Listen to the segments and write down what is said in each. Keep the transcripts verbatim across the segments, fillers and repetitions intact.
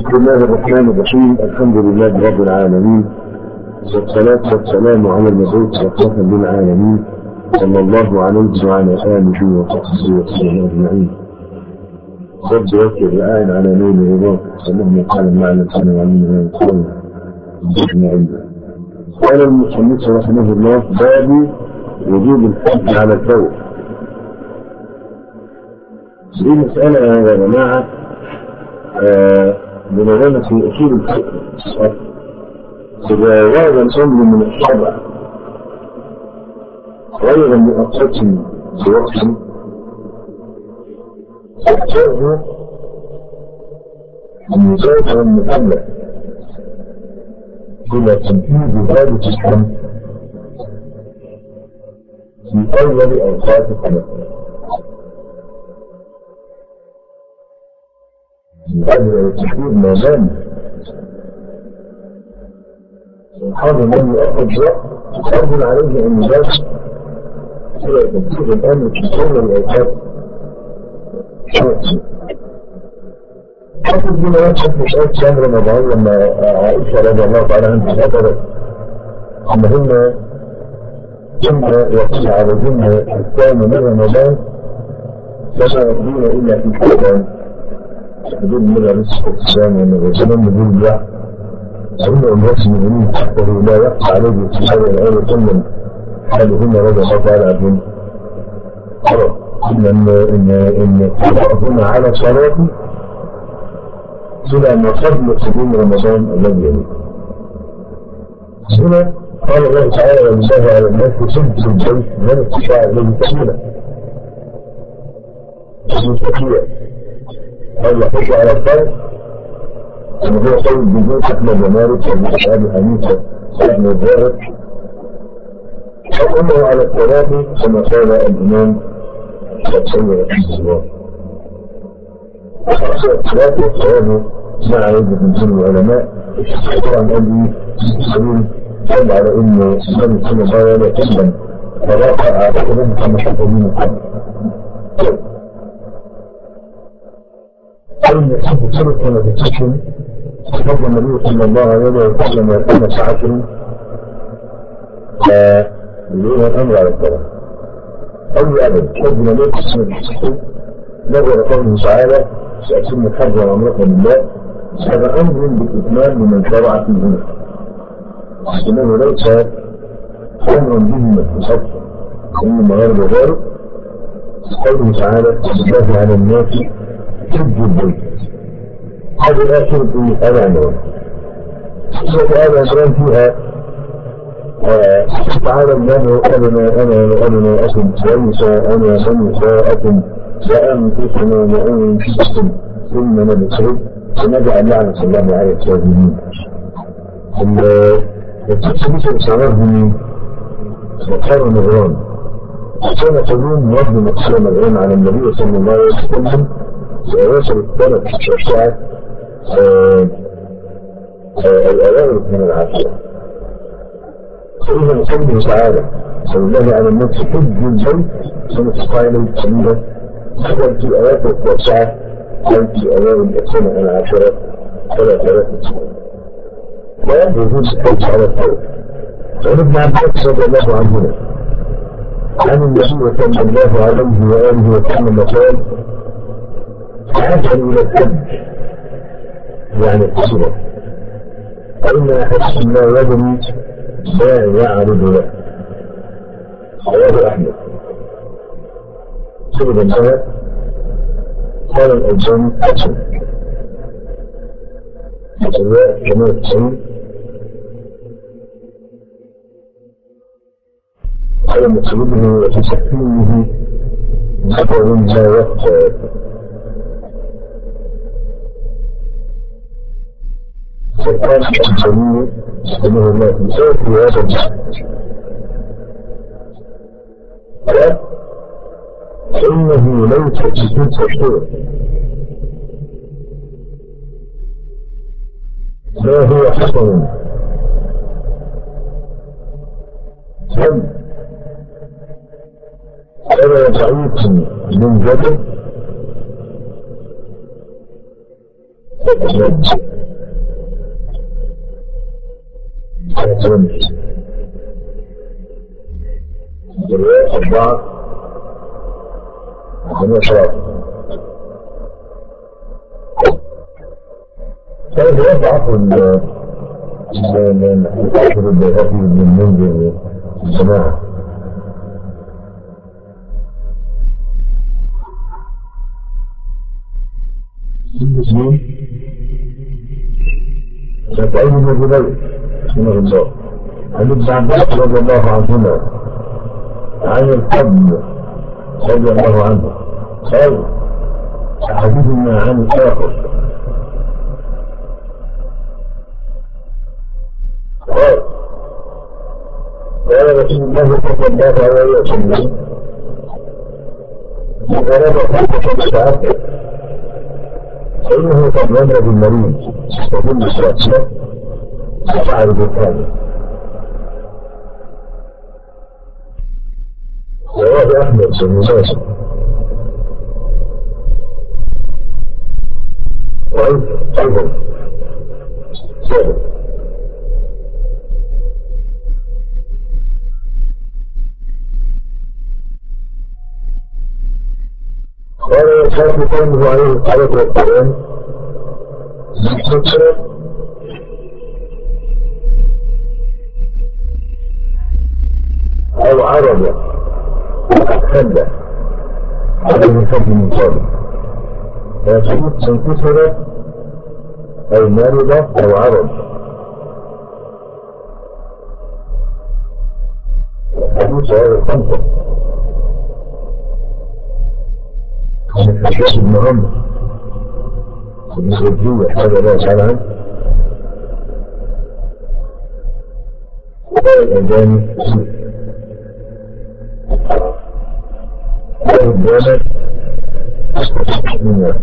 بسم الله الرحمن الرحيم. الحمد لله رب العالمين، والصلاة والسلام على المبعوث رحمة للعالمين صلى الله عليه وعلى آله وصحبه وسلم أجمعين. رب يسر الآن على نيل رضاك، اللهم تعالى مع الإنسان وعلمنا الخير أجمعين. قال المصنف رحمه الله: باب وجوب الحج على الثوب. دي مسألة يا جماعة بنظام في أصول الفقه. إذا ورد الأمر من الشرع غير مؤقت بوقت يحتاج المزاد والمكلف إلى تنفيذ ذلك الأمر في أول أوقات الحياة. هذا التحديد ما دام هذا من يؤخذ وقت يفضل عليه أن يباشر إلى تنفيذ الأمر في أول الأوقات. حتى في مناسبة مشاهد شهر رمضان لما عائشة رضي الله تعالى عنها ذكرت أنهن كنا يقول عليهن الصيام من رمضان فما يقضين إلا في شعبان، يقول من رزق الصيام ومن الرجلين بدون الوحي، فإن الناس المؤمنين تحته لا يقع عليه الصيام والآية كلهم حالهن رضي الله تعالى عنهن. خلاص إن إن إن قضاءهن على صلاة إلى ما قبل قدوم رمضان الذي يليه. هنا قال الله تعالى: ولله على الناس حج البيت من استطاع إليه سبيلا. المستطيع قال يحج على الفرد كما هو قول الجمهور أحمد ومالك وأبي حنيفة وابن الظاهر، وأمر على التراخي كما قال الإمام الشافعي رحمه الله. الصلاة والصواب مع عدة من العلماء طبعا قال سبيل قال على إن الإسلام صلى الله عليه وسلم تراخى أعتقدهم كما حفظوا من قبل. قال يحب ثلث كما تستشهد فضل النبي صلى الله عليه وسلم كان عشر فيقول الأمر على الصلاة. أي أبد حب النبي صلى الله عليه وسلم نظر قوله تعالى: سأتم الحج وعمرة لله. هذا أمر بالإتمام لمن شرع فيهما، إنه ليس أمرا به مختص، إنما غير ذلك قوله تعالى: لله على الناس حج البيت. هذه الآخر في آل عمران. سورة آل عمران فيها تعالى الله: أنا أنا وأنا أكن وليس أنا من ساءكم وأنفسنا وأنفسكم ثم نبتهل ونجعل لعنة الله على الكاذبين. التكسير الصلاة من مقام نغران كان يقولون رب مقام نغران على النبي صلى الله عليه وسلم ويصل الثلاث شاشات الأوائل من العاشرة. فإذا نقوله تعالى: ولله على الناس حج البيت من استطاع إليه سبيلا. هذا في آيات التاسعة أو في أوائل السنة العاشرة فلا ثلاثة سنين. لا يجوز الحج على الثوب. وعن ابن عباس رضي الله عنهما عن النبي صلى الله عليه وآله وسلم قال: عجل إلى الحج يعني الصورة، فإن أحدكم لا يدري ما يعرض له. رواه أحمد. سبب النهى قال الألباني حسن الرواية كما التسعين قال مقصوده وتسكينه ذكر لا وقت. وقال الألباني رحمه الله في سورة هذا الباب: فإنه ليس في تلك الشيء ما هو حسن بل ولا ضعيف من جبل الأجناد خمس الرواية أربعة ثمانية ثلاثة كان يضعف الحافظ البيهقي بن المنذر الجماعة اثنين سعيد بن جبير رحمه الله عن ابن عباس رضي الله عنهما عن الفضل رضي الله عنه قال أحدثنا عن الآخر قال قال رسول الله صلى الله عليه وسلم من أراد خلقة متعبد فإنه قد يمرض المريض وكل شاكلة تعرف الثاني رواه أحمد بن ماسك وأيضا سابق قال يشاف قومه عليه الصلاة والسلام بالسكر أو عرض خلى عليه الحب من قبل فيكون انكسر أو مرض أو عرض الحديث هذا الخمسة من الحشاش بن عمرو بن زوجية هذا لا يسأل عنه وقال الأجانب قال الجانب من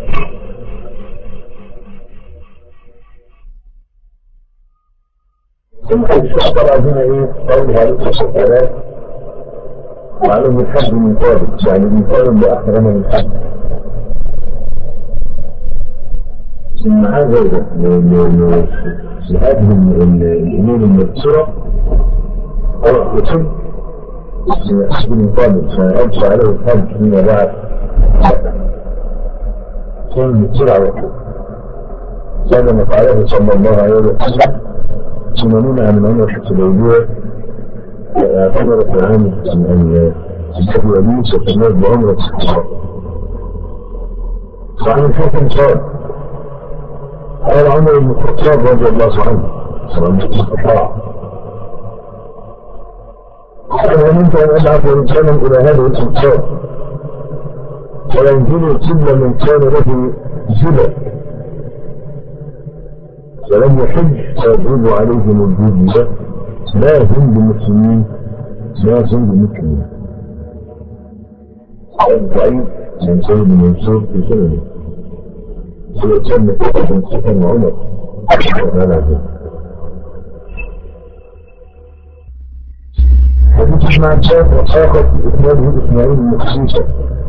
ثم الشخص عندنا ايه قول عليه الصلاة وعليه الحد من قابل يعني من قابل بأحرم من الحد ثم هذا لهذه الأمور المبصرة قرأ يتم الحد من قابل فأرجع عليه الحد فيما بعد ثم بسرعة هذا ما فعله صلى الله عليه وسلم ثمانين عن عمر الحديبية اعتبرت العام الذي يليه ستمات بعمرة الصحابة فعن الحكم قال قال عمر بن الخطاب رضي الله عنه صلى الله قال ومنت أن أبعث رجالا إلى هذه الأمصار فينزل كل من كان له جبل ولم يحج فيضرب عليهم الجزية لا هم بمسلمين لا هم بمسلمين قال ضعيف من سيد منصور في سنة سيتم فتح من سكن وعمر حديث مع الشاف وآخر في إسناده إسماعيل المخصوصة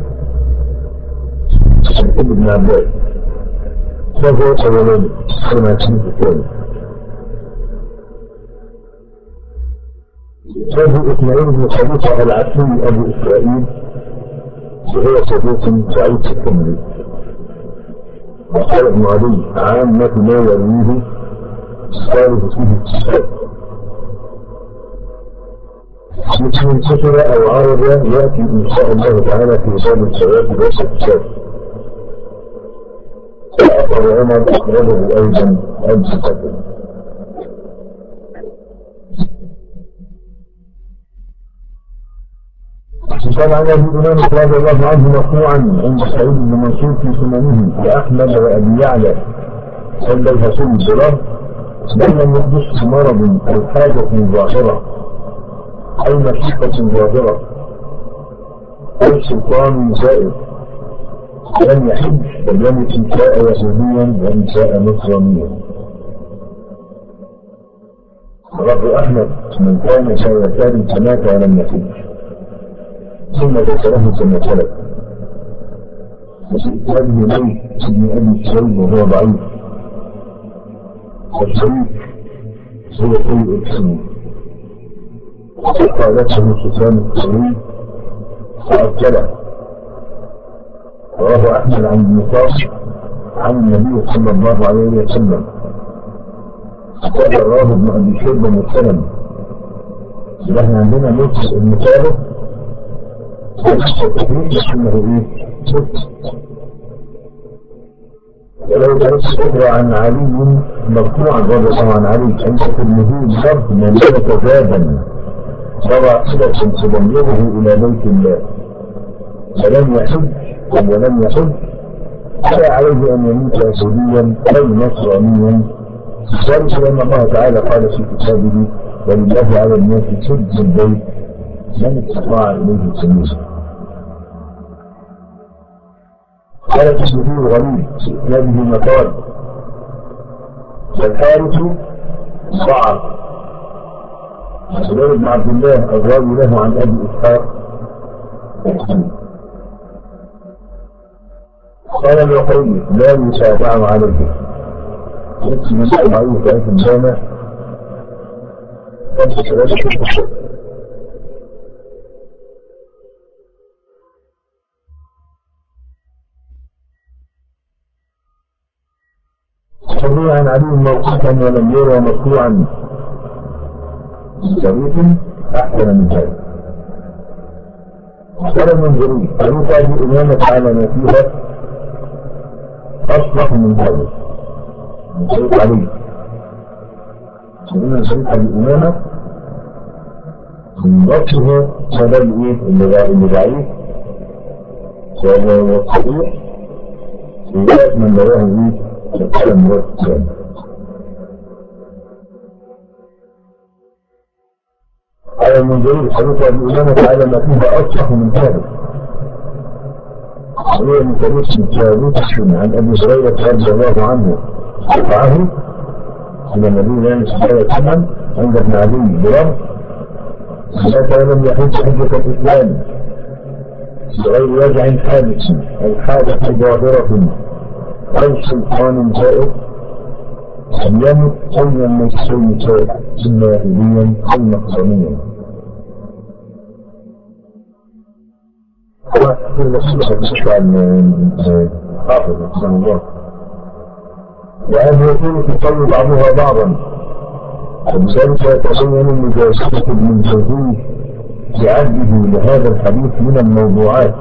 ابن عباس فهو أولاني كما كان في الثاني فهو إسماعيل بن خليفة العسلي أبو إسرائيل وهو صديق ضعيف الحمل وقال ابن علي عامة ما يرويه الصالح فيه الصفات مثل سفر أو عرض يأتي إن شاء الله تعالى في باب الصلاة ليس الصفات فأخر عمر أخرجه أيضا أجزاء قال عن ابي امام رضي الله عنه مرفوعا عند سعيد بن منصور في سننه واحمد وابي يعلى صلى الرسول الصلاه بل لم يحدث مرض او حاجه ظاهره او مشقه ظاهره او سلطان زائد لم يحج بل يمت ان شاء يهوديا وان شاء نصرانيا. رواه احمد من كان شيئتان فمات ولم يحج ثم ذكره ثم سلك وسئل ليث بن أبي سليم وهو ضعيف، والشريك هو سيء الحفظ، وقالته سفيان الثوري فأرسله، رواه أحمد عن النصاص عن النبي صلى الله عليه وسلم. قال رواه ابن أبي شيبة مرسلا. نحن عندنا نص ابن ثابت ونص التحريف انه ايه؟ ولو درست أخرى عن علي مرفوعا رضي الله عن علي أن الترمذي بشرط من ملك زادا فواحدة تبلغه إلى بيت الله فلم يحج ولم يحج فلا عليه أن يموت يهوديا أو نصرانيا، ذلك لأن الله تعالى قال في كتابه ولله على الناس حج البيت من استطاع إليه سبيلا. قال الترمذي غريب في إسناده مقال والحارث ضعف سليم بن عبد الله الراوي له عن أبي إسحاق. قال الوقيل لا يتابع عليه يكتب الضعيف في الجامع خمسة ثلاثة روي عن علي موقوفا ولم يروى مرفوعا بطريق احسن من هذا. قال المنذري طريق ابي امامه على ما فيها اصلح من هذا من طريق علي، لان طريق ابي امامه من ضبطه هذا الايه اللي ضعيف وهو الصحيح في من رواه ايه الكلام مرات الثاني. على المنذرين حديث أبي أمامة على ما فيها أصح من هذا، وهي من طريق ثابت عن أبي هريرة رضي الله عنه رفعه إلى النبي صلى الله عليه وسلم عند ابن علي برمح متى لم يحج حجة الإسلام بغير وجع حادث أو حادث ظاهرة أو سلطان زائد لم يمت أو لم يكن زائد إما يهوديا أو نصرانيا. وفي الوصية بتشفع الحافظ رحمه الله، وهذا يكون تطلب بعضها بعضا، وبذلك يتبين مجازفة ابن الجوزي بعده لهذا الحديث من الموضوعات.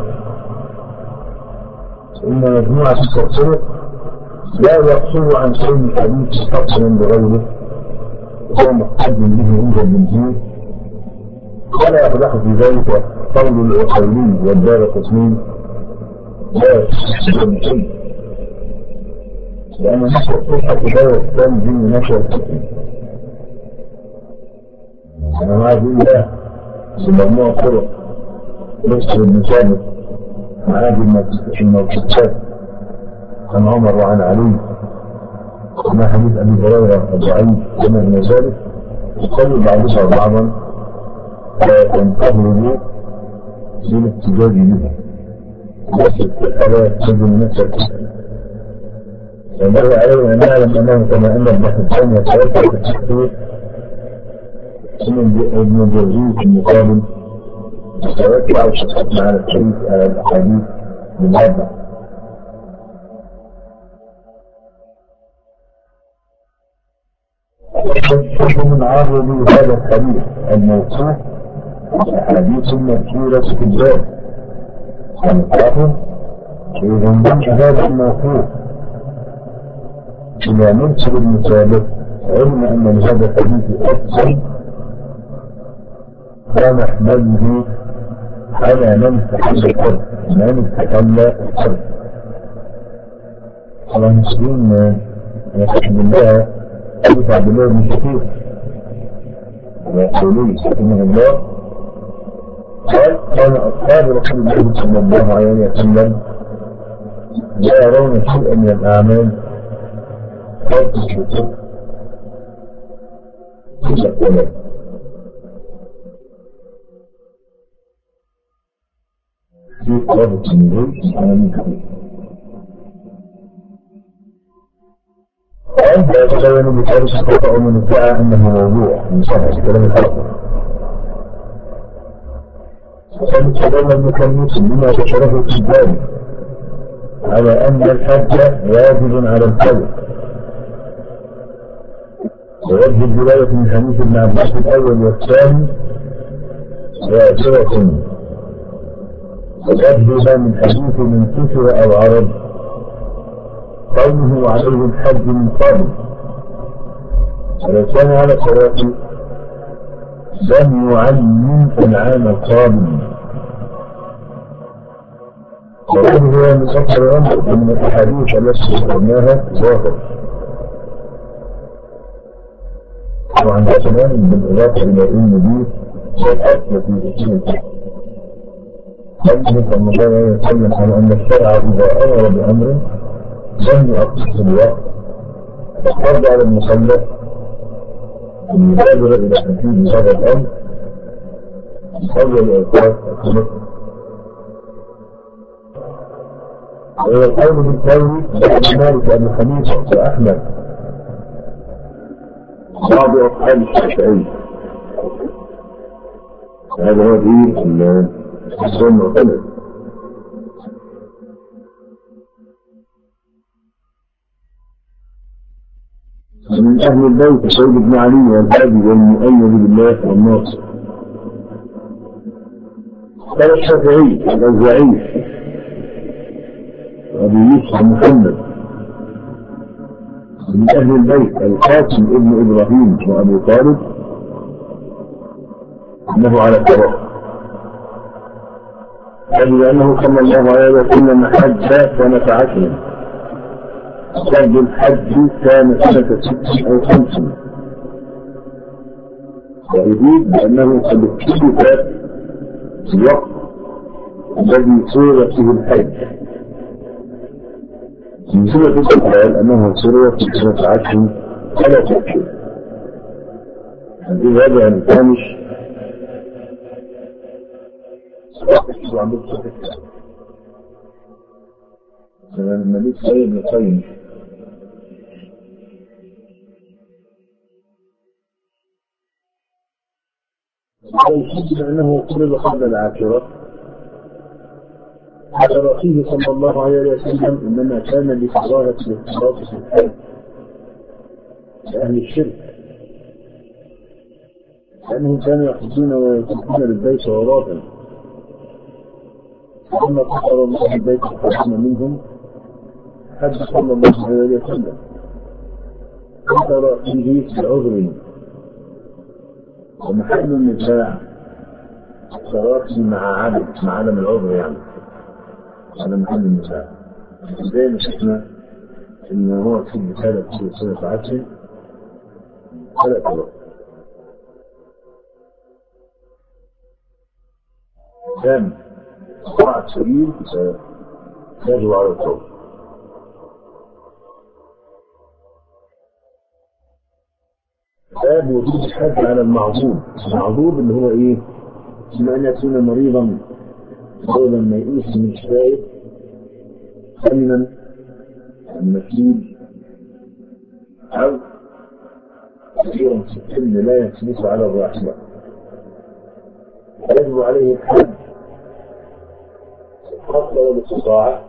إن مجموعة التفسير لا يقصر عن شيء الحديث فقرا بغيره وهو محتج به عند الجمهور، ولا يقدح في ذلك قول الأصولي والدار التصميم لا يستحسن من شيء، لأن نشر الصحة لا يستلزم نشر الحكم. أنا ما أقول لا في مجموعة طرق يكسر المثال مع هذه الموقفات عن عمر وعن علي وما حديث أبي هريرة الضعيف وما إلى ذلك يقل بعضها بعضا وينتظر بالاحتجاج بها، بس الصحة لا يستلزم نفس الحكم. ينبغي علينا أن نعلم أنه كما أن ابن حبان يتوفى في التحقيق ثم ابن الجوزي في المقابل يتوفى أو شخصنا على الشريف على الأحاديث بالوضع. من عرض هذا الحديث الموصوف الأحاديث المذكورة في الباب القاطع إذا انضم هذا الموصوف إلى مرسل المثالث علم أن لهذا الحديث أصل لا نحمله على من تحل الحرب من تحل الحرب. على المسلمين يحب الله حديث عبد الله بن كثير ويقولون رحمه الله قال كان أصحاب رسول الله صلى الله عليه وسلم لا يرون شيئا من الأعمال قد تشركوا إلا الصلاة. في قرابة النبي على المكتب وأنت يتبين بذلك خطأ من ادعى أنه موضوع من صحة كلام الحافظ. وقد تبين المكلف بما ذكره في ذلك على أن الحج واجب على الفرد. ووجه الرواية من حديث ابن عباس الأول والثاني واجبة، ووجهها من حديث من كفر أو عرب قوله عليه الحج من قبل، ولو كان على صلاة لم يعلم العام القادم. وهذه من أكثر أمر من الأحاديث التي ذكرناها ظاهر. طبعا ده كمان بالإضافة إلى أن دي الأصل في أصول الفقه. قوله صلى الله عليه وسلم على أن الشرع إذا أمر بأمر لم يؤخره الوقت فقد على المكلف أن يبادر إلى تنفيذ هذا الأمر قبل الأوقات الخمس. وهو القول بالقول بعد مالك أبي حنيفة وأحمد بعض أصحاب الشافعي. هذا هو دين السنة والسنة. ومن أهل البيت سيد بن علي والهادي والمؤيد بالله والناصر. قال الشافعي الأوزاعي وأبي يوسف محمد. من أهل البيت القاسم ابن إبراهيم وأبو طالب أنه على التوقف، قال أنه صلى الله عليه وسلم حج سنة عشر، قبل الحج كان سنة ست أو خمس، ويريد بأنه قد اكتشف الوقت الذي صور فيه الحج. من سنة الإسلام أنه صور في سنة عشر فلا تكشف. هذه هذا يعني كانش تكشف عن بيت تكشف. الملك سيد بن قيم ويحب أنه قرب قبل العاشرة. على رسوله صلى الله عليه وسلم إنما كان لكراهة الاختلاط في الحج لأهل الشرك، لأنهم كانوا يحجون ويتركون للبيت عراة، فلما كفر الله البيت الحرام منهم حج صلى الله عليه وسلم كفر فيه بعذر. ومحل النزاع التراخي مع عدم مع عدم العذر، يعني هذا محل النزاع. زي ما شفنا ان هو في الرساله في سنه عشر ثلاث وقت كان قطاع سبيل يجب على القول. باب وجود الحج على المعذور. المعذور اللي هو ايه؟ بما ان يكون مريضا دولا ميؤوس من شفائه، سمنا المسيب او كثيرا في السن لا يثبت على الراحله، يجب عليه الحج حتى لو باستطاعه،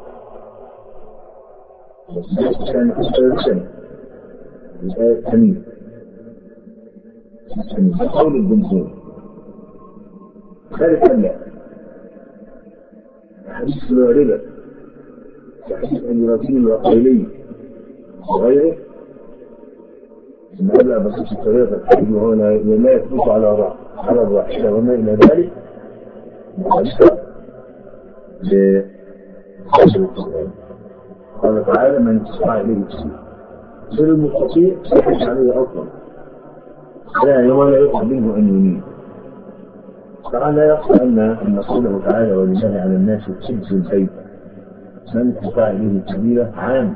بس كان حتى السنه الآية الثانية قول الجمهور. ذلك لا حديث الوالدة حديث أبي رسول الوقيلي وغيره إن أبلع بسيط الطريقة الحج وهو لا يثبت على على الراحلة وما إلى ذلك مخالفة لخشب القرآن. قال تعالى من استطاع إليه سبيلا، غير المستطيع يحج عليه أصلا لا ولا يقع منه أن ينيب. طبعا لا يقصد أن أن قوله تعالى ولله على الناس حج البيت من استطاع إليه سبيلا عام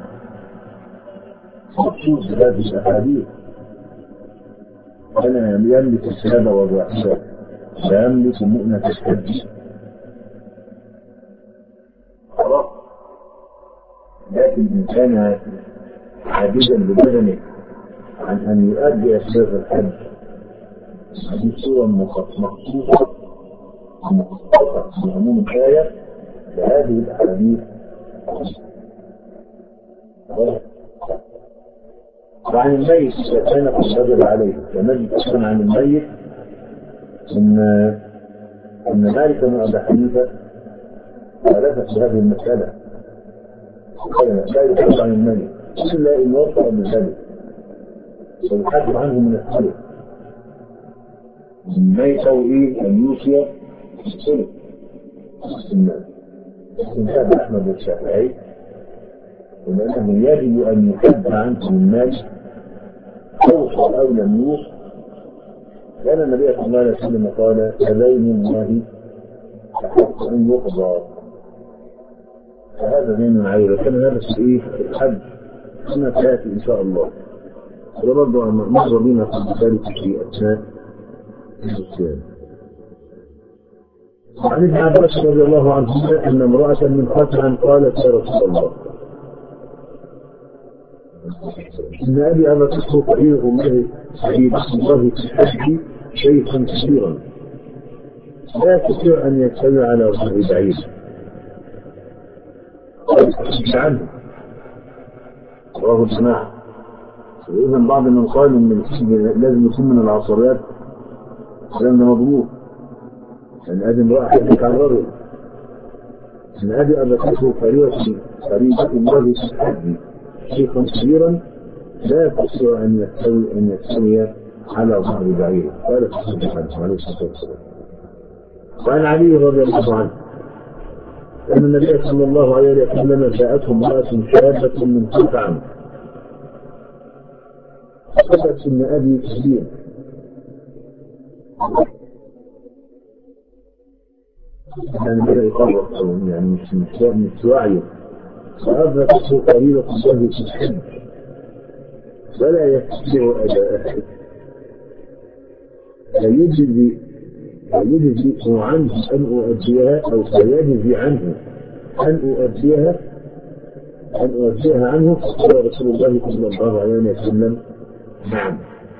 مقصود بهذه الأحاديث. أنا يملك السلام والرحمة لا يملك مؤنة الحج خلاص، لكن إن كان عاجزا ببدنه عن أن يؤدي أسباب الحج بصورة مخصوصة ومخصصة في عموم الآية لهذه الأحاديث. وعن الميت إذا كان قد وجب عليه، ونجد أصلا عن الميت أن أن مالك بن أبي حنيفة خالف في هذه المسألة، لا يحج عن الميت إلا إن وفق بذلك، ويحج عنه من الثلث. الميت أو إيه أن يوصي الثلث استنتاج أحمد والشافعي وأنه يجب أن يحج عنه من مال أوصى أو لم يوصى، لأن النبي صلى الله عليه وسلم قال فدين الله أحق أن يقضى، فهذا دين عليه. وكان هذا في إيه في الحج كما سيأتي إن شاء الله، وبرضه مر بنا في ذلك في أثناء الصيام. وعن ابن عباس رضي الله عنهما أن امرأة من خثعم قالت يا رسول الله إن أبي أبته قريب الله حبيب الله في الحج شيخا كبيرا لا يستطيع أن يتبع على وجه بعيد عنه. رواه الجماعة. وإذا بعض من قال إن الحج لازم يكون من العصريات، الكلام ده مضبوط. أن أبي امرأة حجك عن رجل، أن أبي أبته قريبة الله في الحج شيخا كبيرا لا يستطيع أن يستوي أن يستوي على ظهر بعير. قال الحج عليه الصلاة والسلام. وعن علي رضي الله عنه أن النبي صلى الله عليه وسلم جاءته امرأة شابة من خثعم قالت إن أبي كبير يعني بلا يقرب أو يعني مش مش وعيه، فأدركته قريبة الله في الحج فلا يستطيع أداءه، فيجزي فيجزي عنه أن أؤديها أو فيجزي عنه أن أؤديها أن أؤديها عنه. فقال رسول الله صلى الله عليه وسلم نعم.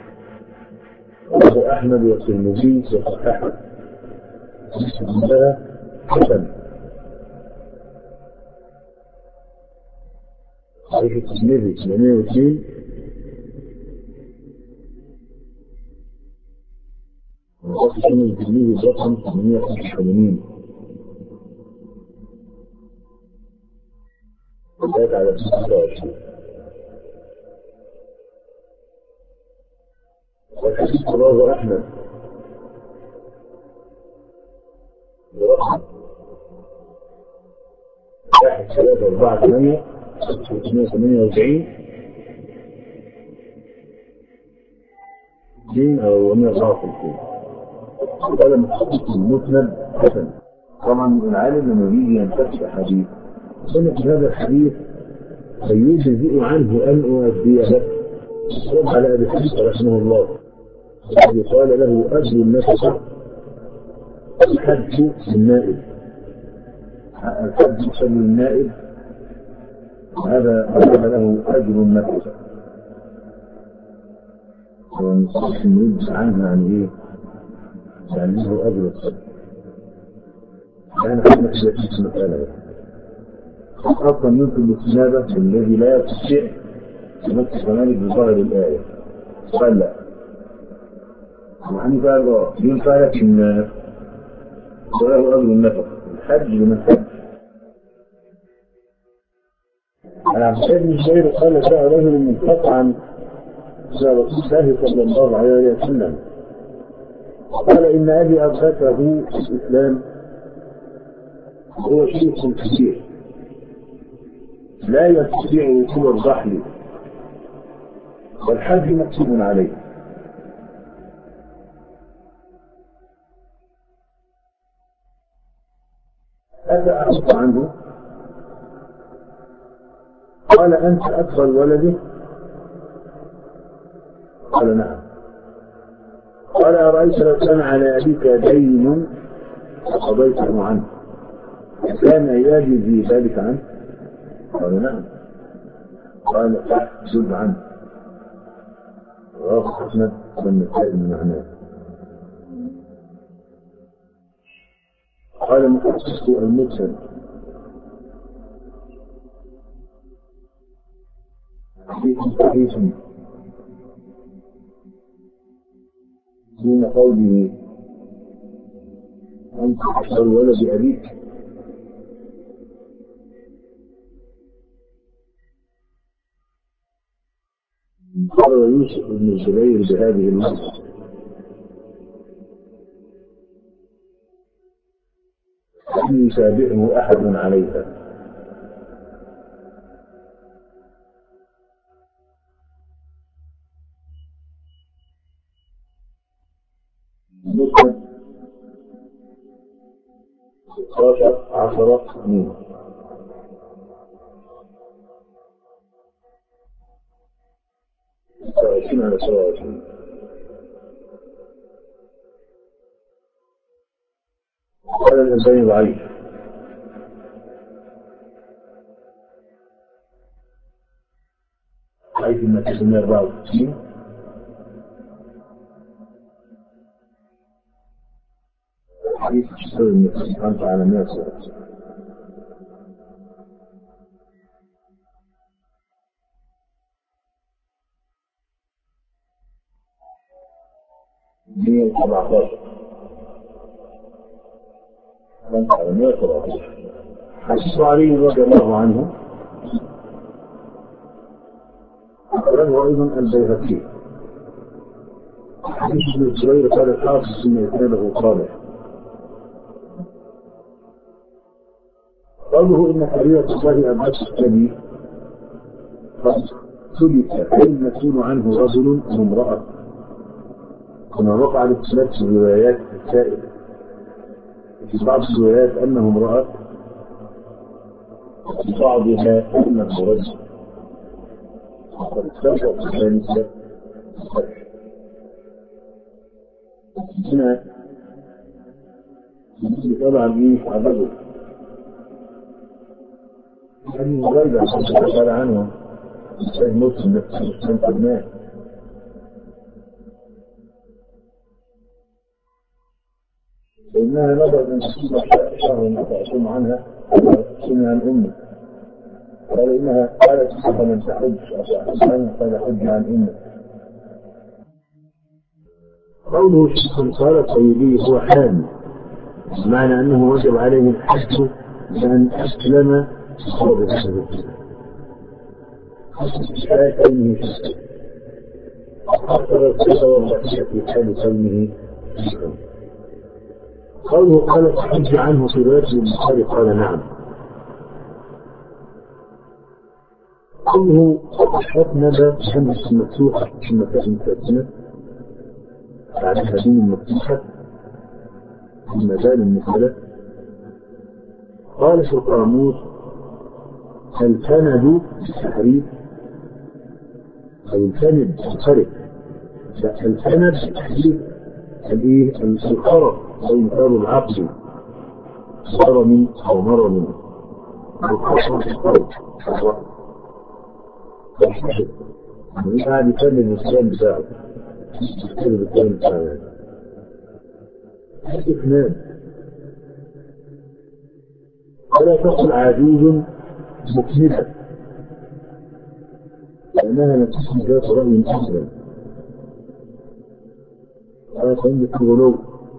رواه أحمد والترمذي وصححه بها حسن. صحيح الترمذي ثمانية واثنين وقف سنة الترمذي رقم ثمانية وثمانين وزاد على ستة وعشرين. والحديث رواه أحمد برقم واحد ثلاثة أربعة ثمانية ستمائة وثمانية وأربعين دين أو مئة وأربعة وخمسين. قال محقق المسند حسن. طبعا العالم لما بيجي ينتفع حديث سنة هذا الحديث فيجزئ عنه أن أؤديه. رد على أبي حنيفة رحمه الله الذي قال له أجل النفقة الحج للنائب، الحج يسمى النائب، هذا هذا له أجر النفقة. ونصح نرد عنها عن إيه؟ يعني له أجر الحج. يعني حنا في المسألة أصلا يمكن الاستنادة الذي لا يستطيع نفس كمالك بظاهر الآية. قال لا يعني قال ينفع لك إن له أجر النفقة الحج لمن حج. عن عبد الله بن جبير قال جاء رجل من خثعم إلى رسول الله صلى الله عليه وسلم قال إن أبي أدركه في الإسلام هو شيخ كبير لا يستطيع ركوب الرحل والحج مكتوب عليه. أتى أعرف عنه قال أنت أكبر ولده؟ قال نعم. قال أرأيت لو كان على أبيك دين فقضيته عنه كان يجزي ذلك عنه؟ قال نعم. قال فاحجز عنه. أحمد والنسائي من معناه. قال محقق المسلم حديث صحيح دون قوله أنت أحسن ولد أبيك. قال يوسف بن الزبير بهذه اللفظة لم يتابعه أحد عليها. مسلم ستاشر عشرة سنين. وعشرين على سبعة وعشرين. قال الإنسان ضعيف. ضعيف من تسعمائة وأربعة وستين. حديث تسوي من خمسة على مئة سنة. مئة وسبعة عشر. خمسة على مئة وسبعة عشر. حديث علي رضي الله عنه أخرجه أيضا البيهقي. حديث ابن الزبير قال الحافظ إن إسناده صالح. قوله إن حرية الله أبعث السبي قد ثبت هل يكون عنه رجل أو امرأة كما وقع الاختلاف في الروايات السائلة. في بعض الروايات أنه امرأة وفي بعضها أنه رجل. وقد استوى في الثالثة هنا طبعا إيه عبده يعني غير قال عنه الشيء مسلم مسلم قدناه. فإنها نظر أن تصيب شهر تعصم عنها وتصوم عن أمه. قال إنها قالت صح من تحج أصحج عنه قال حج عن أمه. قوله شيخ قال الطيبي هو حامل معنى أنه وجب عليه الحج بأن أسلم بسبب هذا الدين. حال كونه شيخ أكثر الصفة والبقية في حال كونه شيخا. قوله قال الحج عنه في رواية البخاري قال نعم. قوله أطنب شمس مفتوحة ثم تأتي ساكنة بعدها دين مفتوحة ثم دال المثلة. قال في القاموس الكند بالتحريف أو الكند بالخرق. الكند بالتحريف الايه الخرق أو انكار العقل ضرر أو مرض أو خصم في القلب يعني قاعد يكمل الإسلام بتاعه يكمل الإسلام بتاعه استثناء. ولا تقل عجوز مكملة لأنها لا تكون ذات رأي أبدا. أنا عندي في غلو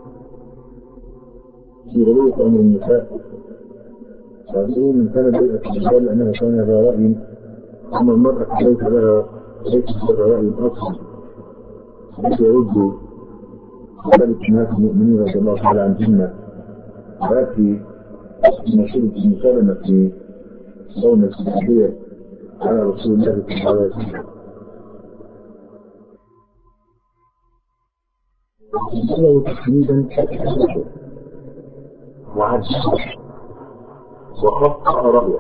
في غلو في أمر النساء فأقول من كان بيئة الرجال لأنها كان ذا رأي أما المرأة ليس لها ليس لها رأي أصلا ليس يرد ذلك الناس المؤمنين رضي الله تعالى عنهن. ويأتي مشهور بن سلمة في صوم السبحية على رسول الله صلى الله عليه وسلم وقال تحميدا كثيرا وعجبا وخطأ رأيه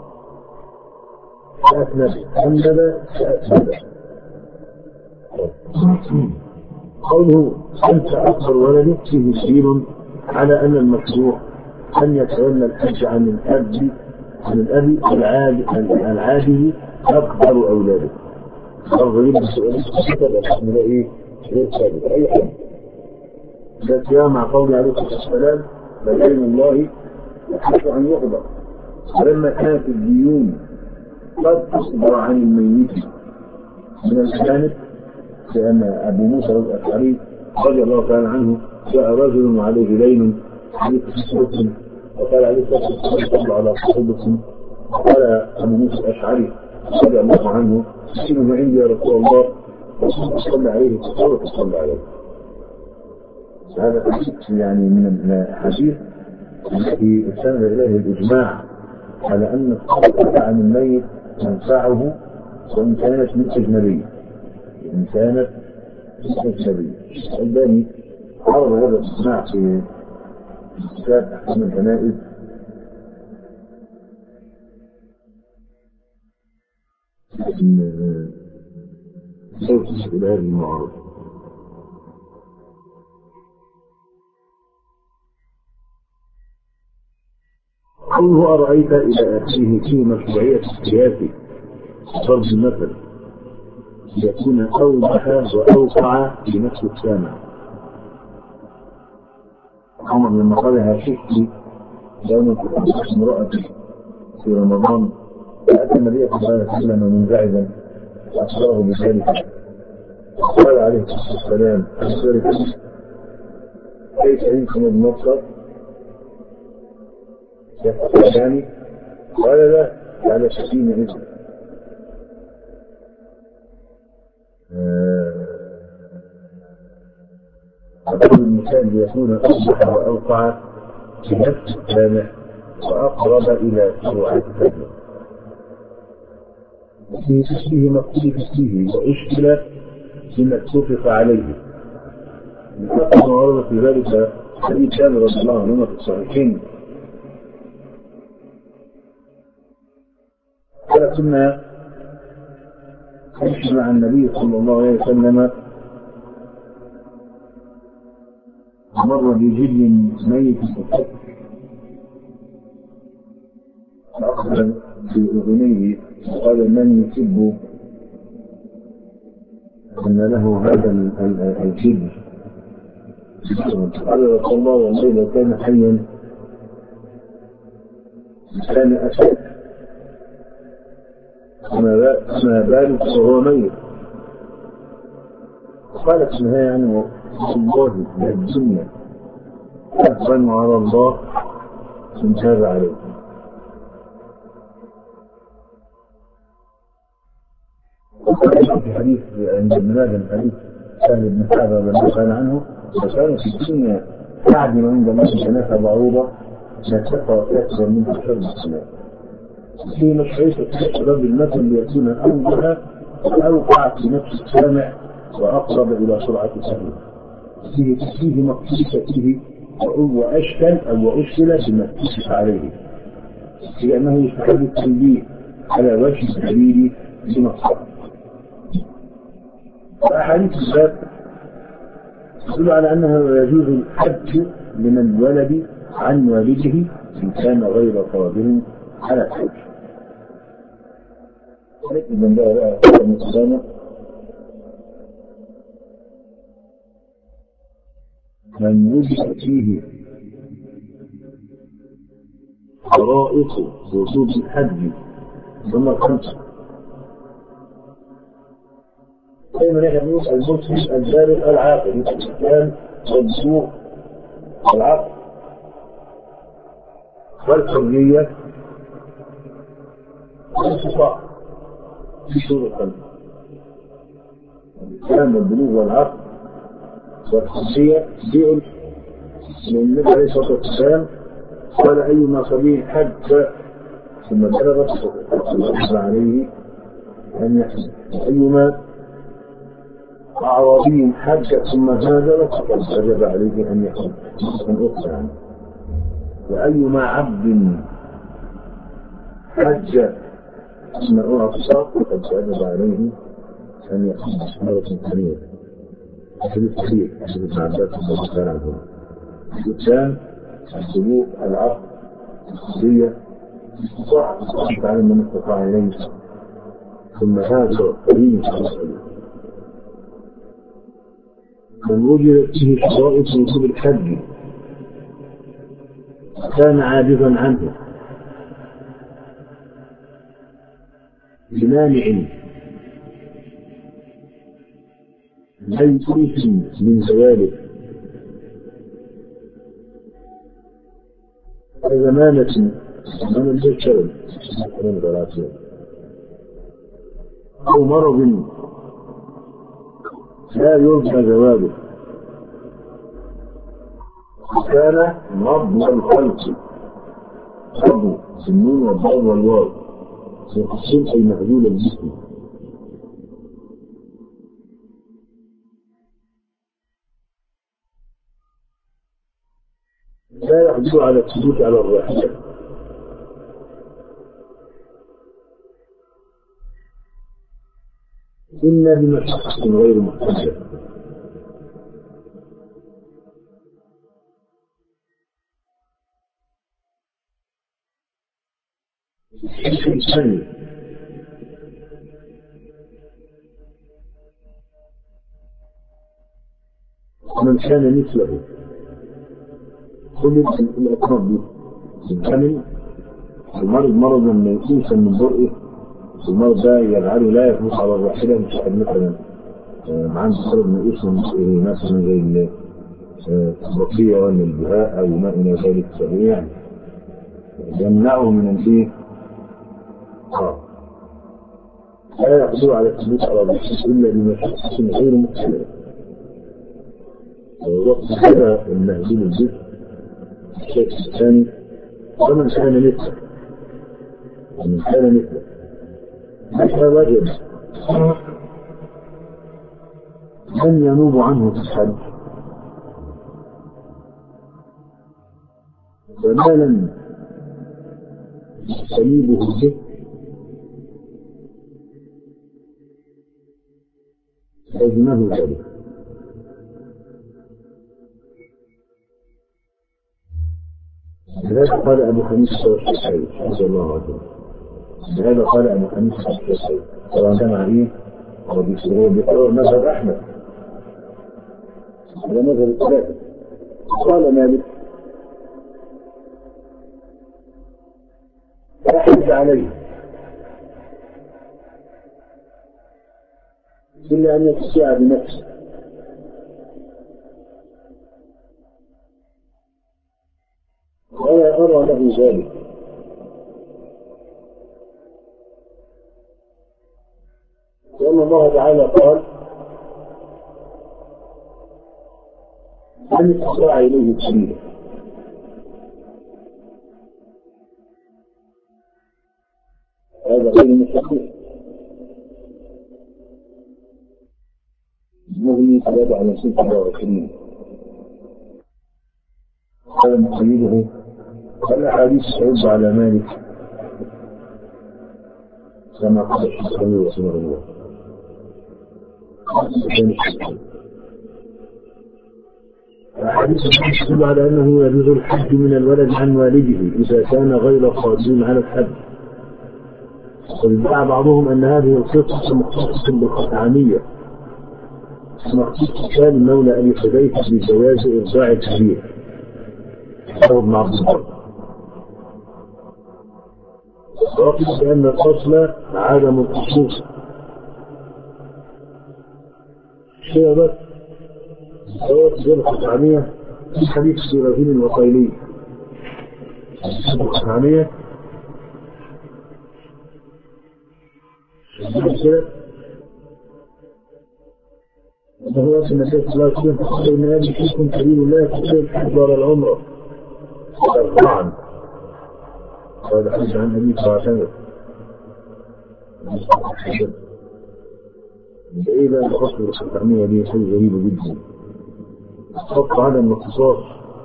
فأتنب أنبب فأتنب. قوله أنت أكبر ولدك فيه دليل على أن المشروع أن يتولى الحج عن الأب عن الأب العادي أكبر أولاده برضه يلبس الكتاب الحكم ده ايه؟ غير ثابت اي حد. ده سياق مع قول عليه الصلاه والسلام بين الله يحق ان يقضى. ولما كانت الديون قد تصدر عن الميت من الأجانب، لأن أبو موسى الأشعري رضي الله تعالى عنه جاء رجل وعليه دين حديث مسلم وقال عليه الصلاة والسلام صلى على صاحبكم، قال أبو موسى الأشعري رضي الله عنه اسمه عندي يا رسول الله وصلى صلى عليه فصلى صلى عليه. هذا حديث يعني من الحديث الذي استند إليه الإجماع على أن الصدقة عن الميت تنفعه وإن كانت من أجنبية، إن كانت من أجنبية. الباني عرض هذا الإجماع في كتاب أحكام الجنائز من صوت إلى هذه المعارضة. قوله أرأيت إلى آخره في مشروعية السياسي ضرب المثل يكون أوضح وأوقع في نفس السامع. عمر لما قالها شكي يوم كنت امرأتي في رمضان فأتى النبي صلى الله عليه وسلم منزعجا فأخبره بذلك قال عليه الصلاة والسلام كيف يمكن المطلق يعني قال لا على شكين إذن أقول المثال ليكون أصبح وأوقع في نفس السامع وأقرب إلى سرعة الفهم. وفي تشبيه ما اختلف فيه وأشكل فيما اتفق عليه. من أقرب ما ورد في ذلك حديث جابر رضي الله عنه في الصحيحين قال كنا نمشي مع النبي صلى الله عليه وسلم مر بجل ميت الكفر فأخذ في أذنيه وقال من يسب أن له هذا الجل. قال رسول الله والله لو كان حيا كان أشد فما بالك وهو ميت. وقالت في النهاية يعني والله الدنيا أهون على الله من تاب عليه. في حديث عند ابن ماجه حديث سهل بن سعد رضي الله تعالى عنه وكان في الدنيا تعدل عند الله جناح بعوضة لا تقوى أكثر من شر السماء. في مشروعية رب المثل ليكون أوضح وأوقع في نفس السامع وأقرب إلى سرعة الفهم. فيه فيه مقصود فيه وأشكل أو وأشكل بما اتفق عليه لأنه يستحب التنبيه على وجه الدليل بمقصد. وأحاديث الباب تدل على أنه يجوز الحج من الولد عن والده إن كان غير قادر على الحج. إذن بقى بقى المسلمة من وجد فيه خرائط وجوب الحج ثم الخمسة دائما يقول المسلم البالغ العاقل الإسلام والبلوغ والعقل والحرية والاستطاعة في شروط الخمسة. الإسلام والبلوغ والعقل والحرية بيقول من النبي عليه الصلاة والسلام قال أيما صبي حج ثم بلغت فقد عليه أن يحج، أيما أعرابي حج ثم هاجر فقد وجب عليه أن يحج من أخرى يعني. وأيما عبد حج ثم أعصى فقد وجب عليه أن يحج مرة ثانية. حديث صحيح حديث ابن عباس رضي الله تعالى عنهما. الإسلام البلوغ العقل الحرية الاستطاعة تعالى من استطاع إليه ثم هاجر الكريم صلى الله عليه وسلم من وجدت فيه شرائط وجوب الحج كان عاجزا عنه بمانع ليس من زواله زمانة زمان الجسد أو مرض لا يرجى زواله كان مضم الخلق مضم سنون والضاد والواو يقسم أي مهدول الجسم لا يقدر على الثبوت على الراحلة إلا بمشقة غير محتملة الثاني ومن كان مثله كل الأطراف دي الكامل المرض مرضا ما يكونش من برئه المرض ده يجعله لا يفوت على الراحلة مش مثلا عنده مرض ما يكونش من برئه مثلا زي البطية ولا البهاء أو ما إلى ذلك يعني يمنعه من الايه؟ اه لا يقدر على الثبوت على الرحلة إلا بمشقة غير محتملة ووقت هذا المهزوم الجسم الشيء الثاني ومن كان مثله ومن كان مثله متى وجد من ينوب عنه في الحج وما لم يستنيبه به لازمه ذلك لهذا قال أبو حنيفة والشافعي رضي الله عنه لهذا قال أبو حنيفة والشافعي طبعا كان عليه وبيقرر بيقرر مذهب أحمد على مذهب الثلاثة قال مالك لا حج عليه إلا أن يتسع بنفسه ولا أرى له ذلك لأن الله تعالى قال من استطاع إليه سبيلا هذا غير مستحيل المغني ثلاثة على ستة وعشرين هذا مقيده الأحاديث تعود على مالك كما قال الشيخ رحمه الله الأحاديث تدل على أنه يجوز الحج من الولد عن والده إذا كان غير قادر على الحج وادعى بعضهم أن هذه القصة مختصة بالقطعانية مخصوص كان مولى أبي حذيفة بجواز إرضاع الكبير أو ابن عبد البر وقلت بأن الأصل عدم الخصوص شيء بس سواء غير القطعانية في حديث سيرافين الوصيلي القطعانية وهو أن النبي صلى الله عليه وسلم قال إن هذه فيكم كريم الله تقول الحج ولا العمرة طبعا هذا حديث عن أبي صلى الله عليه وسلم إيه بقى الخصم القطعانية دي شيء غريب جدا خط عدم الاختصاص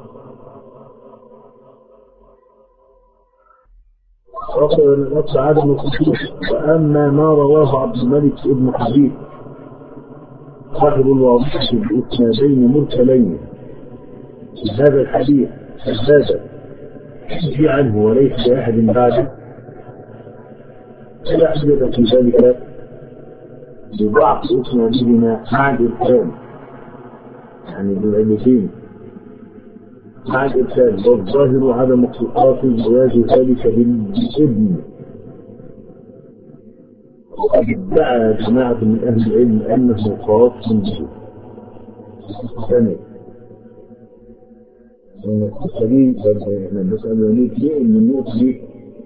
خط الخط عدم الاختصاص وأما ما رواه عبد الملك ابن حبيب صاحب الواضح بإسنادين مرسلين في هذا الحديث هذا يحكي عنه وليس لأحد بعده فلا أحدث في ذلك بضعف إسنادهما مع الإرسال، يعني بالعلتين مع الإرسال. والظاهر عدم اختصاص جواز ذلك بالابن. وقد ادعى جماعة من أهل العلم أنه خاص به. ثانيا السبيل احنا بنسأل وليك ليه إن النقطة دي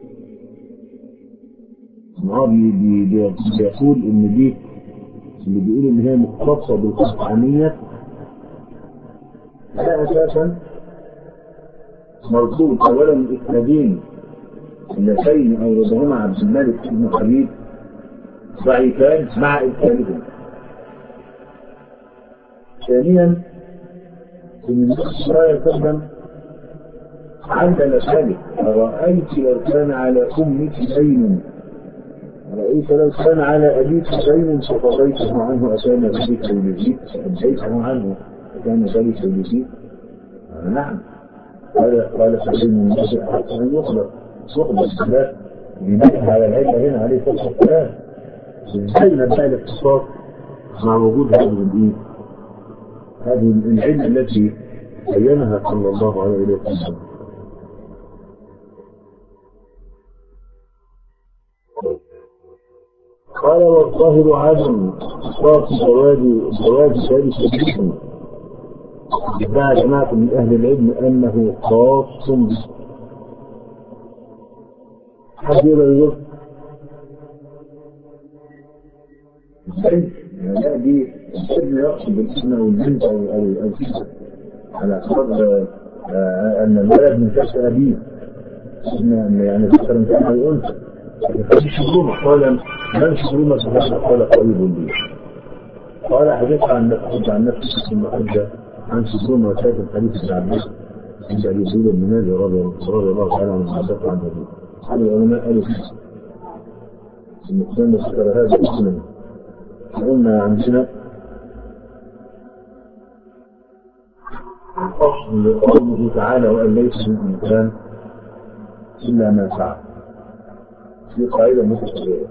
بيقول إن دي اللي بيقول إن هي مختصة بالقطعانية ده أساسا مربوط أولا الإسنادين اللتين أوردهما عبد الملك بن حبيب ضعيفان مع إرسالهم. ثانيا إن النبي صلى الله عليه وسلم علل ذلك: أرأيت لو كان على أمك دين، أرأيت لو كان على أبيك دين فقضيته عنه أكان ذلك يجزيك؟ فأديته عنه أكان ذلك يجزيك؟ نعم. قال قال فإن النبي أحق أن يخبر يخبر الثلاث بناء على العلة هنا عليه الصلاة والسلام. إزاي نبدأ الاختصاص مع وجود هذه الإيه؟ هذه العلة التي بينها صلى الله عليه وسلم. قال: والظاهر عدم اختصاص جواز جواز ذلك بالابن. ادعى جماعة من أهل العلم أنه خاص به. حد يقدر يقول ازاي؟ لا، دي الابن يقصد بالابن أو البنت أو أو الكذا على اعتبار أن الولد من كسب أبيه، يعني ذكر كان أو أنثى. فدي شغلومة. قال: من شغلومة هذا؟ قال: قريب لي. قال: حديث عن نفسه عن نفسه ثم حدث عن شغلومة وشاهد الحديث بن عباس عند أبي سعيد بن مالك رضي الله تعالى عنه وحدث عن أبيه. هذا العلماء قالوا المسلم ذكر هذا اسما. قلنا عندنا أصل قوله تعالى: وأن ليس للإنسان إلا ما سعى. في قاعدة متكررة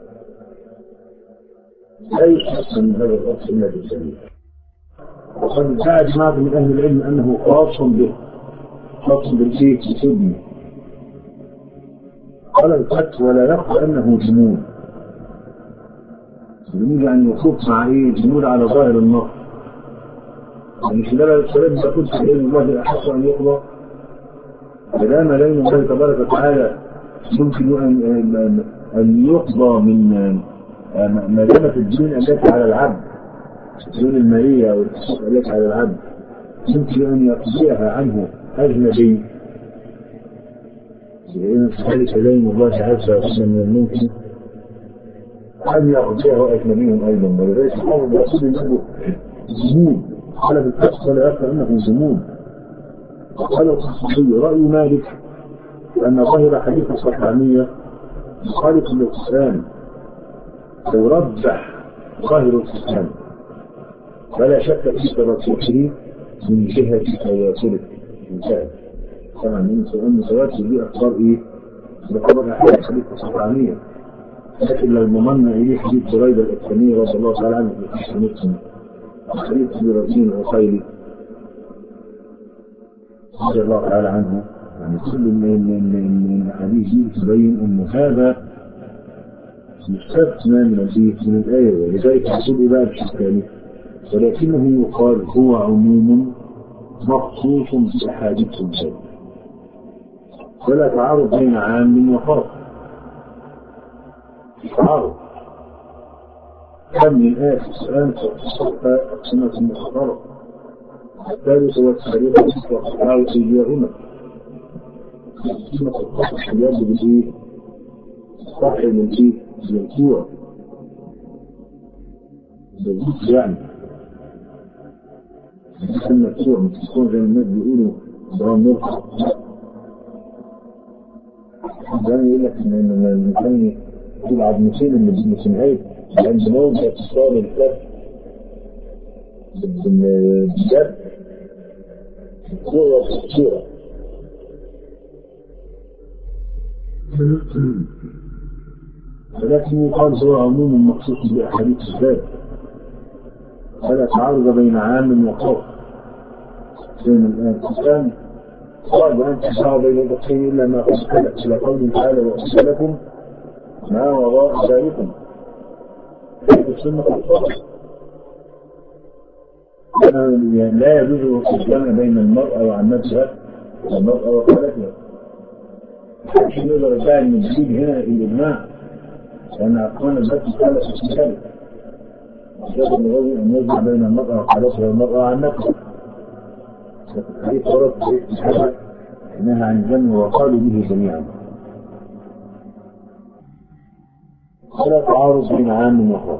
لا يحسن من هذا الأصل إلا بالدليل. وقد ادعى جماعة من أهل العلم أنه خاص به، خاص بالشيء السدي. قال الفتح: ولا يخفى أنه جمود. جمود يعني يخوف مع إيه؟ جمود على ظاهر النص. يعني خلال الكلام ده كنت في علم الله أحق أن يقضى فدام لين الله تبارك وتعالى يمكن أن أن يقضى من ما دامت الدين التي على العبد، الدين المالية أو الحقوق التي على العبد يمكن أن يقضيها عنه أجنبي. لأن ذلك لين الله عز وجل من الممكن أن يقضيه أجنبي أيضا. ولذلك الحافظ يقول إنه جمود. قال بالفتح: ولا يخفى أنه جمود. قال الخطيبي: رأي مالك أن ظاهر حديث الصحابية مخالف للقرآن، أو رجح ظاهر القرآن، فلا شك في ترجحه من جهة تواتره. انتهى. طبعا من سؤال متواتر دي أخبار إيه؟ بخبر أحد حديث الصحابية. لكن لو ضمنا إليه حديث بريدة الإسلامية رضي الله تعالى عنه في حديث مسلم، حديث أبي رزين العقيلي رضي الله تعالى عنه، يعني كل من الحديث دي تبين أن هذا مستثنى من من الآية. ولذلك يقول بقى الشيخاني: ولكنه يقال هو عموم مخصوص بأحاديث الجنة، ولا تعارض بين عام وخاص. تعارض كم من آية في القرآن تصفى أقسمة مختلطة. الثالث والثالثة والقطاع إياهما. أقسمة الخطأ يجب بالإيه؟ صحي للإيه؟ للكوع بالذات يعني أن الكوع متكون زي الناس بيقولوا برام مرخص. ده يقول لك إن الإنسان يقول عظمتين اللي في نهاية عند موضع اتصال الكف بالجد الكوع والصورة. ولكن يقال هو عموم مخصوص بأحاديث الباب، فلا تعارض بين عام وخاص. زي ما الآن الإنسان قال وأن تسعوا بين البحرين إلا ما قد خلق إلى قوله تعالى وأحل لكم ما وراء ذلكم السنة الفضل. لا يجوز الصيام بين المرأة وعمتها والمرأة وخالتها. عشان يقدر يدعي ان الجديد هنا الإجماع، لأن أقوال البت خالف في ذلك. وشاف النبي أن يجمع بين المرأة وخالتها والمرأة وعمتها. الحديث ورد في الحديث نهى عن الجمع وقالوا به جميعا. ولا تعارض بين عام وخاص.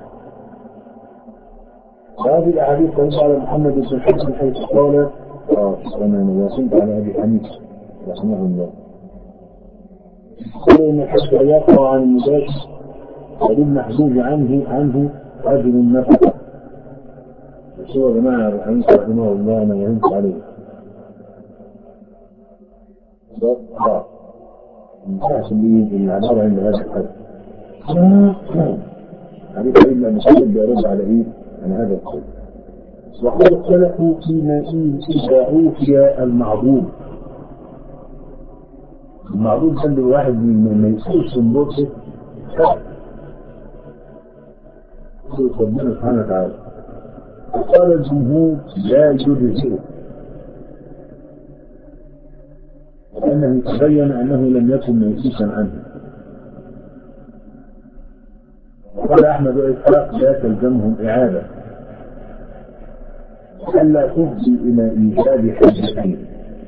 هذه الأحاديث تدل على محمد بن الحسن حيث قال اه أنا وصلت على أبي حنيفة رحمه الله قال إن الحج لا يقع عن المباشر وللمحجوج عنه عنه أجر النفقة. بس هو يا جماعة أبو حنيفة رحمه الله أنا وهمت عليه ده اه انتهت به العبارة عند هذا الحد حديث إلا مسلم بيرد على إيه على هذا القول. وقد اختلفوا فيما إذا أوتي المعبود. المعبود كان الواحد من ما يسوس البوكس ربنا سبحانه وتعالى. فقال الجمهور لا يجزئه لأنه تبين أنه لم يكن ميسوسا عنه. قال أحمد وإسحاق لا تلزمهم إعادة ألا تفضي إلى إيجاد حجتين.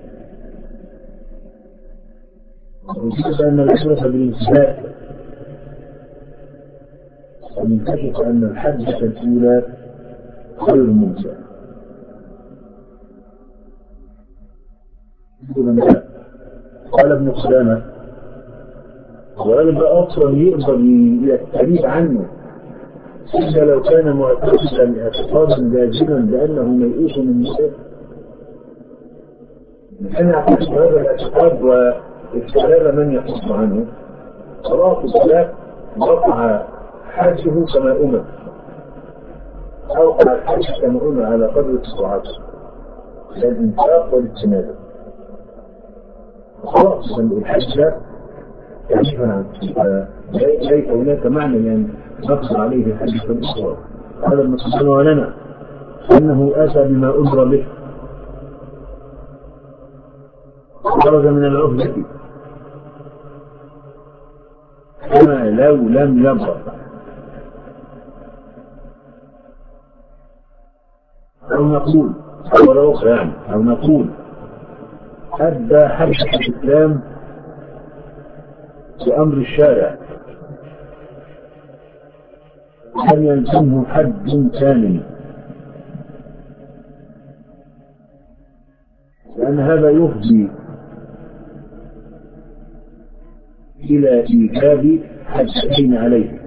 وجد أن العبرة بالانتهاء ومنكشف أن الحجة الأولى غير ممتعة. قال ابن قدامة وهذا أصلا يقدر يستريد عنه إذا لو كان معتقدا اعتقادا لازما بأنه ميؤوس من نفسه كان يعتقد هذا الاعتقاد واستعلام من يحص عنه صلاة الصلاة وقع حاجه كما أمر أو وقع الحاجه كما أمر على قدر استطاعته الانفاق والاجتناب. خلاص الحجة يعرفون عنه ليس هناك معنى يعني نقص عليه الحديث الأخرى. هذا المسلم لنا أنه أتى بما أمر به خرج من العهدة كما لو لم يبرأ أو نقول أو أخرى يعني أو نقول أدى حجة الإسلام بأمر الشارع هل يلزمه حد كامل لأن هذا يفضي إلى إيجاب حجتين عليه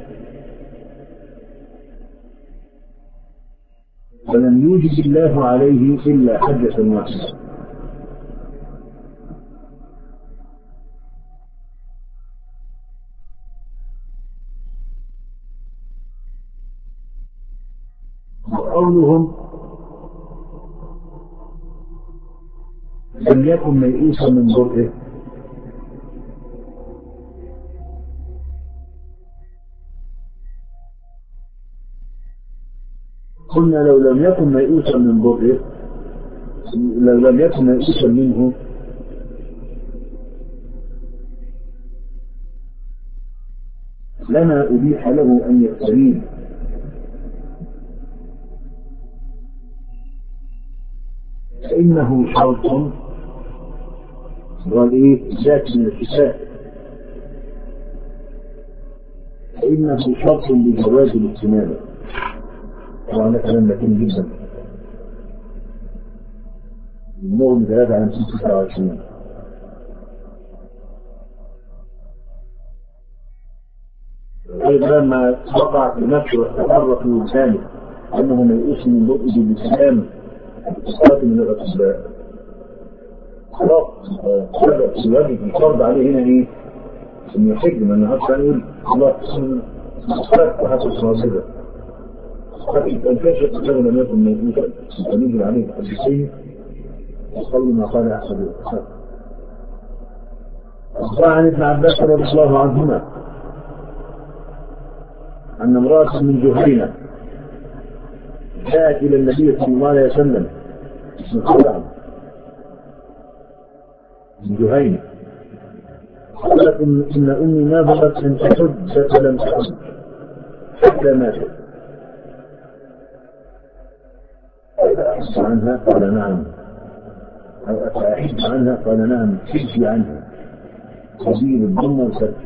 فلم يوجد الله عليه إلا حجة واحدة. وقولهم لم يكن ميؤوسا من برئه قلنا لو لم يكن ميؤوسا من برئه لو لم يكن ميؤوسا منه لما أبيح له أن يستريد فإنه شرط والإيه ذات من الكتاب فإنه شرط لجواز الاجتناب. طبعا كلام لكن جدا النوم ثلاثة على تسعة وعشرين أيضا لما وقع في نفسه واستقر في لسانه أنه ميؤوس من بؤس بالإسلام الصلاة من الأطباء خلاص سبب الواجب الفرض عليه هنا إيه؟ إن يحج من عرفت نقول الله صلاة وحتى الصلاة قد انتشرت قبل ما يكون موجودا ونزل عليه الحديثين وقول ما قال أحد الأصحاب. وعن ابن عباس رضي الله عنهما أن امرأة من جهينة جاءت إلى النبي صلى الله عليه وسلم اسمه من جهينة قالت إن أمي نذرت أن تحج فلم تحج حتى ماتت أحج عنها قال نعم أو أحج عنها قال نعم حجي عنها حجي بالضم والفتح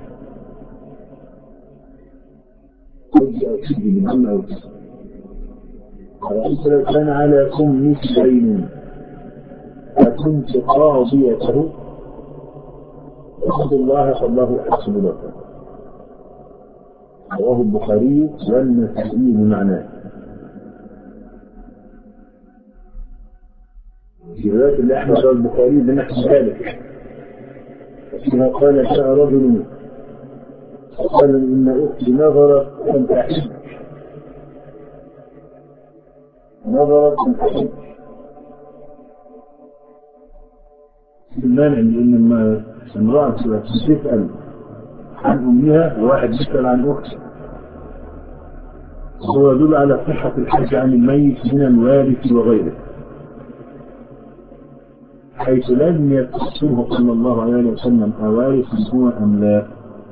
حجي أو حجي بالضم أو الفتح أرأيت لو كان على أمك دين أكنت قاضيته أخذ الله فالله أحسن لك. رواه البخاري والنسائي بمعناه. في رواية الأحمد والبخاري بنحو ذلك فيها قال جاء رجل فقال إن أختي نظرت أن تحج نظرت أن تحج المانع لأن امرأة تسأل عن أمها وواحد يسأل عن أخته هو يدل على صحة الحج عن الميت من الوارث وغيره حيث لم يتصله صلى الله عليه وسلم أوارث هو أم لا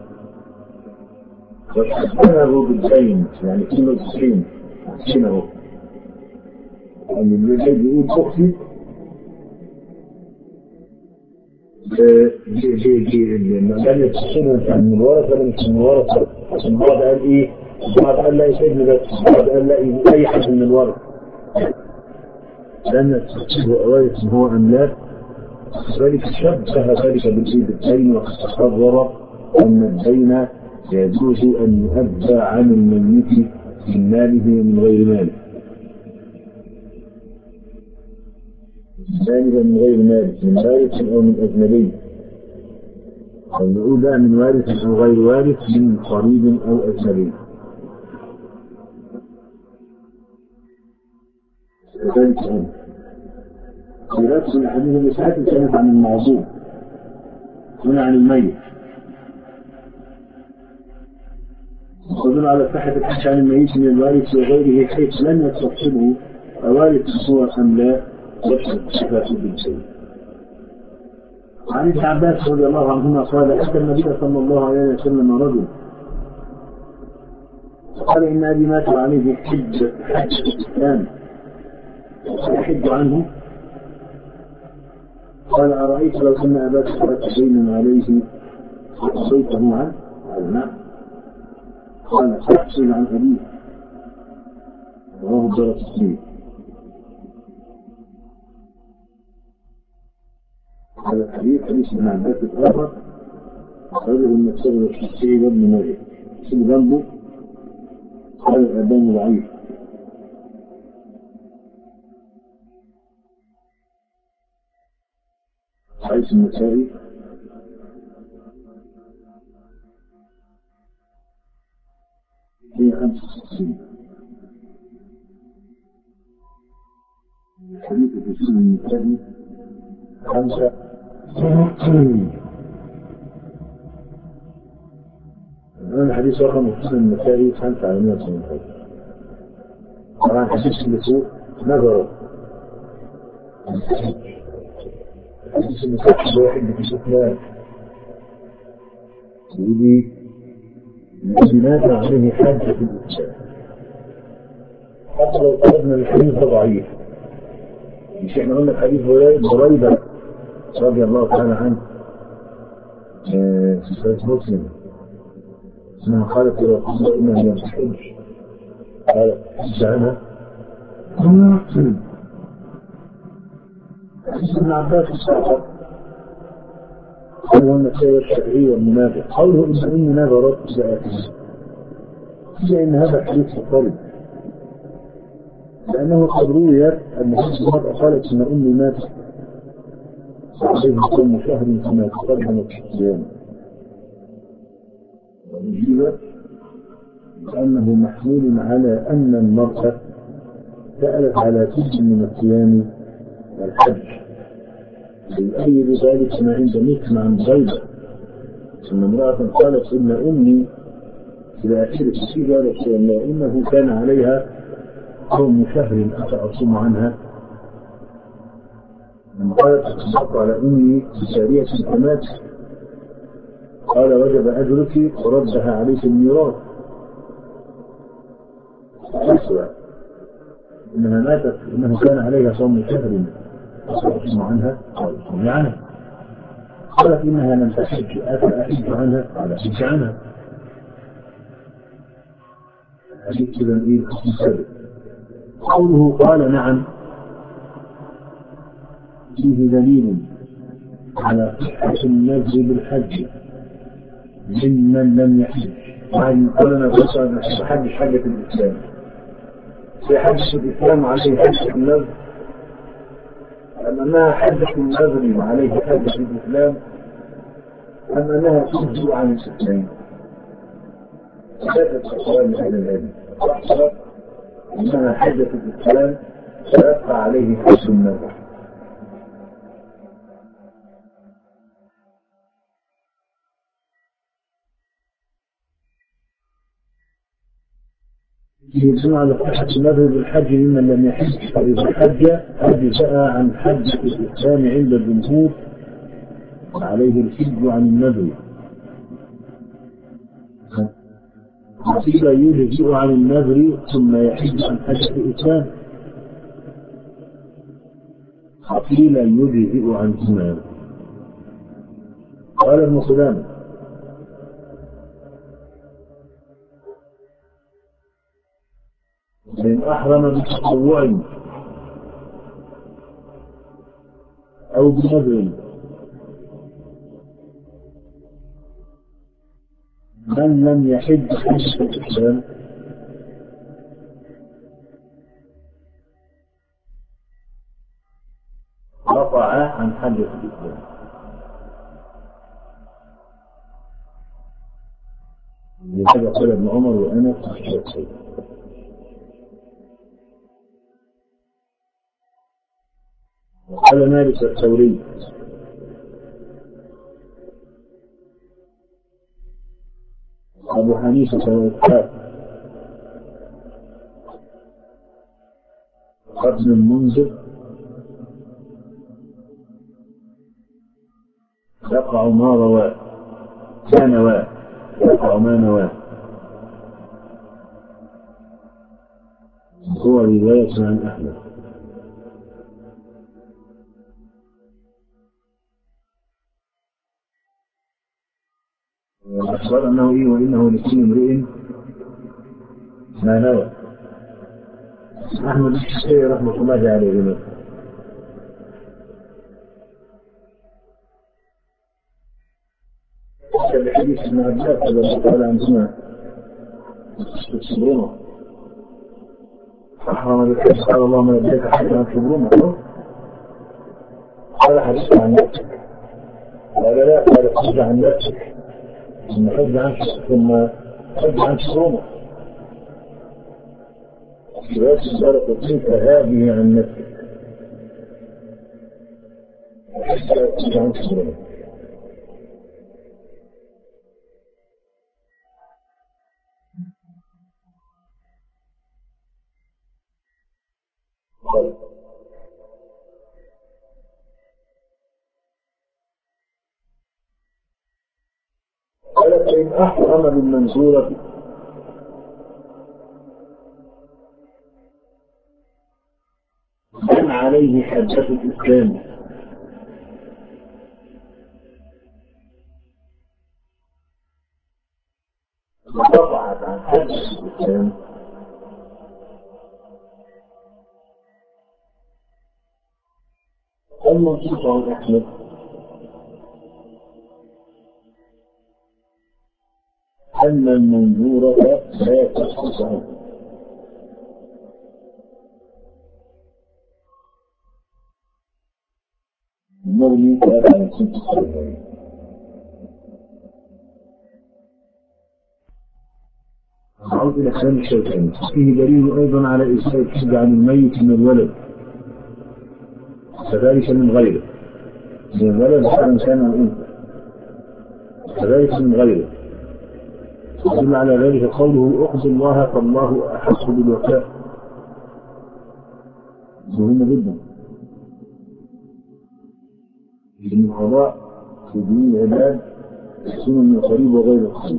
وشبهه بالدين يعني كلمة الدين شنو يعني اللي يقول أختي جي جي جي لم يتصله من الورث ولا مش من الورث عشان بعض قال إيه بعض قال لا يسجن بس بعض قال لا أي حد من الورث لم يتصله أوارث هو أم لا ذلك شبه ذلك بالدين وقد تقرر أن الدين يجوز أن يؤدى عن الميت من ماله من غير ماله ذلك من غير ماله من وارث أو من أجنبي فنقول بقى من وارث أو غير وارث من قريب أو أجنبي ذلك أمر ورأس الحديث الإسعاد كانت عن المعصوم هنا عن الميت يدل على صحة الحج عن الميت من الوارث وغيره حيث لم يتصله أوارث هو أم لا يشهد صفاته بالشيء. عن ابن عباس رضي الله عنهما قال أتى النبي صلى الله عليه وسلم رجل قال إن أبي مات عليه حج حج الإسلام يحج عنه قال أرأيت لو كان أباك ترك دينا عليه فقضيته عنه قال نعم قال فأحسن عن أبيه رواه الدارقطني. هذا الحديث حديث ابن عباس الآخر أخرجه المكتبة الشخصية وابن ماجه في جنبه قال الألباني ضعيف حيث النسائي هي خمسة وستين حديث في سنة النسائي خمسة الآن الحديث رقم في سنة النسائي خمسة على مئة وثمانية طبعا حديث اللي فوق نظره حديث المساحة واحد بكشفناه ودي الذي مات عليه حاجة في الإسلام حتى لو طلبنا الحديث ضعيف مش احنا قلنا الحديث بريدة رضي الله تعالى عنه في صحيح مسلم انها قالت يا رسول الله انها لم تحج قالت حج عنها حديث ابن عباس الصحابة قالوا أن السيد الشافعي والمنافع قوله إن أمي نظرت بآتيه إلا أن هذا الحديث مضطرب لأنه قد روي أن هذه المرأة قالت إن أمي ماتت وعليه صوم شهر كما تقدم في الصيام أجيب لأنه محمول على أن المرأة سألت على كل من الصيام والحج، ويؤيد ذلك ما عند مسلم عن غيبة أن امرأة قالت إن أمي إلى آخر الشيء يا رسول الله إنه كان عليها صوم شهر أفأصوم عنها؟ لما قالت تصدقت على أمي بجارية فمات قال وجب أجرك وردها عليك الميراث. أسوأ إنها ماتت إنه كان عليها صوم شهر أفأصوم عنها؟ قال صومي عنها. قالت إنها لم تحج أفأحج عنها؟ قال أحج عنها. هذه إذن إيه الحكم ثابت. قوله قال نعم فيه دليل على صحة النذر بالحج ممن لم يحج. يعني قلنا بس أن حج حجة الإسلام، في حجة الإسلام عليه حجة النذر، أم أنها حجة النذر عليه حجة الإسلام، أم أنها تنزل عن الإسلام؟ ثلاثة أقوال لأهل العلم. أنها حجة الإسلام فيبقى عليه حج النذر. يجمع على صحة النذر بالحج ممن لم يحج، فإذا حج أجزأ عن حجة الإسلام عند الجمهور عليه الحج عن النذر. وقيل يجزئ عن النذر ثم يحج عن حجة الإسلام، وقيل يجزئ عنهما. قال ابن قدامة إن أحرم بتطوع أو بنذر من لم يحج حجة الإسلام رفع عن حجة الإسلام. لهذا قال ابن عمر وأنس الشافعي. وقال مالك الثوري أبو حنيفة وإسحاق وابن المنذر يقع ما رواه ما نواه يقع ما نواه هو رواية عن أحمد. وأخبر أنه إيه وإنه لكل امرئ ما نوى. أحمد الشافعي رحمة الله عليه الحديث ابن عباس رضي الله تعالى عنهما تكسبرونه أحرم بالحج قال اللهم لبيك حتى تكسبرونه قال حديث عن نفسك قال لا قال حج عن نفسك ثم حج عن ثم حج عن تكسبرونه لا تشترط فيك هذه عن نفسك حج عن تكسبرونه. قال فإن أحرم بالمنصورة كان عليه حجة الإسلام وقطعت عن حجة الإسلام المنصوص عن أحمد أن المنظورة لا تسقط عنه. المغني لا يمكن تصرفه. نعود إلى كلام الشوكاني. فيه دليل أيضا على إساءة الحج عن الميت من الولد، كذلك من غيره، من الولد سواء كان أو أنثى، كذلك من غيره. يدل على ذلك قوله اقضي الله فالله أحق بالوفاء. مهم جدا إن القضاء في دين العباد يكون من القريب وغير القريب.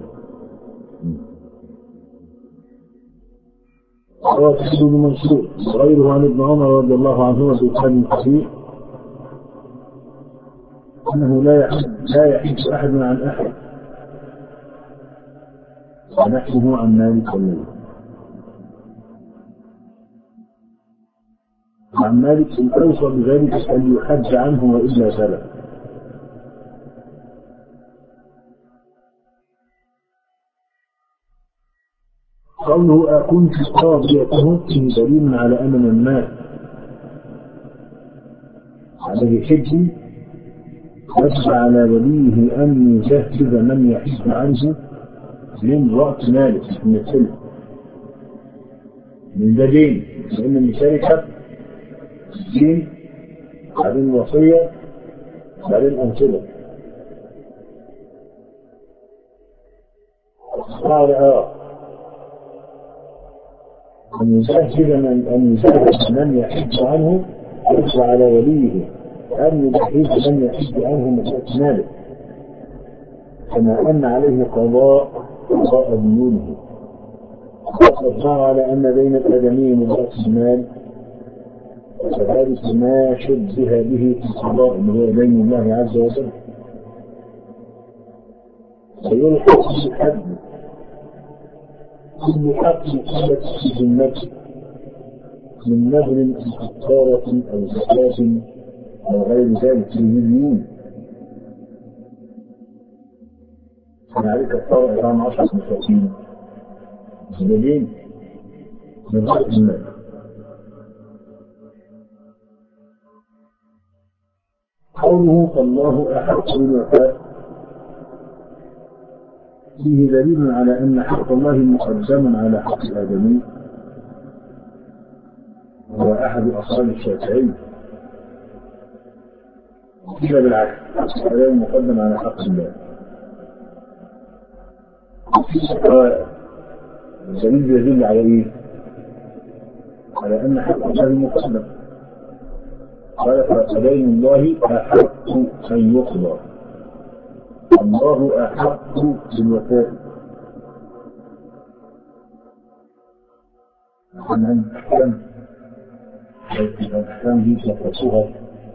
روى سعيد بن منصور وغيره عن ابن عمر رضي الله عنهما بإسناد صحيح أنه لا يحج لا يحج أحد عن أحد ونحنه عن مالك والليل. عن مالك إن أوصى بذلك أن يحج عنه وإلا سلم. قوله أكنت قاضيته فيه دليل على أن من مات عليه حج يجب على وليه أن يجهز من يحج عنه من رأس ماله من السلم من ده دين، لأن المشاركة دين بعدين وصية بعدين أمثلة. قال آه أن يجهز من أن يجهز من يحج عنه يجب على وليه أن يجهز من يحج عنه من رأس ماله، كما أن عليه قضاء قضاء ديونه. وقد على أن دين الآدمي من رأس المال، وكذلك ما شبه به في القضاء اللي هو دين الله عز وجل. فيلحق بالحد كل حق قلت في ذمته من نذر أو كفارة أو زكاة أو غير ذلك في الديون. كان عليك كفارة إطعام عشرة مساكين بدليل من رأس المال. قوله فالله أحق بالوفاء فيه دليل على أن حق الله مقدم على حق الآدمي، هو أحد أصحاب الشافعي. إلا بالعكس حق الآدمي مقدم على حق الله. الدليل يدل على إيه؟ على أن حق الله مقدم. قال فدين الله أحق أن يقضى، الله أحق بالوفاء. أن الأحكام الأحكام دي تفسرها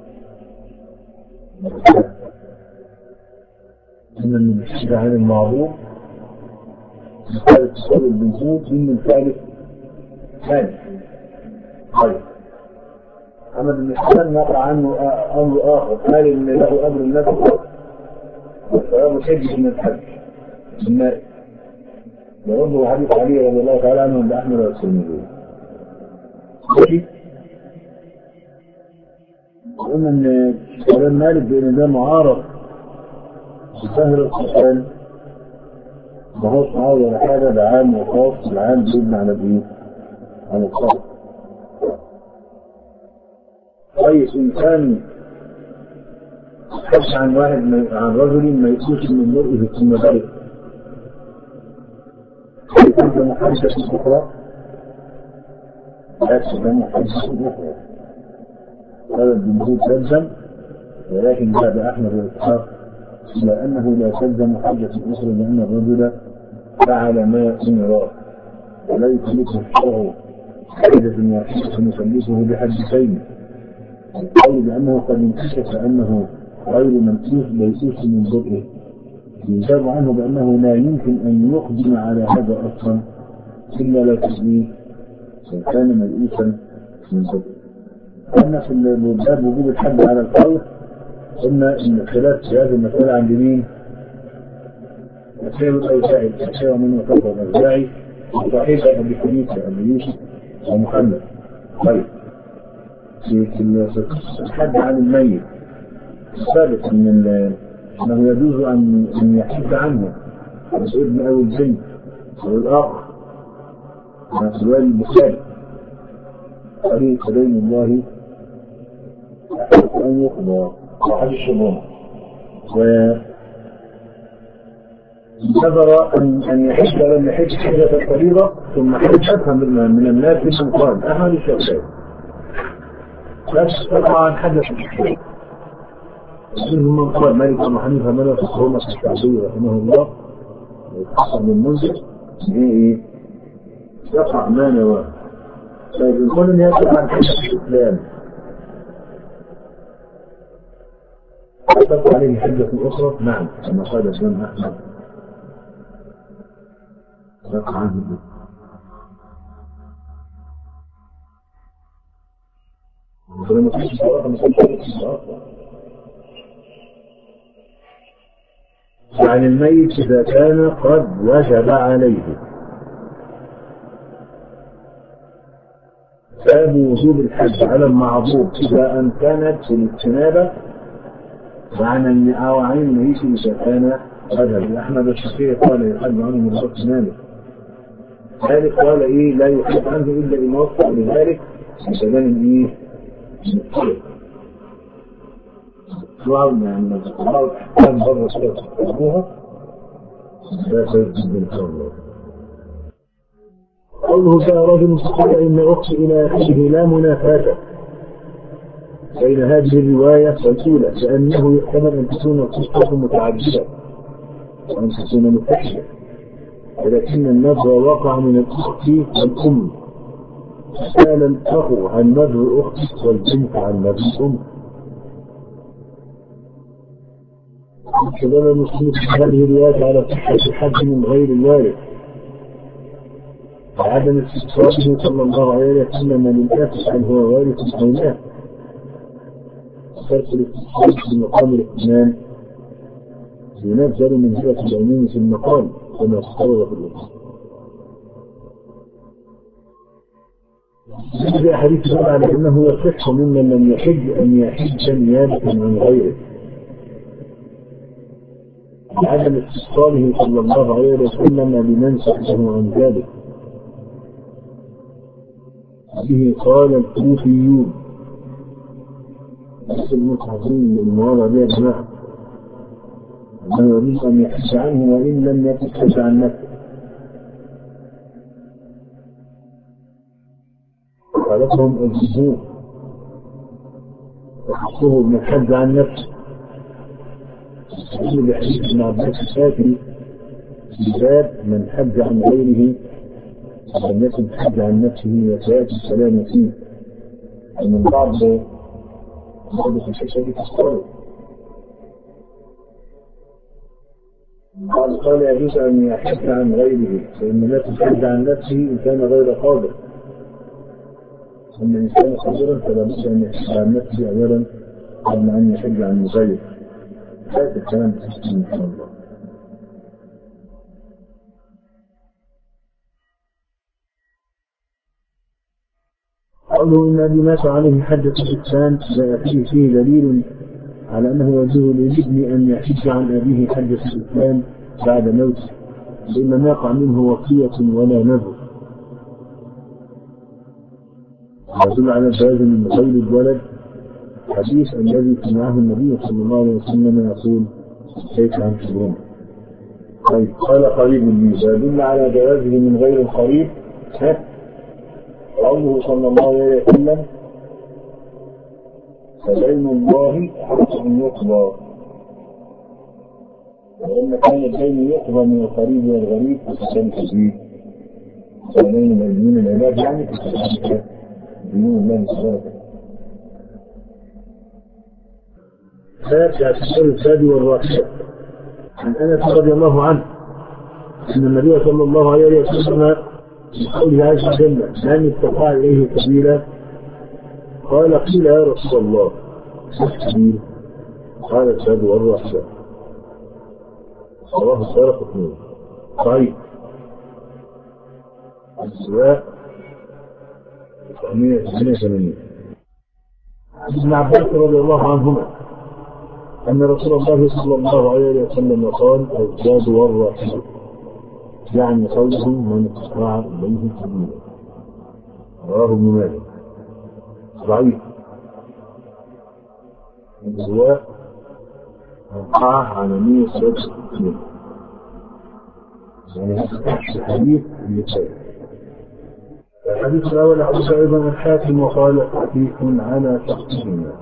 إن المشكلة عن المعروف مثال اتصال البنزول من الفعل ثاني. طيب أما بالنسبة وقع عنه أمر آخر قال إن له أمر النفس فهو مشجع من الحج النائب يرده حديث علي رضي الله تعالى عنه عند أحمد والترمذي. قلنا إن كلام مالك بأن ده معارض بسهل القرآن ما هوش معارض ولا حاجة، ده عام وخاص. العام بيبنى على الإيه؟ على الخاص. طيب إنسان حج عن واحد عن رجل ما يكونش من مرئه ثم بلغ يكون محجة أخرى لا تكون محجة أخرى. هذا الجمهور تلزم، ولكن بعد أحمد والإسحاق إلى أنه لا تلزم حجة أخرى لأن الرجل فعل ما أمر ولا يكلفه الشرع حجة واحدة يكلفه بحجتين. القول بأنه قد انكشف أنه غير منسوخ ليسوس من بدءه يجاب عنه بأنه لا يمكن أن يقدم على هذا أصلا إلا لا تجويه كان ميؤوسا من بدءه. أما في الباب وجوب الحد على القول قلنا إن الخلاف في هذه المسألة عند مين؟ الشيء الأوزاعي الشيء من وفاق الأوزاعي وصحيح أبي حنيفة أبي يوسف ومحمد. طيب في الحد عن الميت ثابت ان انه يجوز ان ان يحج عنه الابن او البنت او الاخ في رواية البخاري قال فدين الله أحق أن يقضى وحج الشباب ونذر أن أن يحج ولم يحج حجة الفريضة ثم حج أفهم من الناس من قال أحد الشافعي بس طبعا حدث الشافعي منهم من قال مالك بن حنيفة ملا فقهما الشافعي رحمه الله ويتحصل من منزل ايه يقع ما نواه طيب نقول ان يقع عن حجة الاسلام تقع عليه حجة اخرى نعم كما قال الامام احمد يقع عنه ولما تحصل صلاة مستقبلة الصلاة عن الميت إذا كان قد وجب عليه باب وجوب الحج على المعذور إذا أمكنت الاستنابة وعن النعاوعين الميت إذا كان قد أحمد الشافعي قال يحج عنه من غير مالك ذلك قال إيه لا يحج عنه إلا إن وفق لذلك بسبب إيه طبعا يعني بعض الأحكام بره كده تفهموها لا خير جدا إن شاء الله. قوله جاء رجل فقال إن أختي إلى أخيه لا منافاة بين هذه الرواية والأولى لأنه يحتمل أن تكون القصة متعددة وأن تكون متحدة ولكن النظر وقع من الأخت والأم سأل الأخ عن نظر الأخت والبنت عن نظر الأم كذلك المسلم في هذه الرواية على صحة الحج من غير الوارث وعدم استفساره صلى الله عليه وسلم للأسف هل هو وارث أو لا فرق الاستفسار في مقام الاحتمال ينزل من جهة العموم في المقام كما افترض في الوقت. هذا حديث يدل على أنه يصح ممن لم يحج أن يحج نيابة عن غيره عدم استفساره صلى الله عليه وسلم لمن سأله عن ذلك به قال الكوفيون نفس المتحفين للمواضع دي يا جماعة أنه يريد أن يحج عنه وإن لم يتحج عن نفسه قالتهم الجمهور وحصه ابن الحج عن نفسه يقول بحديث ابن عباس الشافعي في باب من حج عن غيره لم يكن حج عن نفسه وسيأتي السلام فيه ومن بعض بعض في الشاشة تستغرب قال قال يجوز أن يحج عن غيره فإن لا تحج عن نفسه إن كان غير قادر أما إن كان قادرا فلا بد أن يحج عن نفسه أولا قبل أن يحج عن غيره هذا الكلام تسلم إن شاء الله. قالوا إن أبي مات عليه حجة الإسلام جاء فيه فيه دليل على أنه يجوز للابن أن يحج عن أبيه حجة الإسلام بعد موته لأن لم يقع منه وصية ولا نذر يدل على جواز من غير الولد حديث الذي سمعه النبي صلى الله عليه وسلم يقول كيف عن شبههم. طيب قال قريب لي يدل على جوازه من غير القريب قوله صلى الله عليه وسلم فدين الله حق أن يقضى ولما كان الدين يقضى من القريب والغريب فكان تجديد فدين مدينين العباد يعني فكذلك دينون الله سبحانه فاتح السر الثاني والراشد عن أنس رضي الله عنه أن النبي صلى الله عليه وسلم بقوله عز وجل من استطاع إليه سبيلا قال قيل يا رسول الله السبيل قال الشهد والرحشة رواه الدارقطني. طيب السواء تسعمائة وثمانية ابن عباس رضي الله عنهما أن رسول الله صلى الله عليه وسلم قال الزاد والرحشة يعني قوله من استطاع إليه سبيلا. رواه ابن ماجه. ضعيف. الرواة أربعة على مية وثلاثة وستين، يعني نفس الحديث المثال. الحديث الأول أخرج أيضا الحاكم وقال صحيح على شخصهما.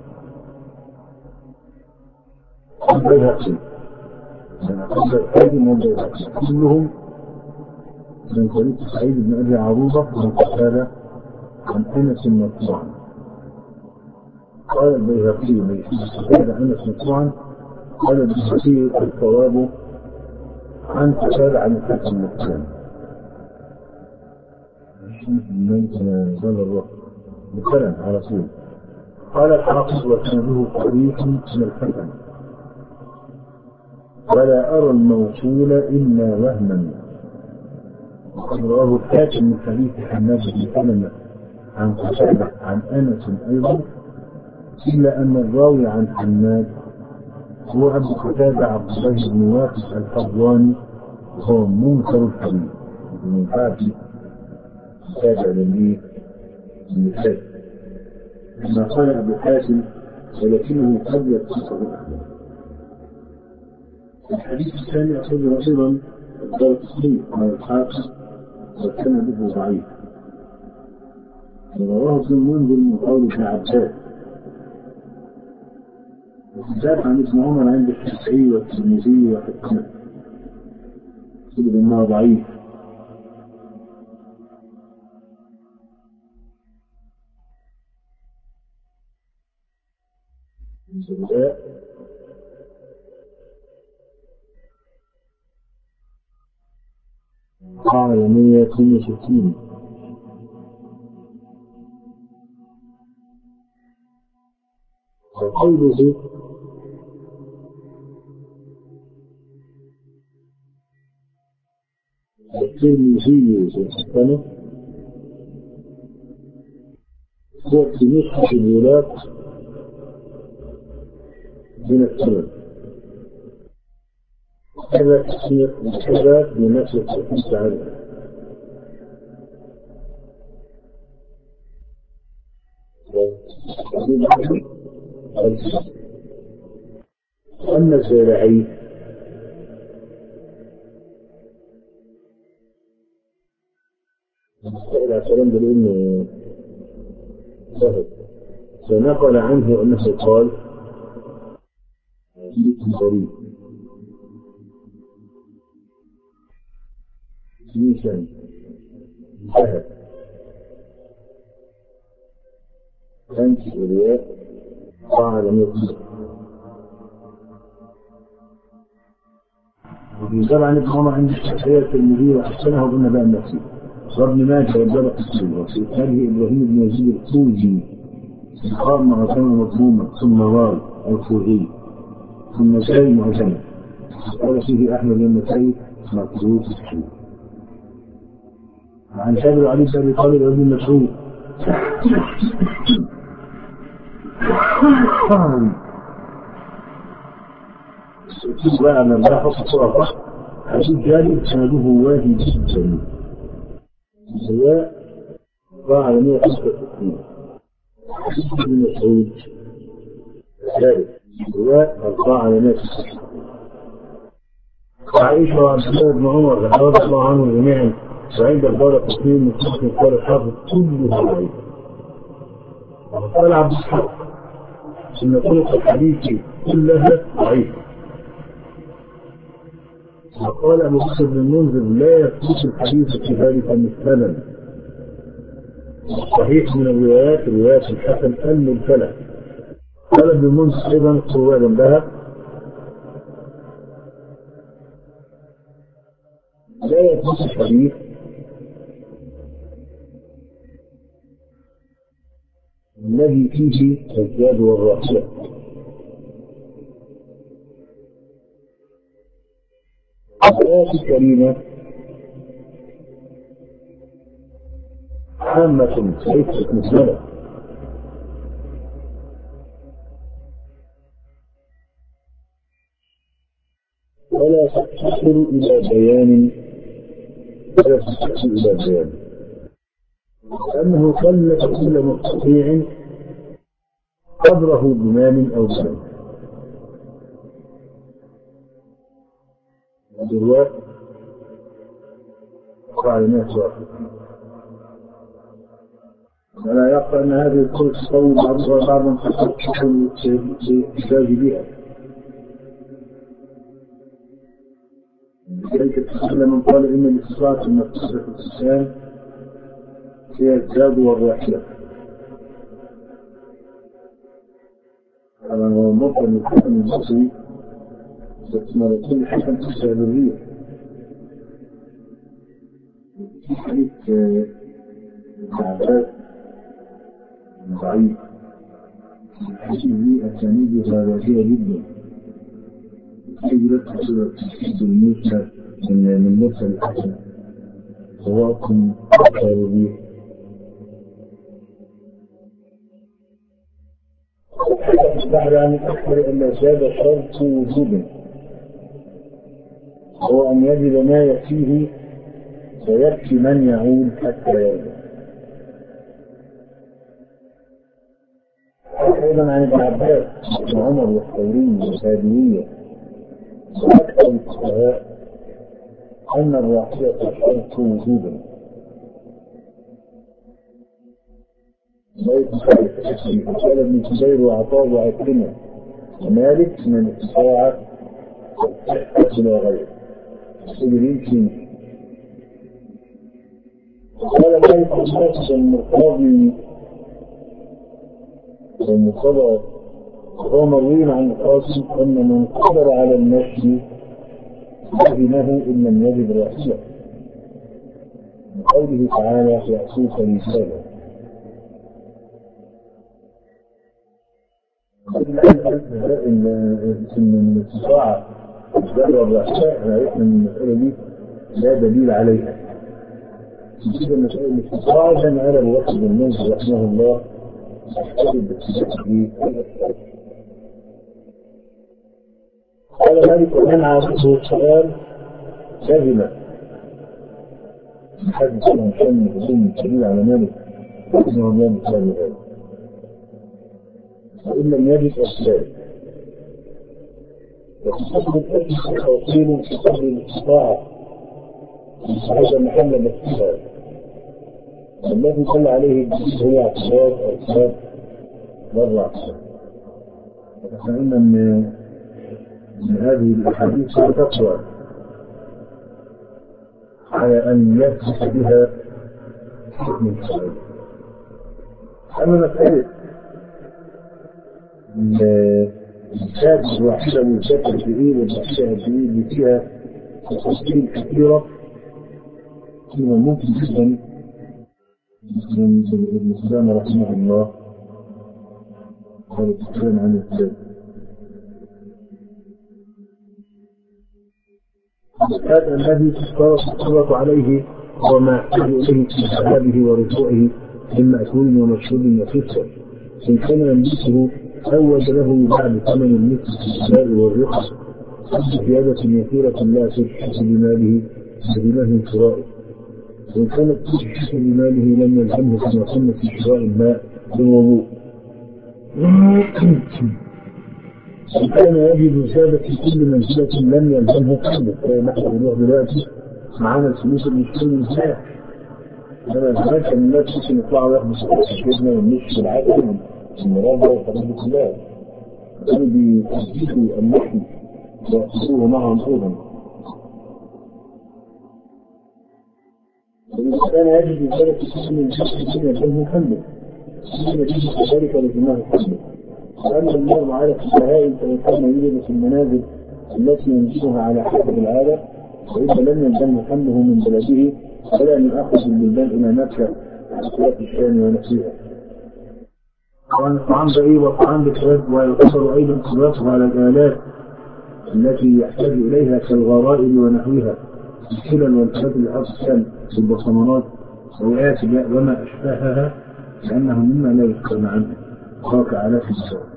البيهقي من أخرج الحاكم والبيهقي كلهم من طريق سعيد بن أبي عروبة من قتادة عن أنس مرفوعا. قال البيهقي ليس قتادة أنس مرفوعا، قال البيهقي الصواب عن قتادة عن الحاكم مرفوعا. مثلا على طول. قال الحافظ وسنده صحيح من الحسن، ولا أرى الموصول إلا وهما. وقد رواه الحاكم من حديث حماد بن سلمة عن قتادة عن أنس أيضا، إلا أن الراوي عن حماد هو أبو قتادة عبد الله بن واقف الحضراني، وهو منكر الحديث من بعد تابع للميت المثال كما قال أبو حاتم، ولكنه قد يتصل أحمد. الحديث الثاني أخرجه أيضا الدارقطني على الحاكم وكان به ضعيف، ورواه ابن المنذر من قول ابن عباس، وزاد عن ابن عمر عند الشافعي والترمذي وحكمه، يقول انه ضعيف. قال مية اثنين وستين. وقوله الترمذي في السنة هو في نسخة الولاة من السنة، كذا تسمية كذا بنفس التحديث عنه. أما الزارعي المستقل على الكلام ده لأنه سهل، فنقل عنه أنه قال غريب ميشان سهل أنت الرياء فعل ميت. ويجاب عن ابن عمر عند الشافعية الترمذي وحسنه ابن بقى النفسي وابن ماجه والدارقطني، وفي إسناده إبراهيم بن يزيد الكوفي قام معظمه مضمومة ثم راي الكوفي ثم شاي معظمه، قال فيه أحمد بن مسعود مكروه الشيء. عن جابر علي بن أبي طالب وابن مسعود بقى من لا حصل صورة حديث جاري سنده واهي جدا، سواء ضاع على مية وخمسة وستين. حديث ابن مسعود ذلك سواء ضاع على مية وخمسة وستين. وعائشة وعبد الله بن عمر رضي الله عنهم جميعا وعند الدارقطني من قسم قال الحافظ كله ضعيف. وقال عبد الحق إن طرق الحديث كلها ضعيفة. وقال أبو بكر بن المنذر لا يثبت الحديث كذلك مثلا. صحيح من الروايات روايات الحسن المرسلة. قال ابن المنذر أيضا قوة جنبها لا يثبت الحديث الذي فيه الزاد والراحلة. الآيات الكريمة عامة ليست مثلة، ولا تقتصر إلى بيان ولا تستحي إلى بيانه، لأنه كلف كل مستطيع قدره بمال أو بمال. الرواية وقع الناس واحد، ولا يقع أن هذه الطرق تقوي بعضها بعضا حتى تكون الاحتجاج بها. لذلك تكلم من قال إن الاستطاعة المقصودة في الإسلام هي الزاد والراحلة. أنا ممكن الحكم المصري استثمار كل حكم تسعى بالريح. في حديث العباد ضعيف، الحديث ذي أسانيدها راجعة جدا، حجرت حجرة تشكيد الموسى من من نفس الحكم سواء تسعى بالريح. بعد عن الأكثر أن زاد شرط وجوب هو أن يجد ما يكفيه ويكفي من يعود حتى يرجع. أيضا عن ابن عباس وعمر والثوري والهادية وأكثر الفقهاء أن الراحلة شرط وجوب. قال ابن كثير وعطاء وعكرمة ومالك من الاستطاعة والصحة إلى غيره سجلين فيه. قال مالك الناس المرتضي والمقرر وهو مروي عن القاسم أن من قدر على المشي لزمه إن لم يجد راحلة، من قوله تعالى يأتوك رسالة. إن الاستطاعة الجر والرحشاء احنا عرفنا من المسألة دي لا دليل عليها. تجد مسألة الاستطاعة كان على أبو بكر بن منذر رحمه الله يحتجب بالسجاح في الأسفل. قال مالك ومن عاصته السؤال لازم حدث عن شم هجوم كبير على مالك رحمه الله مثال هذا، وإن لم يجد أسباب وتصدق أجل توصيل في قدر الاستطاعة هذا محل نفسها الذي دل عليه الدليل هو اعتبار أسباب والرأس. فإن من من هذه الأحاديث تقوى على أن يثبت بها حكم الشرع. أما مسألة الشاب الواحدة والشاب الجديد والشاب الجديد اللي فيها تفاصيل كثيرة فيها ممكن جدا من ابن سلام رحمه الله قال تتكلم عن الشاب. هذا الذي تشترط الصلاة عليه هو ما يحتاج إليه في ذهابه ورجوعه من مأكول ومشروب يخفه، إن كان يملكه أوج له بعد ثمن المثل في الشراء والرخص زيادة يسيرة لا تشحث بماله بدونه شرائه، وإن كانت تشحث بماله لم يلزمه كما قلنا في شراء الماء بالوضوء. إن كان يجد زيادة في كل منزلة لم يلزمه قلبه، نحن نروح دلوقتي معانا الفلوس اللي نشتري من الزيادة، إنما زمان كان الناس ممكن يطلعوا ياخدوا سكتنا والنش والعسل والمرابة والحاجات دي كلها، كانوا بيحدثوا اللحم ويأخذوه معهم أيضا. وإذا كان يجد ذلك في كل منزلة لم يلزمه قلبه، إن نتيجة ذلك لزمه قلبه. وأما المرء على الفقهاء فإن كان يوجد في المنازل التي ينزلها على حسب العادة وإذا لم يلزم حمله من بلده ولا من أخذ البلدان إلى مكة وأسواق الشام ونفسها. طبعا الطعام ده إيه والطعام بالكلاب، ويقدر أيضا قدرته على الآلات التي يحتاج إليها كالغرائب ونحوها الحلل والحاجات الأطفال والبصمانات ووعاء الماء وما أشبهها، لأنه مما لا يستغنى عنه خاك على الشرع.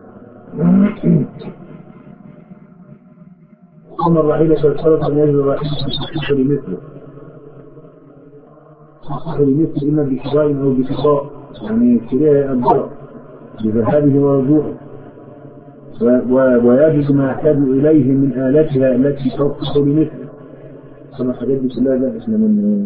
ثم الرحيل فالفرق أن يجب الرحيل في لمثله، تصح لمثل إما بشراء أو بشراء، يعني يشتريها الضرر بذهابه ورجوعه، ويجد ما يحتاج إليه من آلاتها التي تصح لمثله. كما حاجات دي كلها بقى احنا من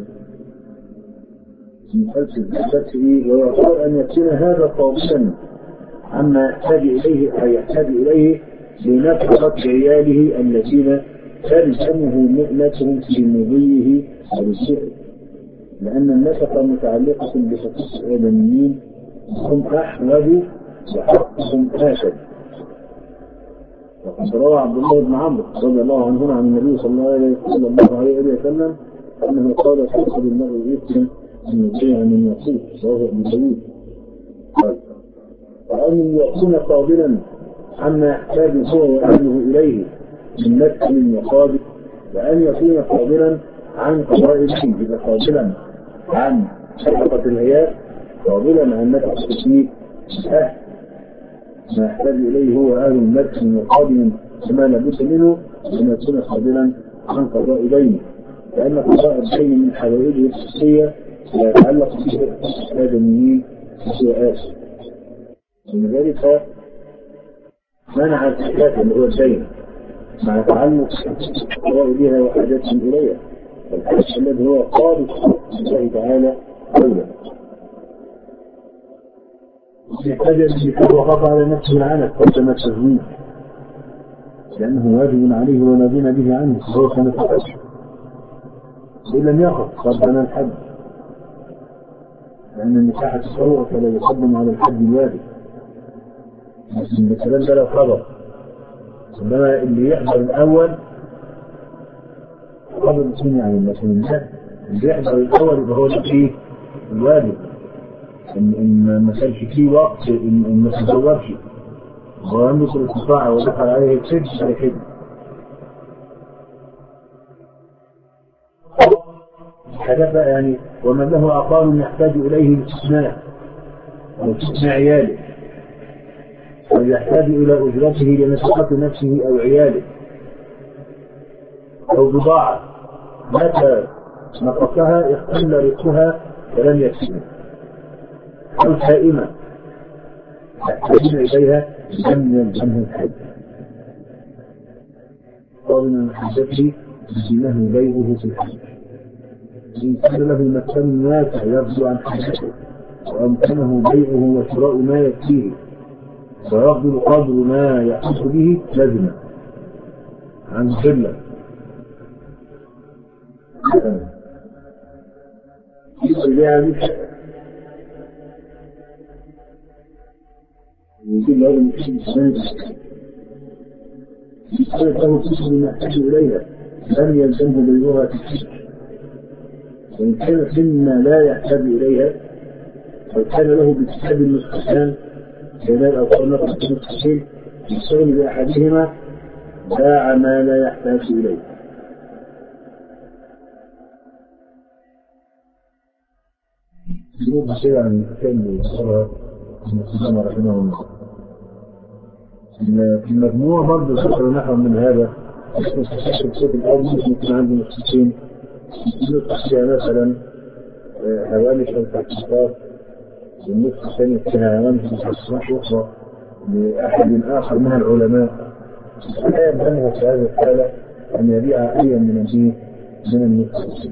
نفلسف إيه، ويقول أن يكون هذا قابلا عما يحتاج إليه أو يحتاج إليه لنفقة عياله الذين تلزمه مؤنتهم في مضيه ورزقه، لأن النفقة متعلقة بحقوق الآدميين، هم أحوج وحقهم آكد. وقد روى عبد الله بن عمرو رضي الله عنهما عن النبي صلى الله عليه وسلم أنه قال: حسب المرء إثما أن يضيع من يقول، رواه ابن داود. وأن يكون قابلا عما يحتاج هو وأهله إليه من مسكن وقابل، وأن يكون قابلا عن قضاء الدين، إذا قابلا عن شفقة العيال، قابلا عن نفع التشريك أهل ما يحتاج إليه هو أهل المسكن وقابلا كما لابد منه، وأن يكون قابلا عن قضاء دينه، لأن قضاء الدين من حوائجه الشخصية لا يتعلق به الآدميين هو آسف. ولذلك منع الزكاة اللي هو الدين مع تعلق حوائجها وحاجاتهم إليها، والحاج الذي هو قابل لله تعالى أولا. يحتاج الزكاة وخاف على نفسه العنف قدم التزويد، لأنه واجب عليه ولا دين به عنه، فهو كان فقط وإن لم يخف قدم الحج، لأن النكاح تطوع فلا يقدم على الحج الواجب. لكن الكلام ده لو خبر، إنما اللي يحضر الأول قبل السنة عن المسلمين، لا، اللي يحضر الأول يبقى هو فيه الواجب. إن إن ما كانش فيه وقت إن إن ما تزوجش هو يملك الاستطاعة ودخل عليه السجن على كده. حاجات بقى يعني، ومن له عقار يحتاج إليه الاستثناء أو استثناء عياله، أو يحتاج إلى أجرته لنفقة نفسه أو عياله، أو بضاعة متى نفقها اختل رزقها فلم يكفيه، أو سائمة يحتاجون إليها لم يلزمه الحج. ومن حجته له بيعه في الحج، إن كان له مكان واسع يرجو عن حجته وأمكنه بيعه وشراء ما يكفيه ويفضل قدر ما يحس به لازم عن جلة يقول له المحسن السنة كانت له كسر ما يحتاج إليها لم يلزمه بيعها في الحج، وإن كانت مما لا يحتاج إليها وكان له باكتساب النسختان كذلك أو قلنا في النسختين يشتغل بأحدهما باع ما لا يحتاج إليه. يقول بشيء عن كان يصرها المسلمة رحمه الله في المجموع برضه ذكر نحو من هذا. اسم الشيخ الكتب الأول ممكن يكون عنده نسختين، يقول تحتها مثلا هوامش أو تحقيقات، والنسخة الثانية فيها هوامش وتحقيقات أخرى لأحد آخر من العلماء. لا يلزمه في هذه الحالة أن يبيع أي من الدين من النسخة.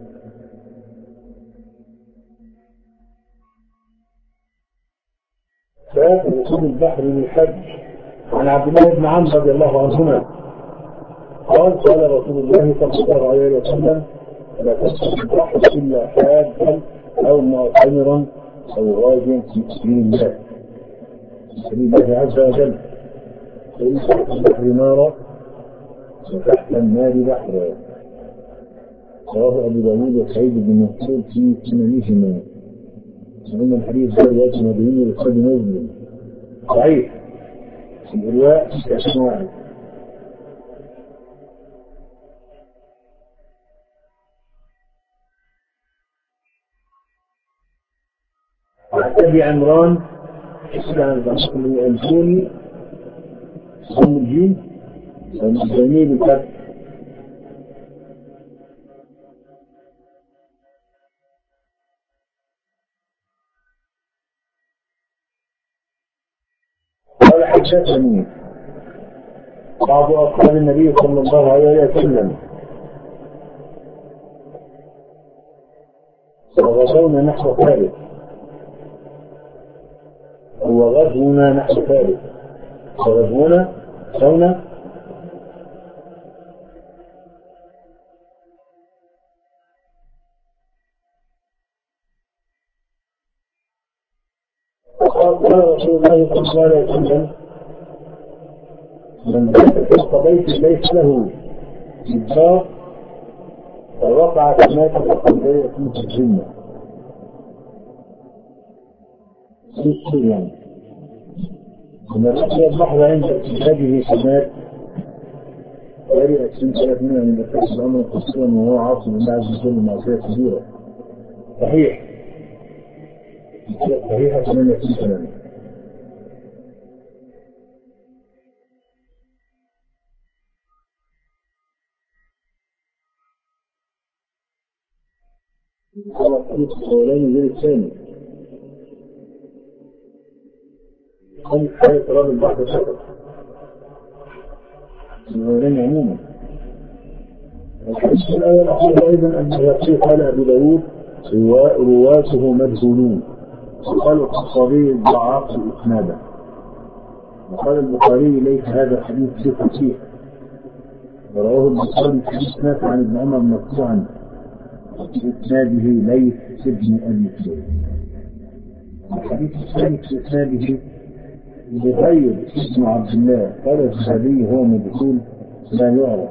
باب وصول البحر للحج. عن عبد الله بن عمرو رضي الله عنهما قال: قال رسول الله صلى الله عليه وسلم: لا تدخل البحر إلا حاجا أو معتمرا أو غازيا في سبيل الله في سبيل الله عز وجل، فإن تحت البحر نارا وتحت النار بحرا. رواه أبو داود وسعيد بن منصور في سننهما، وإن الحديث ده رواية مدينة للقاضي مسلم صحيح. الإرواء في واحد. وعن أبي عمران اسمع عن الضمير اللي أنسوني ضم الجيم والجميل الفتح. قال حدثني بعض أصحاب النبي صلى الله عليه وسلم وغزونا نحو ثالث هو غزونا نحو ثالث وغزونا غزونا قال رسول الله صلى الله عليه وسلم من بات في بيت ليس له جدار فوقع كما تقول في الجنة في السوريان من الرسول اللحظة عند اتجاهه سمات ويرئت من ثلاث منها من أساس الأمر قصيرا وهو عاصم الله عز وجل معصية كبيرة صحيح صحيحة كمان يكون كلامه هو الحديث الأولاني غير الثاني هم حالة راجل بعد شرط الأولاني عموما الحديث الأول أخير أيضا أن الرسول قال أبو داود رواته مجهولون وقال الخطابي ضعاف إسنادا وقال البخاري ليس هذا الحديث بصحيح ورواه البخاري في إسناد عن ابن عمر مرفوعا في إسناده ليس ابن أبي سعيد الحديث الثاني في إسناده بغير اسم عبد الله قال الذهبي هو مجهول لا يعرف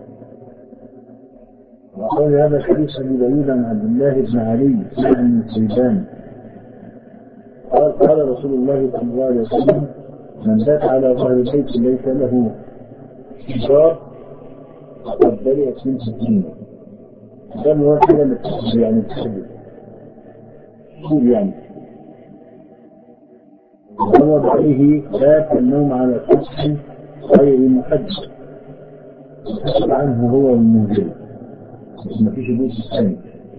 وقال هذا الحديث أبي داود عن عبد الله بن علي عن سيدان قال قال رسول الله صلى الله عليه وسلم من بات على ظهر البيت ليس له حجار فقد برئت منه الدين ده هو كده اللي بتحب يعني بتحب طول يعني وعوض عليه بات النوم على سطح غير محدد يحسب عنه هو المنزل ما فيش بوت الثاني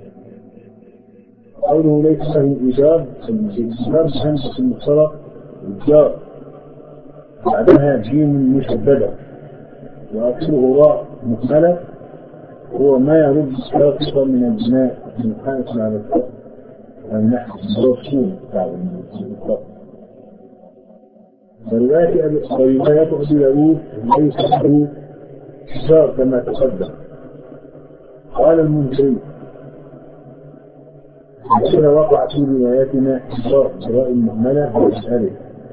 قوله ليس له إيجاب الإيجاب بهمزة المصطلح إيجاب بعدها جيم مشددة وآخره راء مكملة هو ما يرد ساقطا من البناء من حائط على السقف أو نحو هو السور بتاع السقف ورواية أبي داود ليس له إيجاب كما تقدم قال المنذري إذا وقع في رواياتنا إجراء إجراء المهملة والإشارة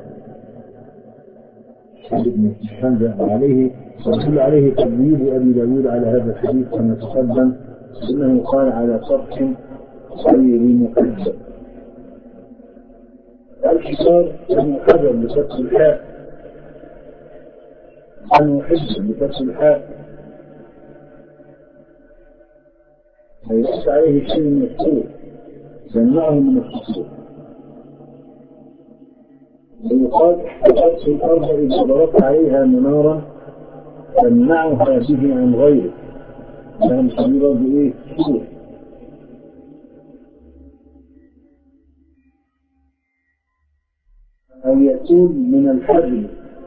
ابن حمزة عليه ويدل عليه تبويب أبي داود على هذا الحديث كما تقدم إنه قال على سطح غير محدد الحصار المحرر بفتح الحاء المحدد بفتح الحاء ليس عليه شيء مذكور يمنعه من الحصول ويقال احتفظت في الأرض إذا ضربت عليها منارا تمنعها به عن غيره لها مصيبة بإيه؟ سور أو يكون من الحجم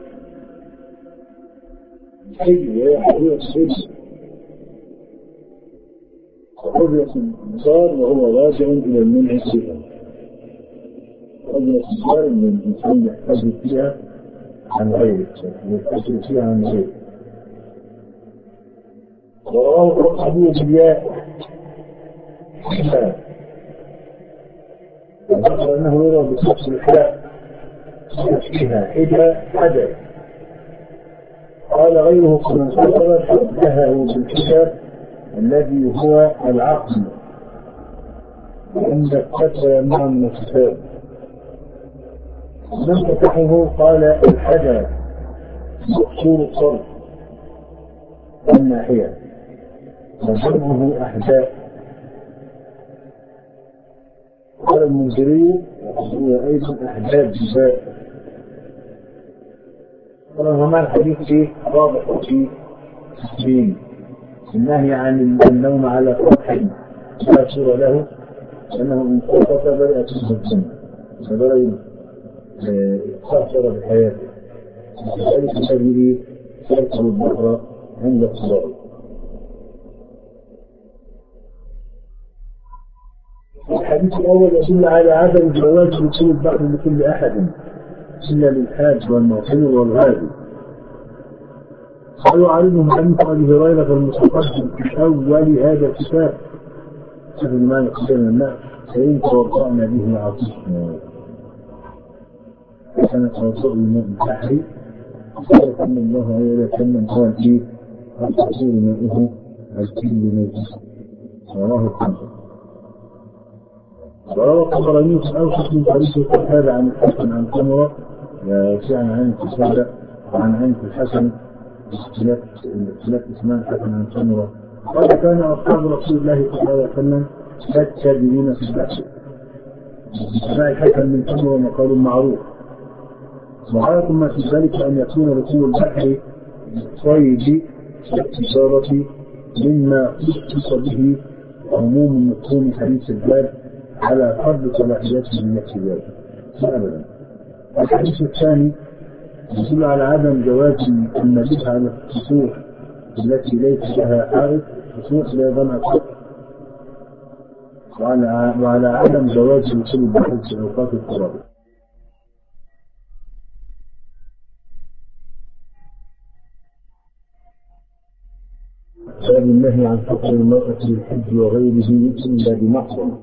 حجم وهي حجم الحجم قدرة الإنسان وهو راجع إلى المنع فيها قدرة الإنسان أن الإنسان يحتاج فيها عن غيره ويحتاج فيها عن غيره ورواه الرقبي بالياء وذكر أنه يرى بكسر الحاء فيها حجة حجر قال غيره كمن سطر شبهه بالحجر الذي هو العقل عند الكسر يمنع من الكتاب من فتحه قال الحجر مقصور الصرف الناحية وجمعه أحداث قال المنذري هو أيضا أحداث جزاء قال وما الحديث فيه واضح في الدين النهي عن النوم على سطح لا صورة له أنه إن سقط بدأت منه الجنة فبدأ يستأثر بحياته وكذلك الذي يركب البحر عند الصلاة. الحديث الأول يدل على عدم جواز دخول البحر لكل أحد إلا للحاج والمعتمر والغازي. ويعرضهم حديث أبي هريرة المتقدم في أول هذا الكتاب مثل ما يقدم الماء فإن توضأنا به عطشنا فكان توضأ الماء البحر فإن الله عز وجل قال فيه التطهير ماؤه الكل نجس رواه الخمسة. وروى الطبراني في الأوسط من طريق قتادة عن الحسن عن سمرة وعن عين قتادة وعن عين الحسن اختلاف اسمان الحسن عن سمرة قال كان أصحاب رسول الله صلى الله عليه وسلم كاتبين في البحر سماع الحسن من سمرة مقال معروف. وغاية ما في ذلك أن يكون ركوب البحر بالصيد والتجارة مما خصص به عموم مفهوم حديث الباب على فرض صلاحيته من التجارة أبدا. الحديث الثاني يدل على عدم جواز المبيت على السطوح التي ليس لها حائط السطوح لا يضمن وعلى, وعلى عدم جواز دخول البحر في أوقات الصلاة. باب النهي عن سفر المرأة للحج وغيره إلا بمحرم.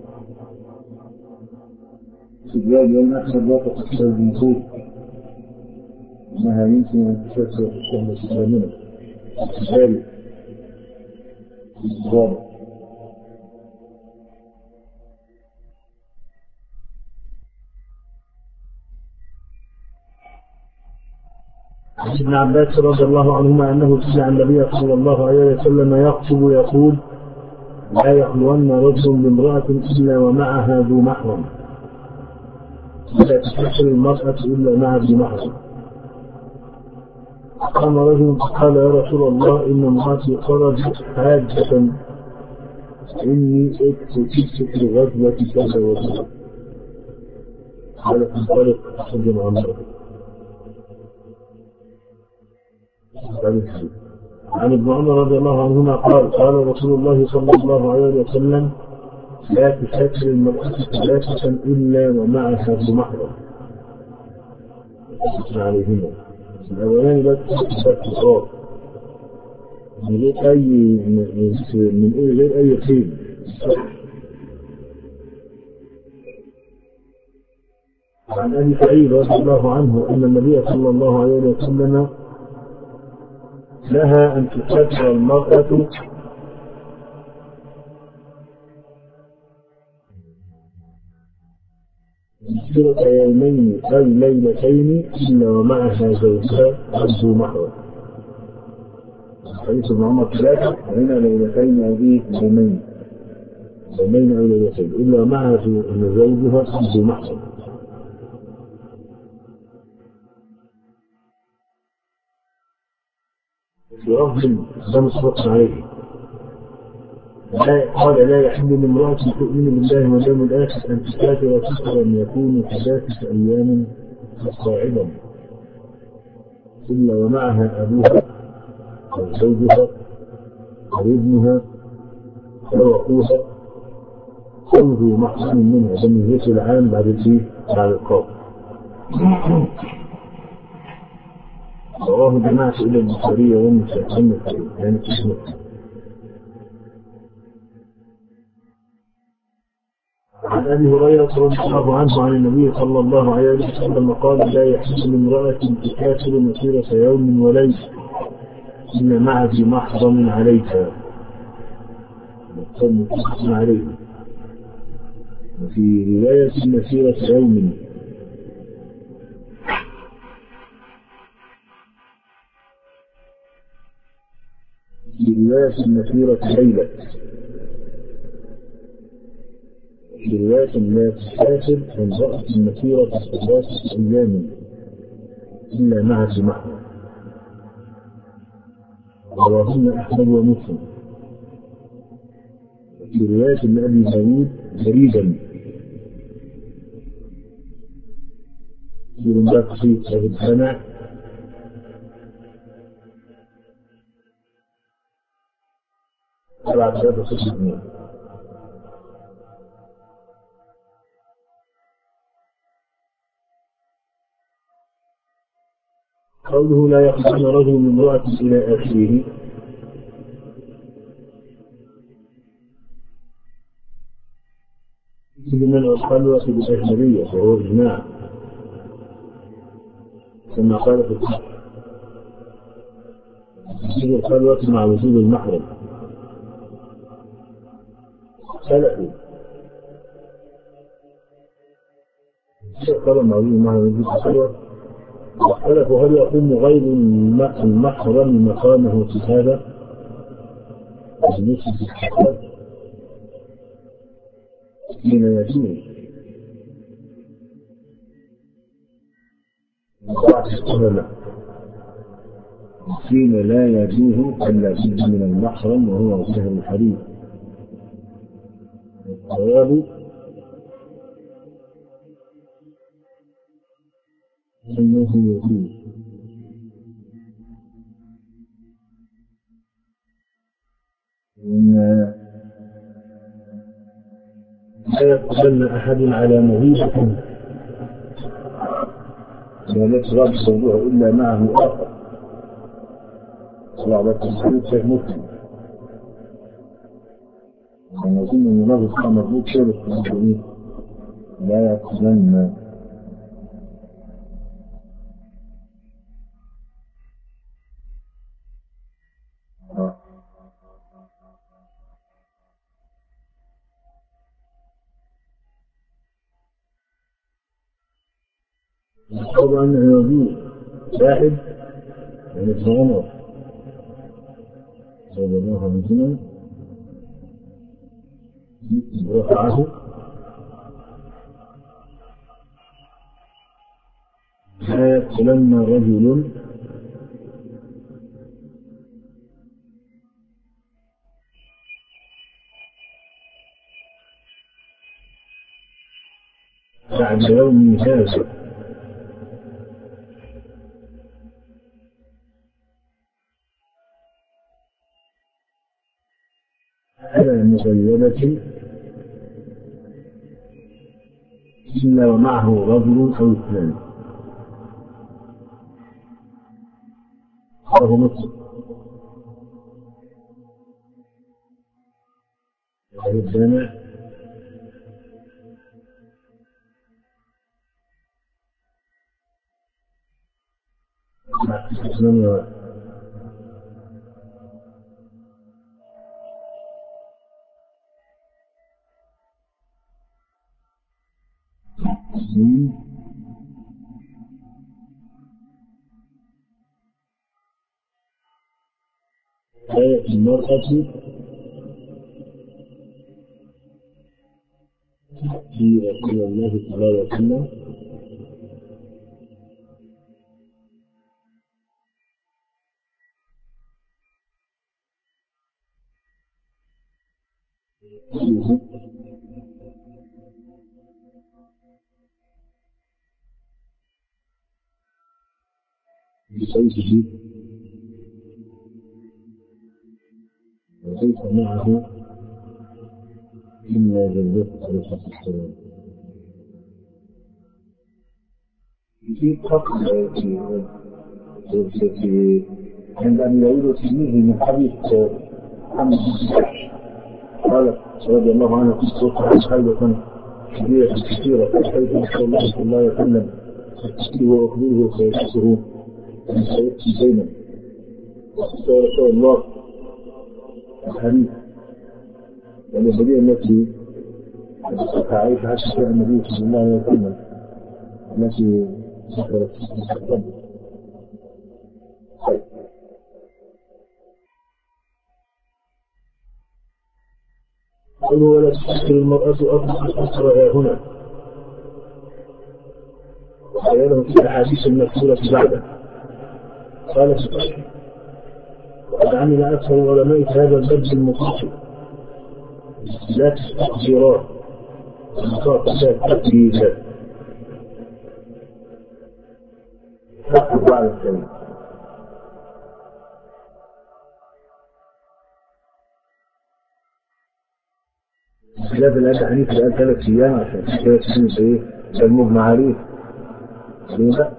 استدلال لأن أحمد لا تقصر الجنسية إنها يمكن أن تسافر في الشهر الثامنة استدلال الضابط. عن ابن عباس رضي الله عنهما أنه سمع النبي صلى الله عليه وسلم يخطب ويقول لا يخلون رجل بامرأة إلا ومعها ذو محرم ولا تسافر المرأة إلا مع ذي محرم. قام رجل فقال يا رسول الله إن امرأتي خرجت حاجة إني اكتشفت في الغزوة كذا وكذا قال تنطلق تخرج مع امرأتك. عن ابن عمر رضي الله عنهما قال قال رسول الله صلى الله عليه وسلم لا تسافر المرأة ثلاثة إلا ومعها ذو محرم عليهما. الأولاني لا تسافر اتصال من غير أي من غير أي قيد. عن أبي سعيد رضي الله عنه أن النبي صلى الله عليه وسلم لها أن تسافر المرأة مسيرة يومين أو ليلتين إلا ومعها زوجها ذو محرم. حديث ابن عمر ثلاثة وهنا ليلتين أو يومين يومين أو ليلتين إلا ومعها زوجها ذو محرم. في لفظ ده متفق عليه قال لا يحل لامرأة تؤمن بالله واليوم الآخر أن تسافر سفرا يكون ثلاثة أيام صاعدا إلا ومعها أبوها أو زوجها أو ابنها أو أخوها أو ذو محرم منها. ده من ذكر العام بعد الإيه بعد القول. رواه جماعة إلى البخاري والنسائي كانت اسمه. عن أبي هريرة رضي الله عنه عن النبي صلى الله عليه وسلم قال لا يحل لامرأة تسافر مسيرة يوم وليلة إلا مع ذي محرم عليها متفق عليه. وفي رواية مسيرة يوم في رواية مسيرة ليلة في رواية لا تسافر امرأة مسيرة ثلاثة أيام إلا مع ذي محرم. رواهن أحمد ومسلم. في رواية لأبي داود جريدا في رواية في الجامع سبعة ثلاثة صفر اثنين. قوله لا يخرجن رجل من امرأة إلى آخره، من الخلوة بالأجنبية وهو إجماع كما قال في الكتاب وجوب الخلوة مع وجوب المحرم. اختلفوا الخلوة مع وجوب المحرم وجوب الخلوة، واختلفوا هل يقوم غير المحرم مقامه في هذا بالنسبة للحساب حين يجوز حين لا يجوز فلا بد من المحرم وهو ظاهر الحديث. الجواب أنه يجوز لا يقبلن أحد على مغيبة لا تغاب الصوضوع إلا معه آخر صلى الله عليه وسلم مسلم. أنا أظن أن الرجل كان مضبوط شرط المسلمين لا يقبلن طبعا أنه يجوز واحد يعني ابن عمر رضي الله عنهما رفعه لا يقتلن رجل بعد يوم هذا على مغيبة إلا ومعه رجل أو اثنان. هذا مسلم الجامع مع الإسلام آية المرأة في رسول الله صلى الله عليه وسلم بسيفه وليس معه إلا جلته عليه الصلاة والسلام. في فقر في عند أن يعود فيه من حديث عن قالت رضي الله عنها في صوتها خيبة كبيرة كثيرة حيث نسأل الله صلى الله عليه وسلم تشكيه وأخبره فيشكره من سيدتي زينب وقال الله الحديث واليهودية التي ذكرتها عائشة عائشة النبي صلى الله عليه وسلم التي ذكرت في الكتاب. قالوا ولا تشكل المرأة أطلق أسرها هنا وخياله في الأحاديث المذكورة بعده. قال في الصحيح وقد عمل أكثر علماء هذا الباب المطلق لا تستقدران المخاطبات التكليفات تأخذ بعد الكلمة. خلاف الأبي حنيفة قال ثلاث أيام عشان كده ثلاث أيام إيه؟ كان مجمع عليه. ليه لا؟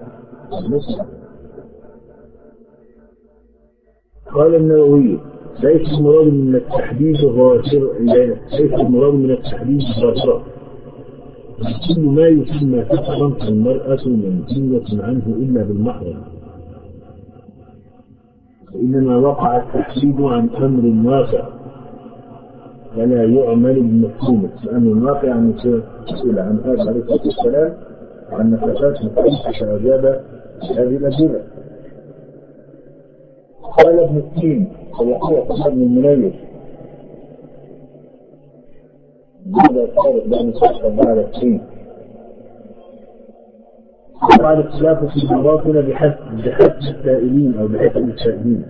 قال النووي ليس المراد من التحديد ظاهرا، ليس المراد من التحديد ظاهرا كل ما يسمى سفرا فالمرأة منزوة عنه إلا بالمحرم، وإنما وقع التحديد عن أمر واقع ولا يعمل بمفهومه، لأن واقع عن سئل عن هذا عليه الصلاة والسلام عن مسافات مختلفة فأجاب هذه الأجوبة. قال ابن التين ويقول ابن المنير هذا الفارق بين الصحة بعد التين وقع الاختلاف في المواطن بحسب بحسب السائلين أو بحسب السائلين.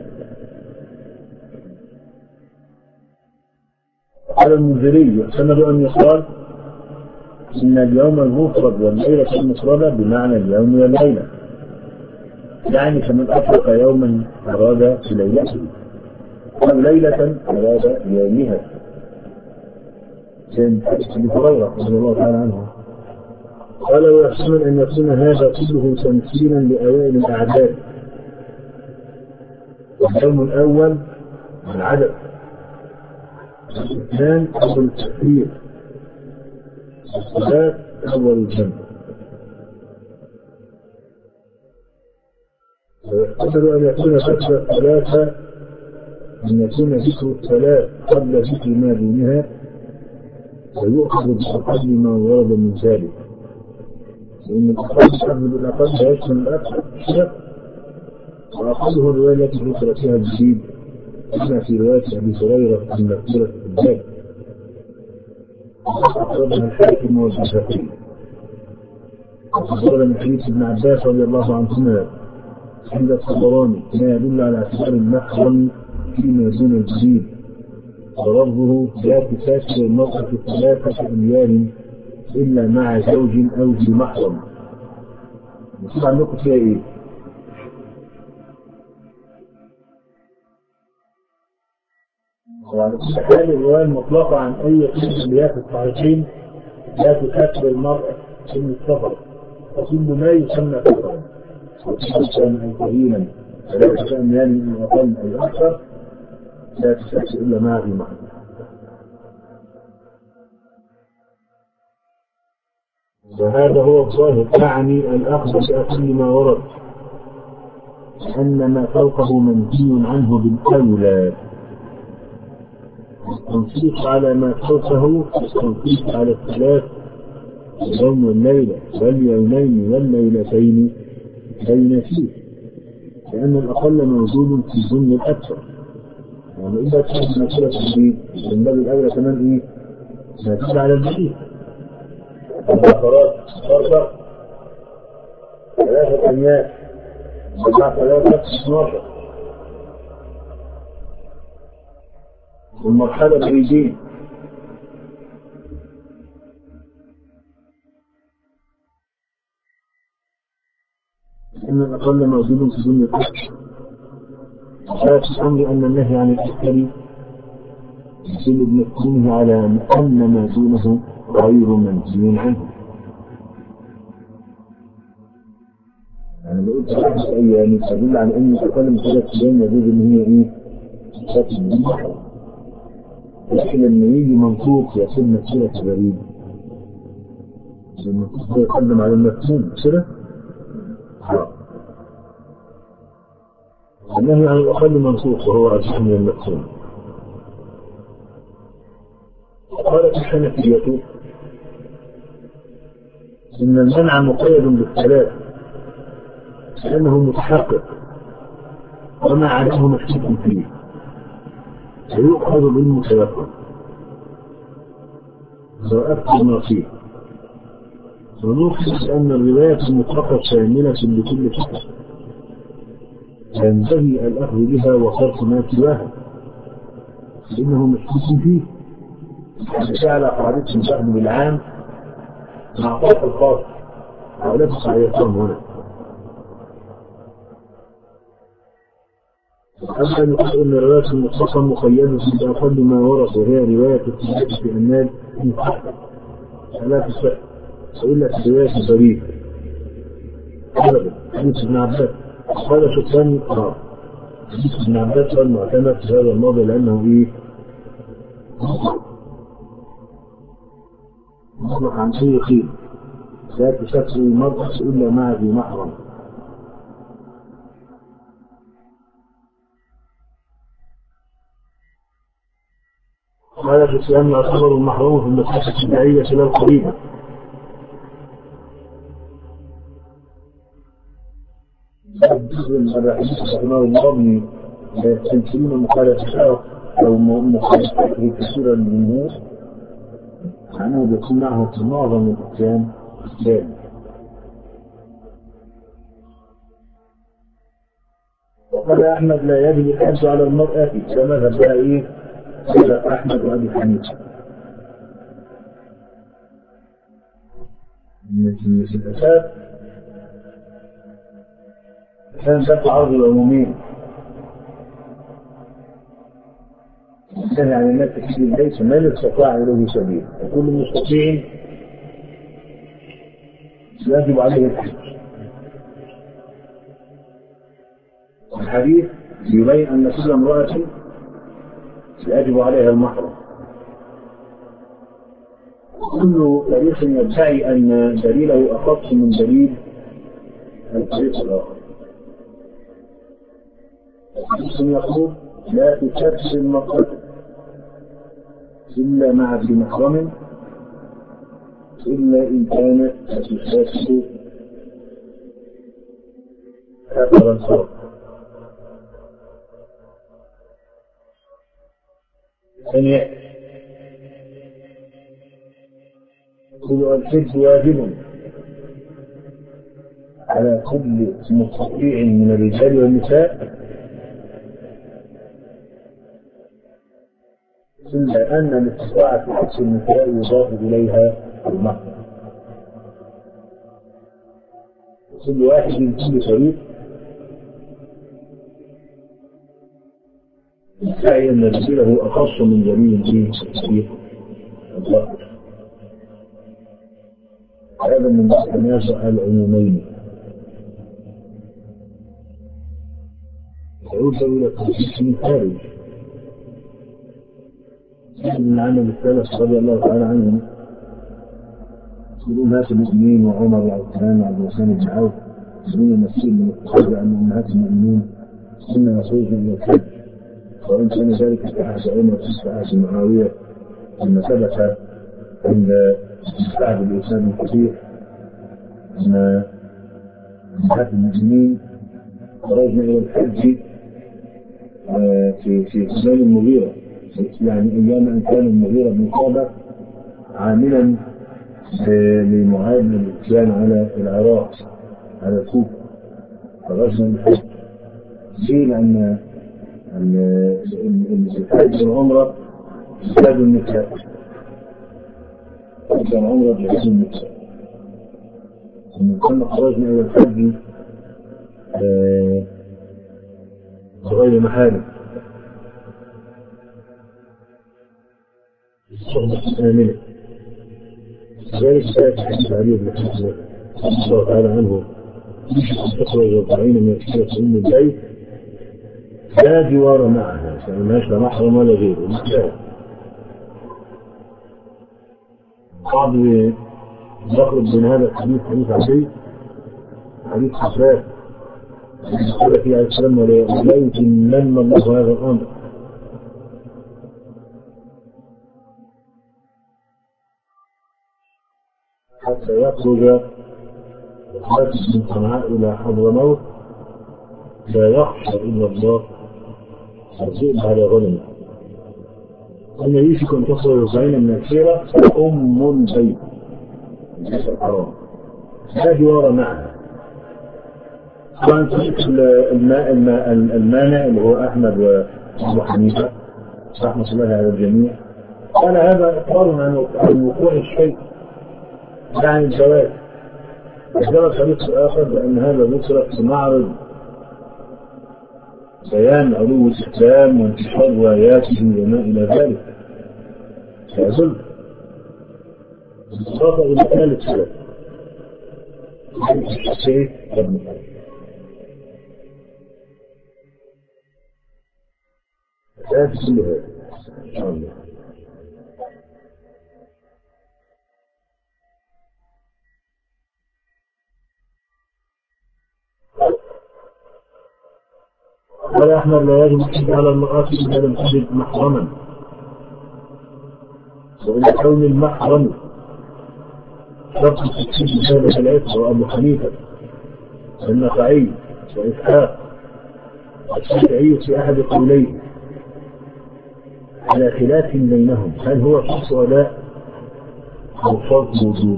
قال المنذري يحتمل أن يقال إن اليوم المفرد والليلة المفردة بمعنى اليوم والليلة، يعني فمن أطلق يوما أراد ليلته أو ليلة أراد يومها. كان أبي هريرة رضي الله تعالى عنه قال ويحتمل أن يكون هذا كله تمثيلا لأوائل الأعداد. اليوم الأول العدد، الاثنان أول التكبير، الثلاث أول الجنة. ويحتمل أن يكون ذكر الثلاثة أن يكون ذكر الثلاث قبل ذكر ما دونها ويؤخذ بأقل ما ورد من ذلك، لأن الأقل قبل بالأقل يشمل الأكثر وأقله الرواية التي ذكر فيها الجديد كما في رواية أبي هريرة المذكورة في الباب أخرجها الحاكم والبيهقي. وقال من حديث ابن عباس رضي الله عنهما عند الطبراني ما يدل على اعتبار المحرم فيما دون الجديد، ولفظه لا تسافر المرأة ثلاثة أميال إلا مع زوج أو ذي محرم. نشوف عندكم فيها إيه؟ وعلى كل حال الرواية المطلقة عن أي كلمة في الصحيحين لا تسافر المرأة في السفر، وكل ما يسمى سفرا وكل أي قليلا ثلاثة أميال من أقل أو أكثر لا تسافر إلا مع ذي محرم. وهذا هو الظاهر، تعني الأخذ بأقل ما ورد، أن ما فوقه منهي عنه بالأولى. التنصيص على ما فوقه التنصيص على الثلاث اليوم والليلة واليومين والليلتين بين فيه، لأن الأقل موجود في ضمن الأكثر. يعني إذا كانت مسألة الجديد من باب الأولى كمان إيه؟ ما تدل على الجديد. الآخرات فرصة ثلاثة أيام ومع ثلاثة اثناشر. والمرحلة الريدين إن الأقل موجود في ضمن الأكثر. فات الأمر أن النهي عن الأكثر يدل بمفهومه على أن ما دونه غير منهي عنه. يعني لو قلت ثلاثة أيام تدل على أن الأقل من ثلاثة أيام يجوز إن هي إيه؟ شكل من المحرم. لكن لما يجي منطوق يكون مسيرة غريبة، المنطوق يقدم على المفهوم كده. النهي عن الأقل منطوق وهو أرجح من المفهوم. قالت الحنفية إن المنع مقيد بالثلاث لأنه متحقق وما عداه مشكوك فيه فيؤخذ بالمتيقن وأكثر ما فيه. ونوصف أن الرواية المطلقة شاملة لكل فكر ينبغي الأخذ بها وصرف ما سواها لأنه مشكوك فيه. على قاعدة الأخذ بالعام مع طرف الخاص هؤلاء الصحيحون هنا. أما يقول أن الرواية المطلقة مقيدة بأقل ما ورد وهي رواية الثلاثة في أناد مطلقة لا تصح وإلا في رواية البريد أبدا حديث ابن عباس قال سفيان آه حديث ابن عباس كان معتمد في هذا الماضي لأنه إيه مطلق عن أي قيل لا تسافر المرأة إلا مع ذي محرم. قال سفيان يعتبر المحرم في المساحة البعيدة لا القريبة. الحديث رحمه الله تمثيل مخالفته أو مخالفته كثيرا للجمهور عنه بيكون معه في معظم الأحكام الثاني. وقال أحمد لا يجب الحج على المرأة كما ذهب إيه إلى أحمد وأبي حنيفة. في الأساس كان ذات عرض العمومين كان يعني الناس تحج البيت من استطاع إليه سبيل وكل مستطيع يجب عليه الحج. الحديث يبين أن كل امرأة يجب عليها المحرم. كل طريق يدعي أن دليله أخص من دليل الطريق الآخر. يقول لا تسافر المرأة إلا مع ذي محرم إلا إن كانت تسافر آخر الفرق. ثانيا كل الحج واجب على كل مستطيع من الرجال والنساء إلا أن الاستطاعة في حج النساء يضاف إليها المحرم. كل واحد من كل فريق يدعي أن دليله أخص من دليل في الظاهر. هذا من تنازع العمومين. يعود إلى التخصيص من خارج من عمل السلف رضي الله تعالى عنهم يقولون أمهات المؤمنين وعمر وعثمان وعبد الرحمن بن عوف يقولون المسلم من الصحابة أن أمهات المؤمنين كنا يخرجن إلى الحج وإن كان ذلك في عهد عمر في عهد معاوية ثم ثبت عند كعب الإسلام الكثير أن أمهات المؤمنين خرجنا إلى الحج في في زمان المغيرة يعني أيام أن كان المغيرة بن شعبة عاملا لمعاذ بن الإسلام على العراق على الكوفة خرجنا من الحج. ليه؟ لأن الحج والعمرة جهاد النساء كان عمرة جهاد النساء. كنا خرجنا إلى الحج بغير محارم الصحبة آمنة. ذلك سيأتي حديث علي بن حسن رضي الله تعالى عنه تخرج أربعين من كثيرة أم البيت لا جوار معها فمالهاش لا محرم ولا غيره. بعض يخرج من هذا الحديث حديث علي حديث حساس يقول فيه عليه السلام ولا يتمن الله هذا الأمر حتى يخرج الحاكم من صنعاء إلى حضرموت لا يخشى إلا الله الذئب على غنمه. أن يوشك أن تخرج أربعين من الخيرة أم البيت ليس الحرام لا جوار معها. طبعا طريق الماء المانع اللي هو أحمد وأبو حنيفة رحمة الله على الجميع قال هذا إقرار عن وقوع الشيء يعني الجواز. وجرى طريق آخر بأن هذا ذكر في معرض بيان علو الإسلام وانتشار آياته وما إلى ذلك فيدل بالإضافة إلى ثالث سبب الشيء ابن ثالث كلها إن شاء الله. قال أحمد لا يجب الحج على المرأة إذا لم تجد محرما، وإلى كون المحرم شرط تكسير ذلك العتق وأبو حنيفة والنخعي وإسحاق والشافعي في أحد قوليه على خلاف بينهم هل هو شرط أداء أو شرط وجود.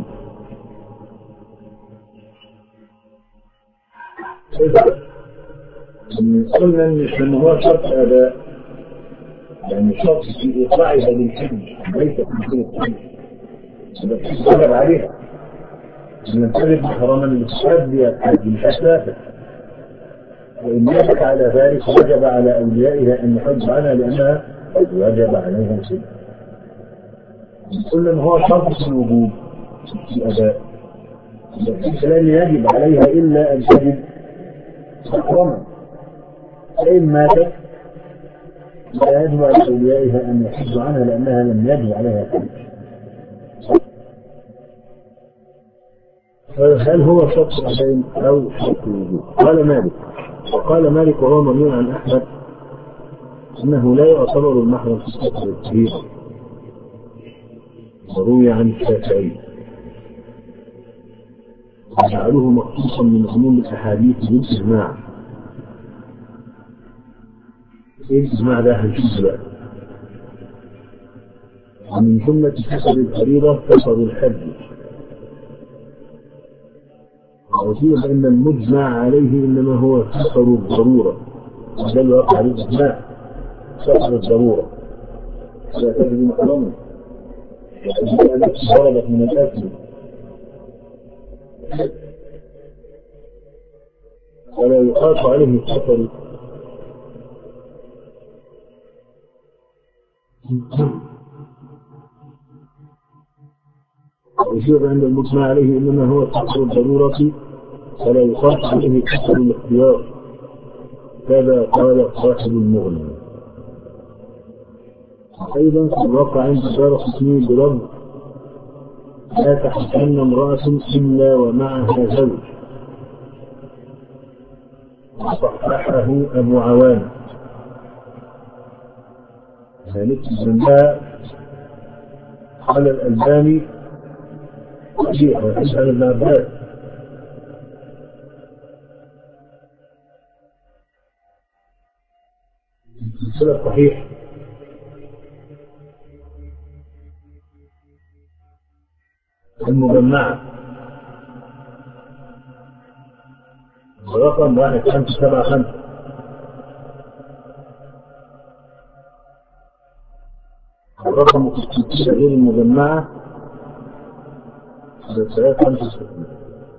قلنا مش من هو شرط أداء يعني شرط في إيقاعها للحج ليس في الحج التي وجب عليها من تجد محرما لتؤدي الحج مش أساسا، وإن يجب على ذلك وجب على أوليائها أن يحج عنها لأنها قد وجب عليها الحج. قلنا هو شرط في الوجوب في الأداء لن يجب عليها إلا أن تجد محرما، فإن ماتت لا يجب على أوليائها أن يحجوا عنها لأنها لم يجب عليها الحج. هل هو شرط أداء أو شرط وجوب؟ قال مالك وقال مالك وهو مروي عن أحمد أنه لا يعتبر المحرم في السفر الكبير، وروي عن الشافعي وجعلوه مخصوصا من عموم الأحاديث بالإجماع. إيه الإجماع ده هنشوف بقى. ومن جملة سفر الفريضة سفر الحج، وأجيب أن المجمع عليه إنما هو سفر الضرورة، وده اللي وقع عليه الإجماع سفر الضرورة لا تجد محرما وتجد التي ضربت من الأكل ولا يقاس عليه السفر. ويشير عند المجمع عليه إنما هو سفر الضرورة ولا يقاس عليه سفر الاختيار، كذا قال صاحب المغني. أيضا في الواقع عند دار قسمين بلفظ لا تحسن امرأة إلا ومعها زوج، صححه أبو عوان ثالث منها. قال الألباني صحيح وحديث عن ابن عباس السلسلة صحيح المجمعة رقم واحد خمسة سبعة خمسة. الرقم التسجيل غير المجمعة ثلاثة خمسة ستين.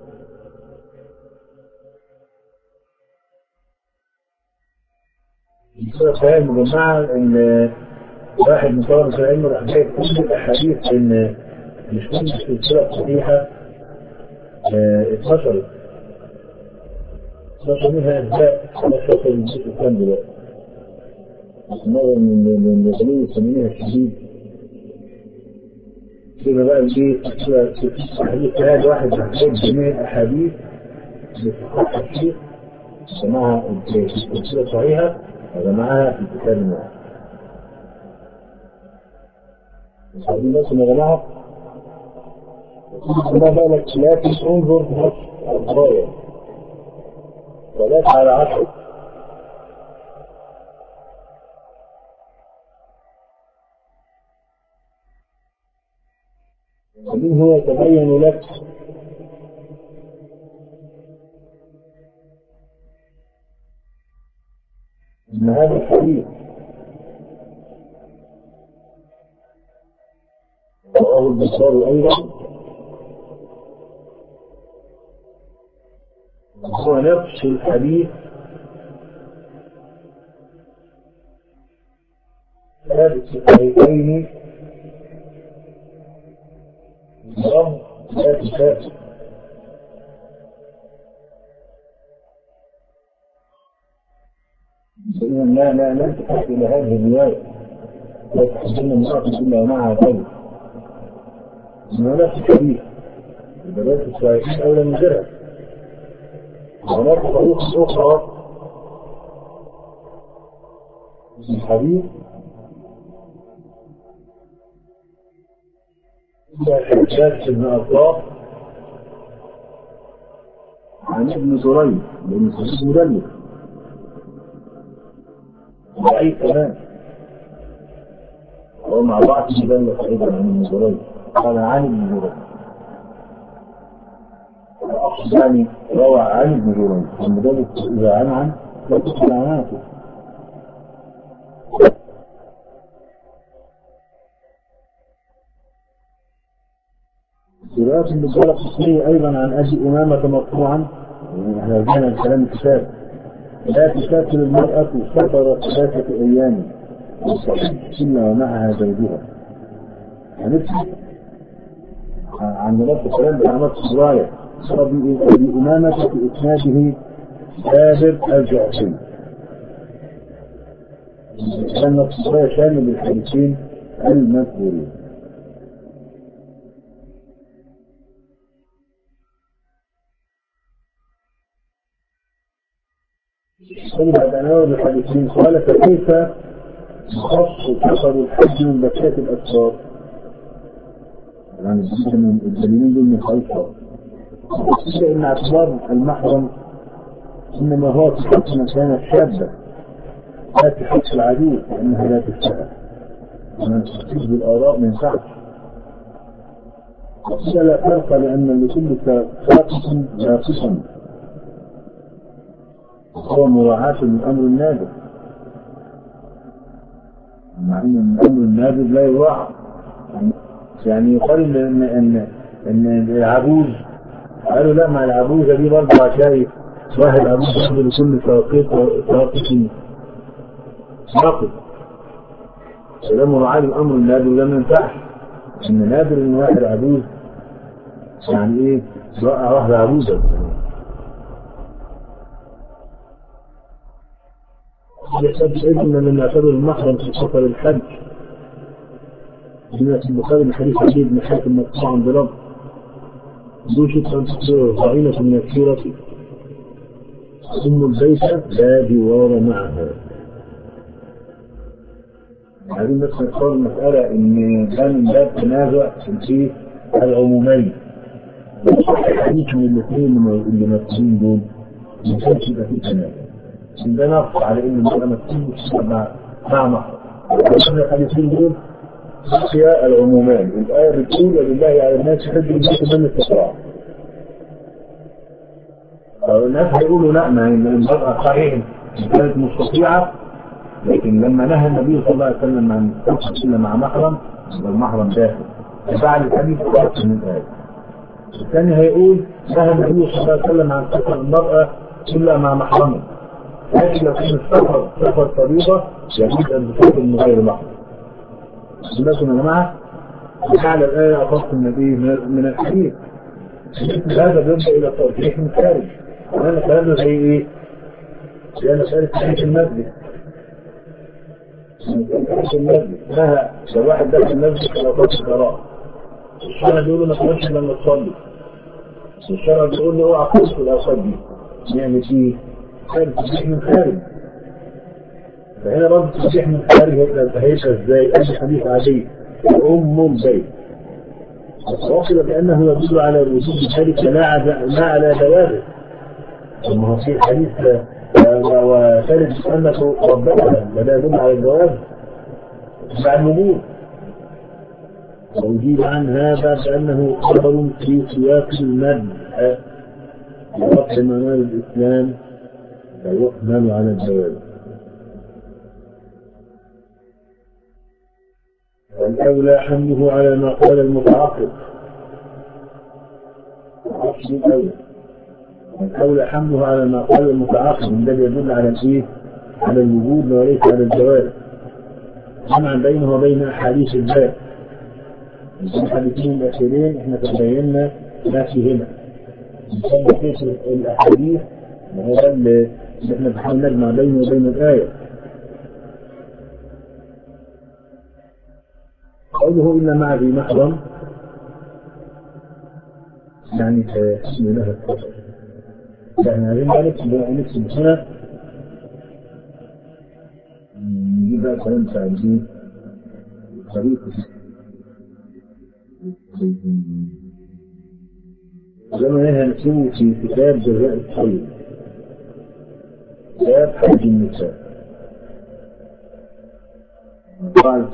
السلسلة الصحيحة المجمعة إن واحد من طلبة العلم راح جايب كل الأحاديث إن مش كل السلسلة الصحيحة اتنشرت اتنشر منها أجزاء على شكل الجزء الثاني دلوقتي مرة من غلو الثمانية الشديد كده بقى الإيه الحديث هذا واحد راح جايب جميع الأحاديث بصحة الشيخ سمعها في السلسلة الصحيحة وجمعها في الكتاب المعروف. هذه بس يا جماعة ما بالك لكن انظر نص القراية ثلاثة على عشر ومنه يتبين لك ان هذا الحديث رواه البخاري ايضا هو نفس الحديث ثابت في الطريقين الأمر لا تثابت. لا لا لا تحتاج إلى هذه الرواية، لا تحزن المرأة إلا معها كذب. هناك حديث البنات الصحيحين أولى من غيرها. هناك طريق أخرى في الحديث هي الحجاج بن أرطاة عن ابن زريع بن سعيد مدلس ضعيف كمان، هو مع بعض مدلس أيضا عن ابن زريع، قال عن ابن زريع، أقصد يعني روى عن ابن زريع. المدلس إذا عن عن لا تدخل عناته. رواية بالدولة القصرية أيضا عن أبي أمامة مرفوعا، يعني احنا رجعنا لكلام الكتاب، لا تسافر المرأة سفر ثلاثة أيام إلا ومعها زوجها. هنفهم عن نفس الكلام بأعمال الرواية. أبي أمامة في إسناده ثابت الجعفي، كان نفس الرواية شامل للحديثين المذكورين. ثم بعد أن أورد الحديثين قال فكيف يخص كفر الحج من بكات الأسفار؟ يعني الدليلين دول من خلفه. قيل إن اعتبار المحرم إنما هو في حق من كانت شابة لا في حق العجوز لأنها لا تستحق، ومن تستجيب بالآراء من سعد. وقيل لا فرق لأن لكل ساقط ناقصا، هو مراعاة للأمر النادر، مع أن الأمر النادر لا يراعى. يعني يقال إن إن إن العجوز قالوا لا، مع العجوزة دي برضه هتلاقي واحد عجوز ياخد لكل ساقط ساقط ساقط، ده مراعاة للأمر النادر وده ما ينفعش. إن نادر إن واحد عجوز يعني إيه يوقع واحدة عجوزة. يحتاج إذن من يعتبر المحرم في سفر الحج. جميع البخاري من حديث علي بن حاتم مرفوعا بلفظ يوشك أن تصير ضعينة من السيرة أم البيت لا جوار معها. عايزين بس نختار المسألة إن كان من باب تنازع في العمومين. الحديث من الاثنين اللي مكتوبين دول ما كانش يبقى فيه تنازع. ده نص على ان المرأة ما تكونش مع مع محرم. الحديثين دول بقي العمومان. الآية بتقول ولله على الناس حج البيت من استطاع. الناس هيقولوا لا، ما المرأة صحيح كانت مستطيعة، لكن لما نهى النبي صلى الله عليه وسلم عن السفر الا مع محرم يبقى المحرم داخل. فعل الحديث أكثر من الآية. الثاني هيقول نهى النبي صلى الله عليه وسلم عن سفر المرأة الا مع محرمه، لكن لو كان السفر سفر فريضة يجب أن تسافر من غير محرم. سمعتم يا جماعة؟ جعل الآية أخص النبي من الحديث. مثل هذا بيبدأ إلى الترجيح من خارج. وأنا كلامنا زي إيه؟ زي مسألة تحريك المسجد. تحريك المسجد نهى لو واحد دخل المسجد فلا تطلق قراءة. الشرع بيقول له ما تخش لما تصلي. الشرع بيقول له اوعى تدخل الأوقات دي. نعمل إيه؟ كان تسبيح من خارج. فهنا برضه تسبيح من خارج هيبقى ازاي؟ أي حديث عادي أم البيت واصل بأنه يدل على وجود ذلك لا على جوازه. ثم هو في الحديث وثالث أنه ربنا لا يدل على الجواز بعد الوجود. وأجيب عن هذا بأنه خبر في سياق المدح لرفع منار الإسلام فيحمل على الجواز. والأولى حمله على ما قال المتعاقب. والأولى حمله على ما قال المتعاقب الذي يدل على الإيه؟ على الوجود وليس على الجواز. جمعا بينه وبين أحاديث الباب. الحديثين الأخيرين احنا تبينا ما فيهما. نسمى كيف الأحاديث وهو اللي احنا بنحاول نجمع بينه وبين الآية. قوله إلا مع ذي محرم يعني اسم لها الكفر. يعني عايزين بقى نكتب نكتب هنا نجيب بقى كلام تعجيب طريقة زي ما هي هنكتبه في كتاب جزاء الطيب كتاب حج النساء قال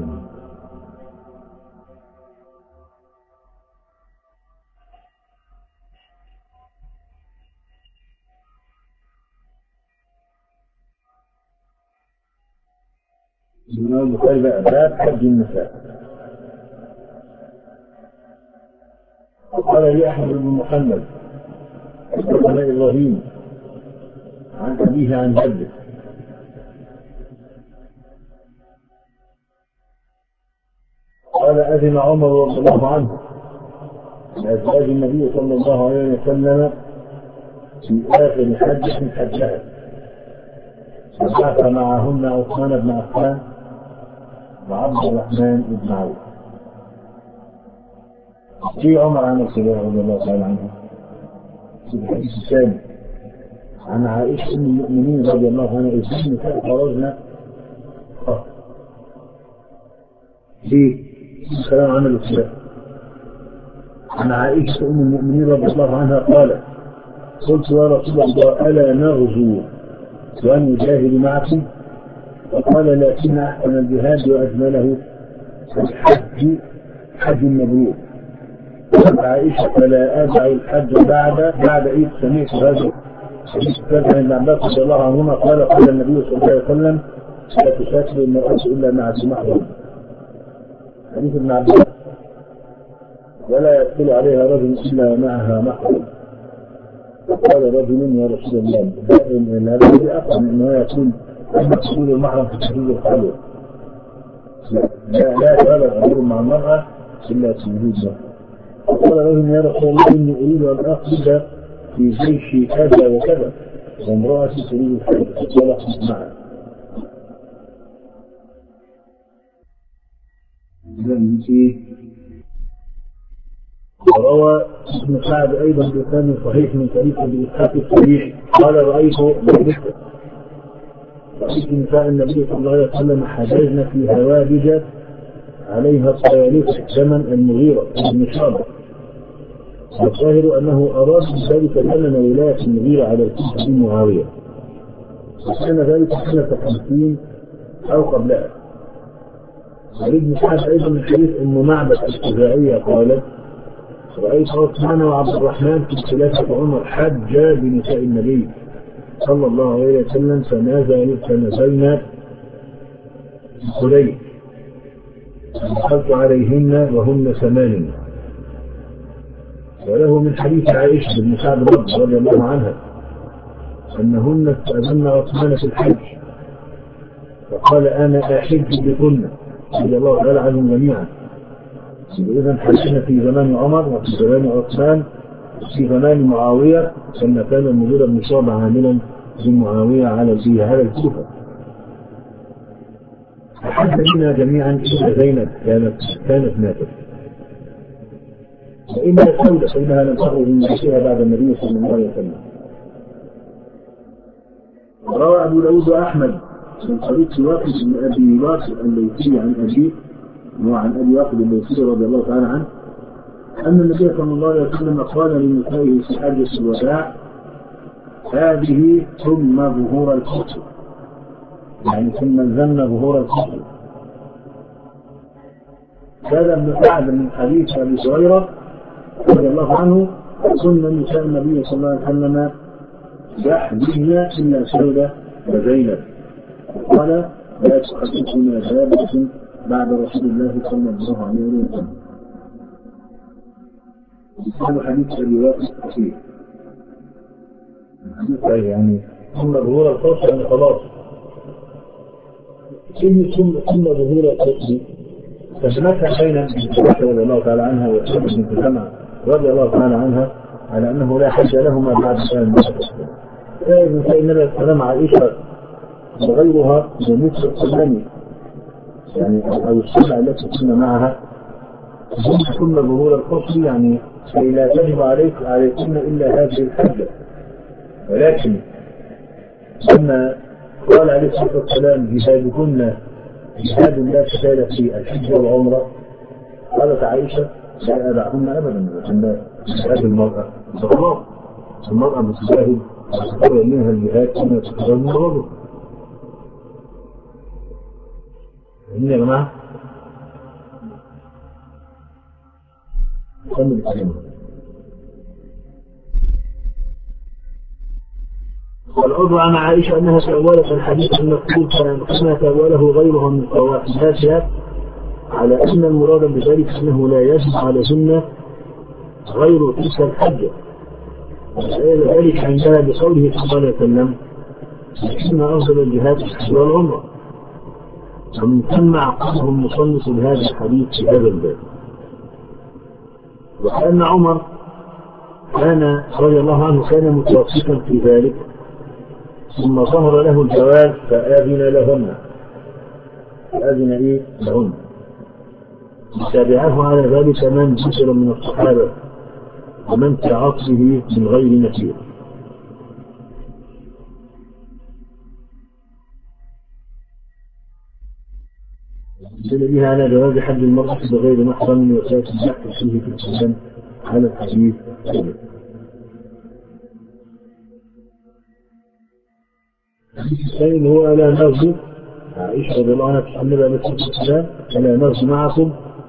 الإمام البخاري بقى باب حج النساء. قال لي أحمد بن محمد حدثنا إبراهيم عن أبيه عن جده قال أذن عمر رضي الله عنه لأزواج النبي صلى الله عليه وسلم في آخر حجة حجها وبعث معهن عثمان بن عفان وعبد الرحمن بن عوف. في عمر عن الكبير رضي الله تعالى عنه في الحديث الثاني عن عائشة أم المؤمنين رضي الله عنها إذ النساء خرجنا في الكلام عن الكبير عن عائشة أم المؤمنين رضي الله عنها قالت قلت يا رسول الله ألا نغزو ونجاهد معكم؟ وقال لكن أحسن الجهاد وأجمله الحج حج مبرور. قالت عائشة فلا أدع الحج بعد بعد إذ سمعت هذا حديث ثابت عن ابن عباس رضي الله عنهما قال قال النبي صلى الله عليه وسلم لا تسافر المرأة إلا مع ذي محرم. حديث ابن عباس ولا يدخل عليها رجل إلا معها محرم. قال رجل يا رسول الله إن هذا الذي أقع من أنه يكون المقصود المحرم في تحديد الخلوة لا لا يتغير الأمر مع المرأة إلا في وجودها. قال رجل يا رسول الله إني أريد أن أخرج في جيش كذا وكذا وامرأتي تريد الحج قال اخرج معها. وروى ابن سعد أيضا بإسناد صحيح من طريق أبي إسحاق السبيعي قال رأيت بذكر رأيت نساء النبي صلى الله عليه وسلم حججن في هوادج عليها الطياليس زمن المغيرة بن شعبة. والظاهر أنه أراد ذلك لأن ولاية المغيرة على الكوفة بن معاوية وكان ذلك سنة خمسين أو قبلها. وابن سعد أيضا من حديث أم معبد الخزاعية قالت رأيت عثمان وعبد الرحمن في خلافة عمر حج بنساء النبي صلى الله عليه وسلم فنزلنا خليل دخلت عليهن وهن ثمان. وله من حديث عائشة بن سعد رضي الله عنها أنهن استأذن عثمان في الحج فقال أنا أحج بكن رضي الله تعالى عنهم جميعا. إذا حجنا في زمان عمر وفي زمان عثمان وفي زمان معاوية لما كان المغيرة بن شعبة عاملا في معاوية على على الكوفة. فحج بنا جميعا إلا زينب كانت كانت ماتت. وإن سودة فإنها لم تخرج من بيتها بعد النبي صلى الله عليه وسلم. وروى أبو داود وأحمد من طريق واقد بن أبي واقد الليثي عن أبيه وعن أبي واقد الليثي رضي الله تعالى عنه أن النبي صلى الله عليه وسلم قال لنسائه في حجة الوداع هذه ثم ظهور الكفر يعني ثم الزمن ظهور الكفر. هذا ابن سعد من حديث أبي هريرة رضي الله عنه كنا نساء النبي صلى الله عليه وسلم يحجبن إلا سودة وزينب قال لا تحدثنا ثابت بعد رسول الله صلى الله عليه وسلم. هذا حديث أبي واقد كثير يعني ثم ظهور الفرش يعني خلاص إن ثم ظهور الحسن فمتى بين عائشة رضي الله تعالى عنها وسلمة بنت زمعة رضي الله تعالى عنها على أنه لا حج لهما بعد كان فإن النبي السلام عائشة وغيرها بمثل السلام يعني أو السلع التي كنا معها ثم ظهور الحسن يعني كي لا تجب عليك عليكن إلا هذه الحجة. ولكن لما قال عليه الصلاة والسلام جهادكن جهاد لا قتال في الحج والعمرة قالت عائشة لا أدعهن أبدا عند جهاد المرأة فخلاص المرأة بتجاهد وتقرر منها الجهاد كما تقرر من الرجل. فهمنا يا جماعة؟ كمل الكلمة. والعضو عن عائشة أنها تأولت الحديث المكتوب كما تأوله غيرها من قواعدها على أن المراد بذلك أنه لا يجب على سنة غير تلك الحجة. ذلك عندها بقوله صلى الله عليه وسلم إن أفضل الجهاد الحج والعمرة. ومن ثم عقده المصنف بهذا الحديث في هذا الباب. وكأن عمر كان رضي الله عنه كان متوسطا في ذلك ثم ظهر له الجواز فآذن لهن فآذن إيه لهن تابعه على ذلك من ذكر من الصحابة ومن في عصره من غير نكير. دل بها على جواز حج المرأة بغير محرم وسائل البحث فيه في الكلام على الحديث الثاني. الحديث الثاني اللي هو ألا نرجو عائشة رضي الله عنها تحمل على الصلاة والسلام ألا نرجو معكم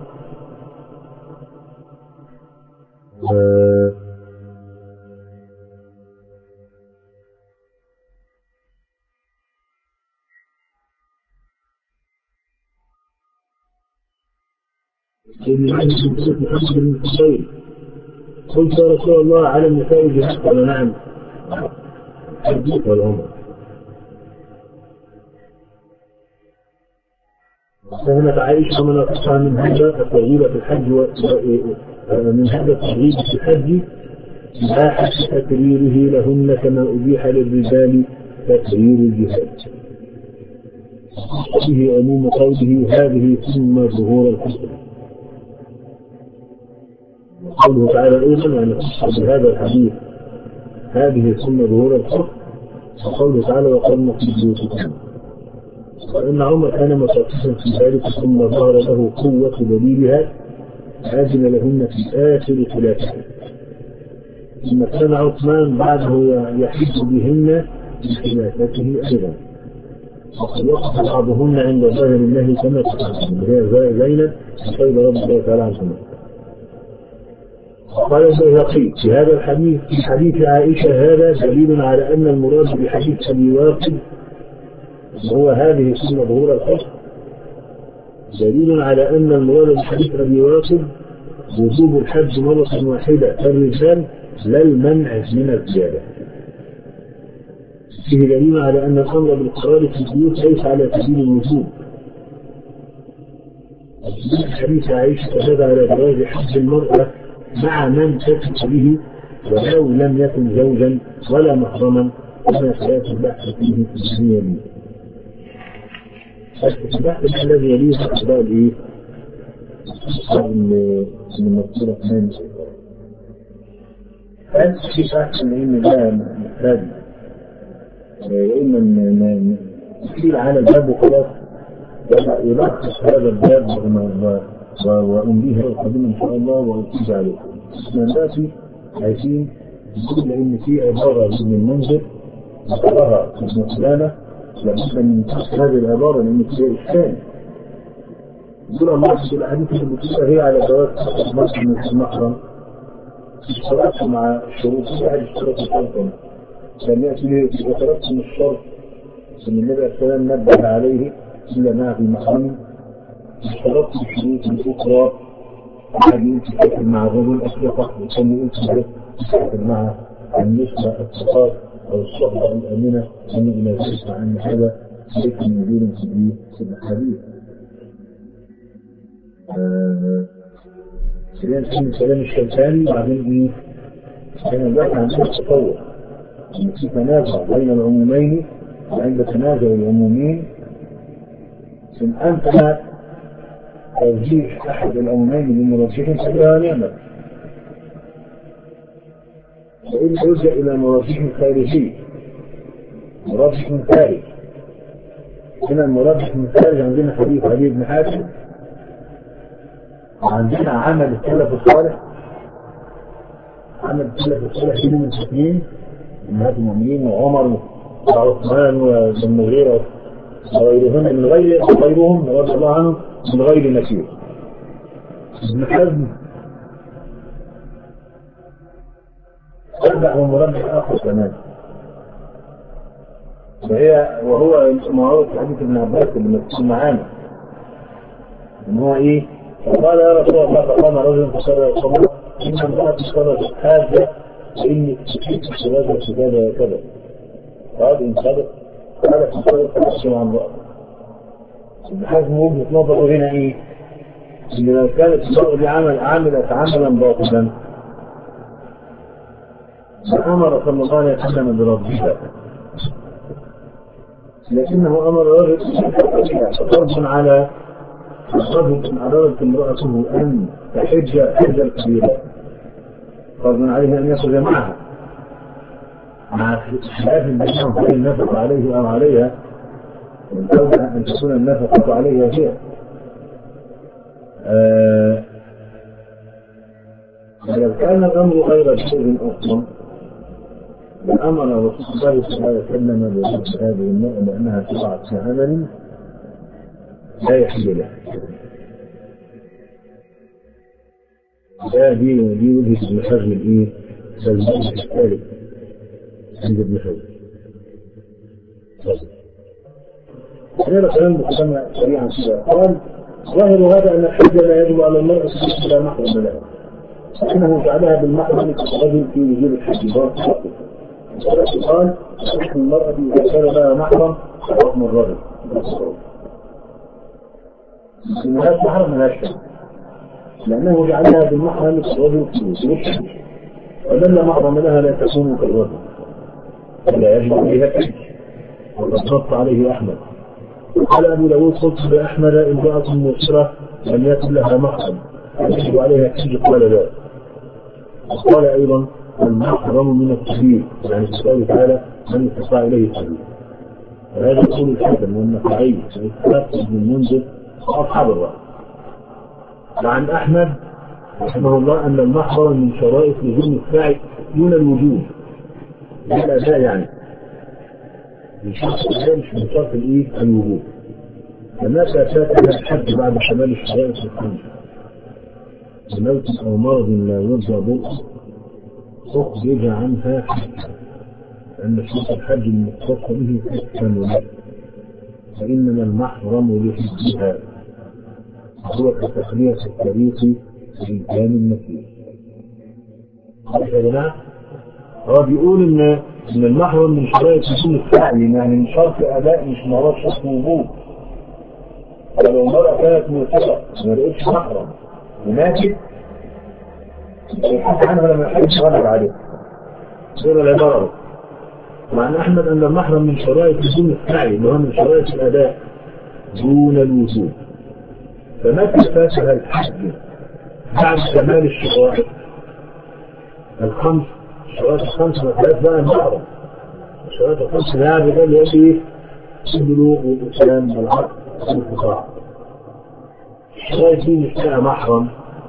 إن عندي سلسلة محمد بن الحسين قلت يا رسول الله على النساء جهاد قال نعم حديث والعمر. فهمت عائشة من أقصى من هذا الترغيب في الحج ومن هذا الترغيب في الحج إباحة تكريره لهن كما أبيح للرجال تكرير الجهاد به عموم قوله هذه ثم ظهور الحسن. قوله تعالى أيضا أن تصح بهذا الحديث هذه ثم ظهور الحسن وقوله تعالى وقرن في بيوتكم. وأن عمر كان متوسطا في ذلك ثم ظهر له قوة دليلها آذن لهن في آخر خلافه. ثم كان عثمان بعده يحس بهن بخلافته أيضا وقد وقف بعضهن عند ظاهر الله كما تقدم وهي زينب سيد رب الله تعالى عنهما. قال البيهقي في هذا الحديث في حديث عائشة هذا دليل على أن المراد بحديث أبي واقد وهو هذه ثم ظهور الحسن دليل على أن المراد بحديث أبي واقد وجوب الحج مرة واحدة الرجال لا المنع من الزيادة. فيه دليل على أن الأمر بالقرار في البيوت ليس على سبيل الوجوب. حديث عائشة هذا على جواز حج المرأة مع من تثق به ولو لم يكن زوجا ولا محرما كما سيأتي البحث فيه في الدنيا دي. البحث الذي يليه أخبار الإيه؟ من المذكورة كمان هل في بحث إن ده محتاج وإما نسير على الباب وخلاص يلخص هذا الباب وأمليه القديم إن شاء الله وأكيد عليكم. من ذاتي عايزين نقول لأن في عبارة من المنذر ذكرها ابن سلامة لابد من تحت هذه العبارة لأن فيها إشكال. يقول الله في الأحاديث اللي بتقولها هي على جواز مصر من المحرم اشترطت مع الشروط في أحد اشتراط الحرم كان يأتي لي وتركت من الشرط أن النبي عليه السلام نبه عليه إلا مع في محرم اشترطت الشروط الأخرى واحد يتفاعل مع الرجل أسلقه وكان يتفاعل مع النسبة الثقات أو الصحبة الأمينة أن إلى ذلك عن هذا ليس موجودا في في الأحاديث. خلينا نسمي كلام الشوكاني وبعدين إيه؟ كان دلوقتي عندنا تصور إن في تنازع بين العمومين، وعند تنازع العمومين إن أمكن توجيه أحد العمومين للمرجحين فلا نعمل، وإن يلجأ إلى مرجح خارجي مرجح من خارج. هنا المرجح من خارج عندنا حديث علي بن حاتم، وعندنا عمل السلف الصالح، عمل السلف الصالح من المسلمين أمهات المؤمنين وعمر وعثمان والمغيرة وغيرهم من غير غيرهم رضي الله عنهم من غير نكير. ابن حزم رجح ومرجح آخر كمان، وهي وهو معروف في حديث ابن عباس اللي مكتوب معانا ان هو ايه؟ فقال يا رسول الله فقام رجل فصلى الصبح ان امرأة صلت حاجة واني تشكيت الصلاة والسجادة وكذا. قال ان صدق قال في صلاة تقسم عن رأى. ابن حزم وجهة نظره هنا ايه؟ ان لو كانت الصلاة دي عمل عاملة عملا باطلا فأمر صلى الله عليه وسلم بربها، لكنه أمر الرجل فرض على الرجل إن أرادت امرأته أن تحج حج الكبيرة فرض عليه أن يخرج معها مع خلاف بينهم هل النفقة عليه أو عليها، والأولى أن تكون النفقة عليها هي. ولو كان الأمر غير شيء أصلا فأمر رسول الله صلى الله عليه وسلم برد هذه المرأة لأنها تقع في عمل لا يحل له. ده دي دي وجهة ابن حزم الإيه؟ الوجه الثالث عند ابن حزم. هذا كلام مقدمة سريعا كده. قال ظاهر هذا أن الحج لا يجب على المرأة إلا محرم لها، فإنه جعلها بالمحرم كالرجل في وجوب الحج. قال حكم المرأة إذا كان لها محرم حكم الرجل. إن هذا محرم من الشيء لأنه جعلها بالمحرم كالرجل في وجوب الحج، فدل محرم لها لا تكون كالرجل ولا يجب عليها الحج، وقد نص عليه أحمد. قال أبو داود قلت بأحمد امرأة مسرة لم يكن لها محرم يجب عليها الحج قال لا. وقال أيضا المحرم من الكبير، يعني في قوله تعالى من استطاع إليه سبيلا، وهذا يقول الحكم والنخعي وإسحاق بن المنذر وأصحاب الرأي. وعن أحمد رحمه الله أن المحرم من شرائط لزوم السعي دون الوجوب لا الأداء، يعني من شرط الأداء مش من شرط الإيه الوجوب. فالناس فاتها الحج بعد كمال الشرائط الخمسة بموت أو مرض لا يرجى ضرره أخرج عنها حجة، لأن شرط الحج المختص به حجة له، فإنما المحرم لحجها هو كتخلية الطريق في كان المسير. يا جماعة هو بيقول إن إن المحرم من شرائط لزوم السعي، يعني من شرط أداء مش مرات شرط وجوب. فلو المرأة كانت موثقة ما لقيتش محرم وماتت يحج عنها لما يحج غلب عليه سورة العبارة. وعن أحمد أن المحرم من شرائط لزوم السعي اللي هو من شرائط الأداء دون الوجوب، فمتى فاتها الحج بعد كمال الشرائط الخمس، الشرائط الخمس مثلات بقى المحرم، الشرائط الخمس لا بقال يأتي البلوغ والإسلام والعقل والانقطاع. الشرائط دي مش فيها محرم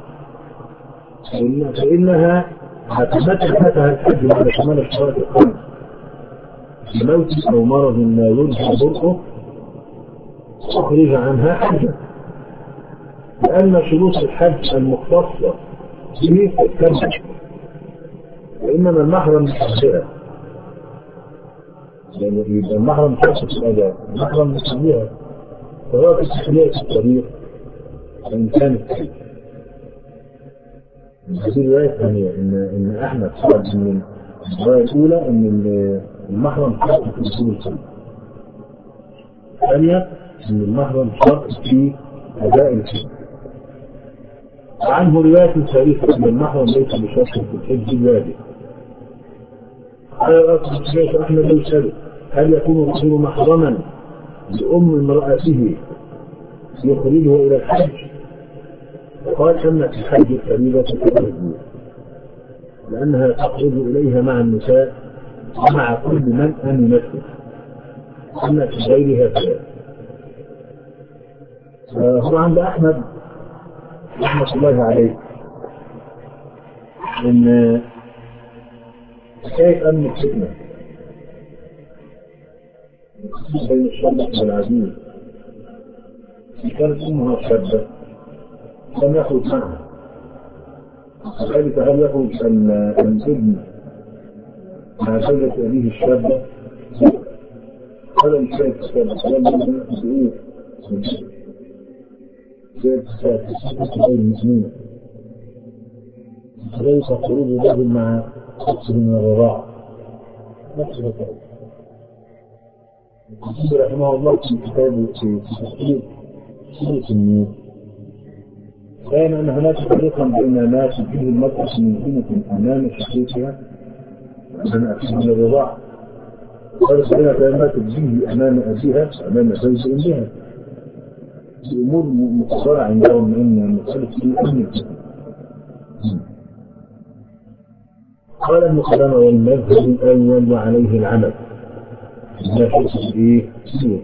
فإنها هتمتع فاتها الحج بعد كمال الشرائط الخمس بموت أو مرض لا يرجى برؤه أخرج عنها حجة، لأن شروط الحج المختصة به تتكمل، وإنما المحرم بحجها، يعني يبقى المحرم شرط الأداء، المحرم بحجها سواء في تخلية الطريق وإن كانت حج. هذه رواية ثانية إن إن أحمد خرج من الرواية الأولى إن المحرم شرط في وجوب الحج، الثانية أن المحرم شرط في أداء الحج. وعنه رواية ثالثة أن المحرم ليس بشرط في الحج الواجب. قال الأصل الشيخ أحمد يسأل هل يكون الرجل محرما لأم امرأته يخرجه إلى الحج؟ قال أما في الحج الفريضة تخرج لأنها تخرج إليها مع النساء ومع كل من أمنته، أما في غيرها فلا. هو عند أحمد رحمة الله عليه إن كيف أمن الفتنة بين الشاب والعزيز كانت أمها شابة لم يخرج معها، وكذلك هل يخرج الابن مع زوجة أبيه الشابة؟ هذا الشيء بإيه؟ غير المسلمين ليس خروج الرجل مع شخص من الرضاعة نفس الكلام. الكتاب رحمه الله في كتابه في تفسير سورة النور كان أن هناك فريقا بين ما تجيه المرأة من زينة أمام شقيقها عندما أتيه من الرضاعة، قال سبحانه ما تجيه أمام أبيها أمام زوج أمها الأمور مقررة عندهم أن مسألة الأمن. قال ابن قدامة والمذهب الأول وعليه العمل لا شيء إيه سيئة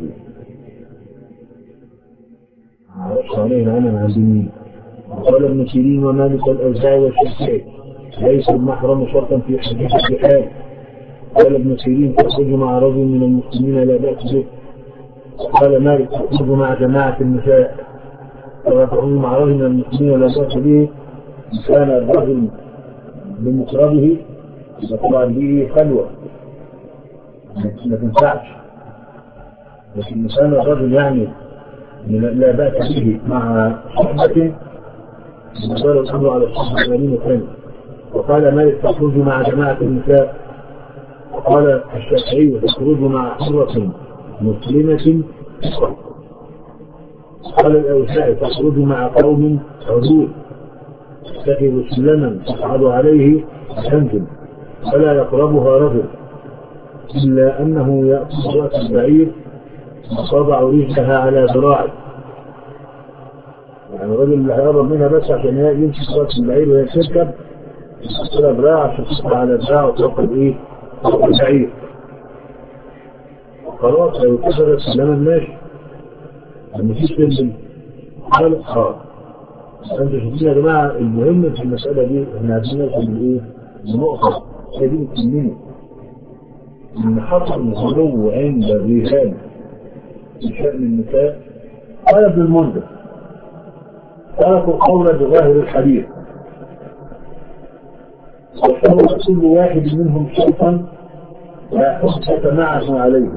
عرفت عليه العمل عن دينين. قال ابن سيرين ومالك الأوزاعي والشافعي ليس المحرم شرطا في حديث الحال. قال ابن سيرين تخرج مع رجل من المسلمين لا بأس به. قال مالك تخرج مع جماعة النساء وتخرج مع رجل من المسلمين لا بأس به كان الرجل بمقربه يطلع به خلوة ما تنفعش، لكن كان الرجل يعني لا بأس به مع صحبة يدار الأمر على الصحبة الأمين الثاني. وقال مالك تخرج مع جماعة النساء. وقال الشافعي تخرج مع حرة مسلمة. قال الأوزاعي تخرج مع قوم عدول تتخذ سلما تصعد عليه تنزل فلا يقربها رجل إلا أنه يأخذ رأس البعير وتضع رجلها على ذراعه، يعني الرجل اللي هيقرب منها بس عشان يمشي رأس البعير وهي تركب يحطها ذراع عشان تطلع على ذراع وتوقف ايه؟ توقف البعير. خلاص لو كسرت سلما ماشي لما فيش سلم قال اه. انتوا شايفين يا جماعه المهم في المساله دي احنا عايزين نوصل لايه؟ لنقطه هي دي بتهمني ان حصل غلو عند الرجال في شان النساء. قال ابن المنذر تركوا القول بظاهر الحديث واشترط كل واحد منهم شرطا لا حجة معه عليه.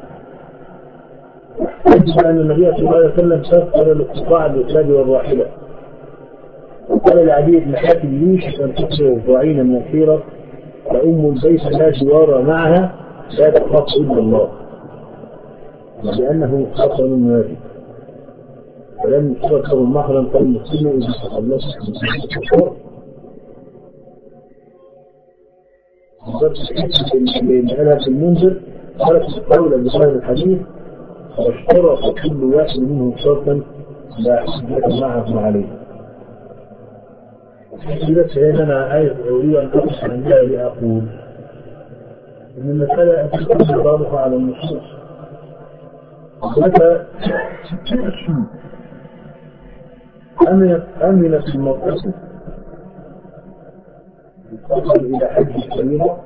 يجب أن النبي صلى الله عليه وسلم سفر الاقتطاع بالإسلام والراحلة. وقال لعدي بن حاتم يوشك أن تصبح ضعينا وخيرا فأم البيت لا جوار معها لا تخاف إلا الله لأنه خطر واجب ولم يشترط له المحرم فالمسلم إذا تخلصت من الكفار. اللي قالها في المنذر قالت القول بظاهر الحديث واشترط كل واحد منهم شرطا لا حجة معه عليه. بس هنا أنا عايز أريد أن أقص عن ذلك أقول إن المسألة أتكلم بعضها على النصوص. متى أمنت المرأة تصل إلى حج الكريمة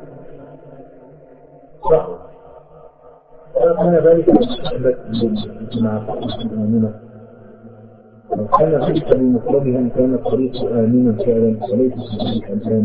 صح كان ذلك مع قصة الآمنة لو كان ذلك بمفردها إن كان الطريق آمنا فعلا وليس ذلك الآن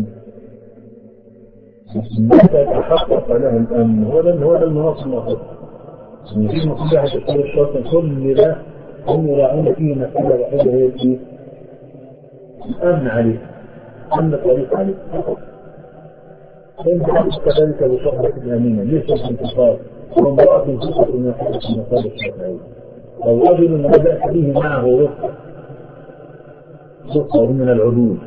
متى تحقق لها الأمن هو ده هو ده المناصب الأخرى إن في مصلحة تشتري الشرط كل ده هم يراعون فيه مسألة واحدة هي في الأمن عليه أمن الطريق عليه فإن كذلك بصحبة الآمنة ليس الانتصار وامرأة ثقة من حدث المقابل الشافعي أو رجل لا بأس به معه رفقة رفقة من العدول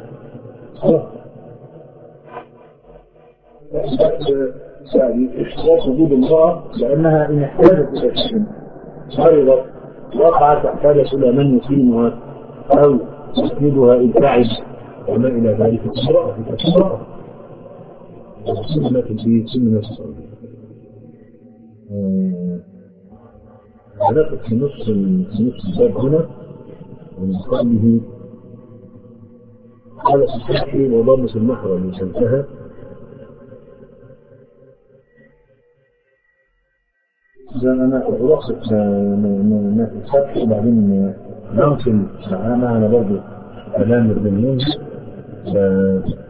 يعني اشتراط وجود امرأة لأنها إن احتاجت إلى شيء مرضت وقعت تحتاج إلى من يقيمها أو يسندها إن تعب وما إلى ذلك امرأة امرأة سنة البيت سنة الصلاة هناك في نص في نص الباب هنا ومن قبله قال في الفتح وضمة المحور وسلتها إذا أنا أرقص الفتح وبعدين ننقل معنا برضه كلام ابن المنذر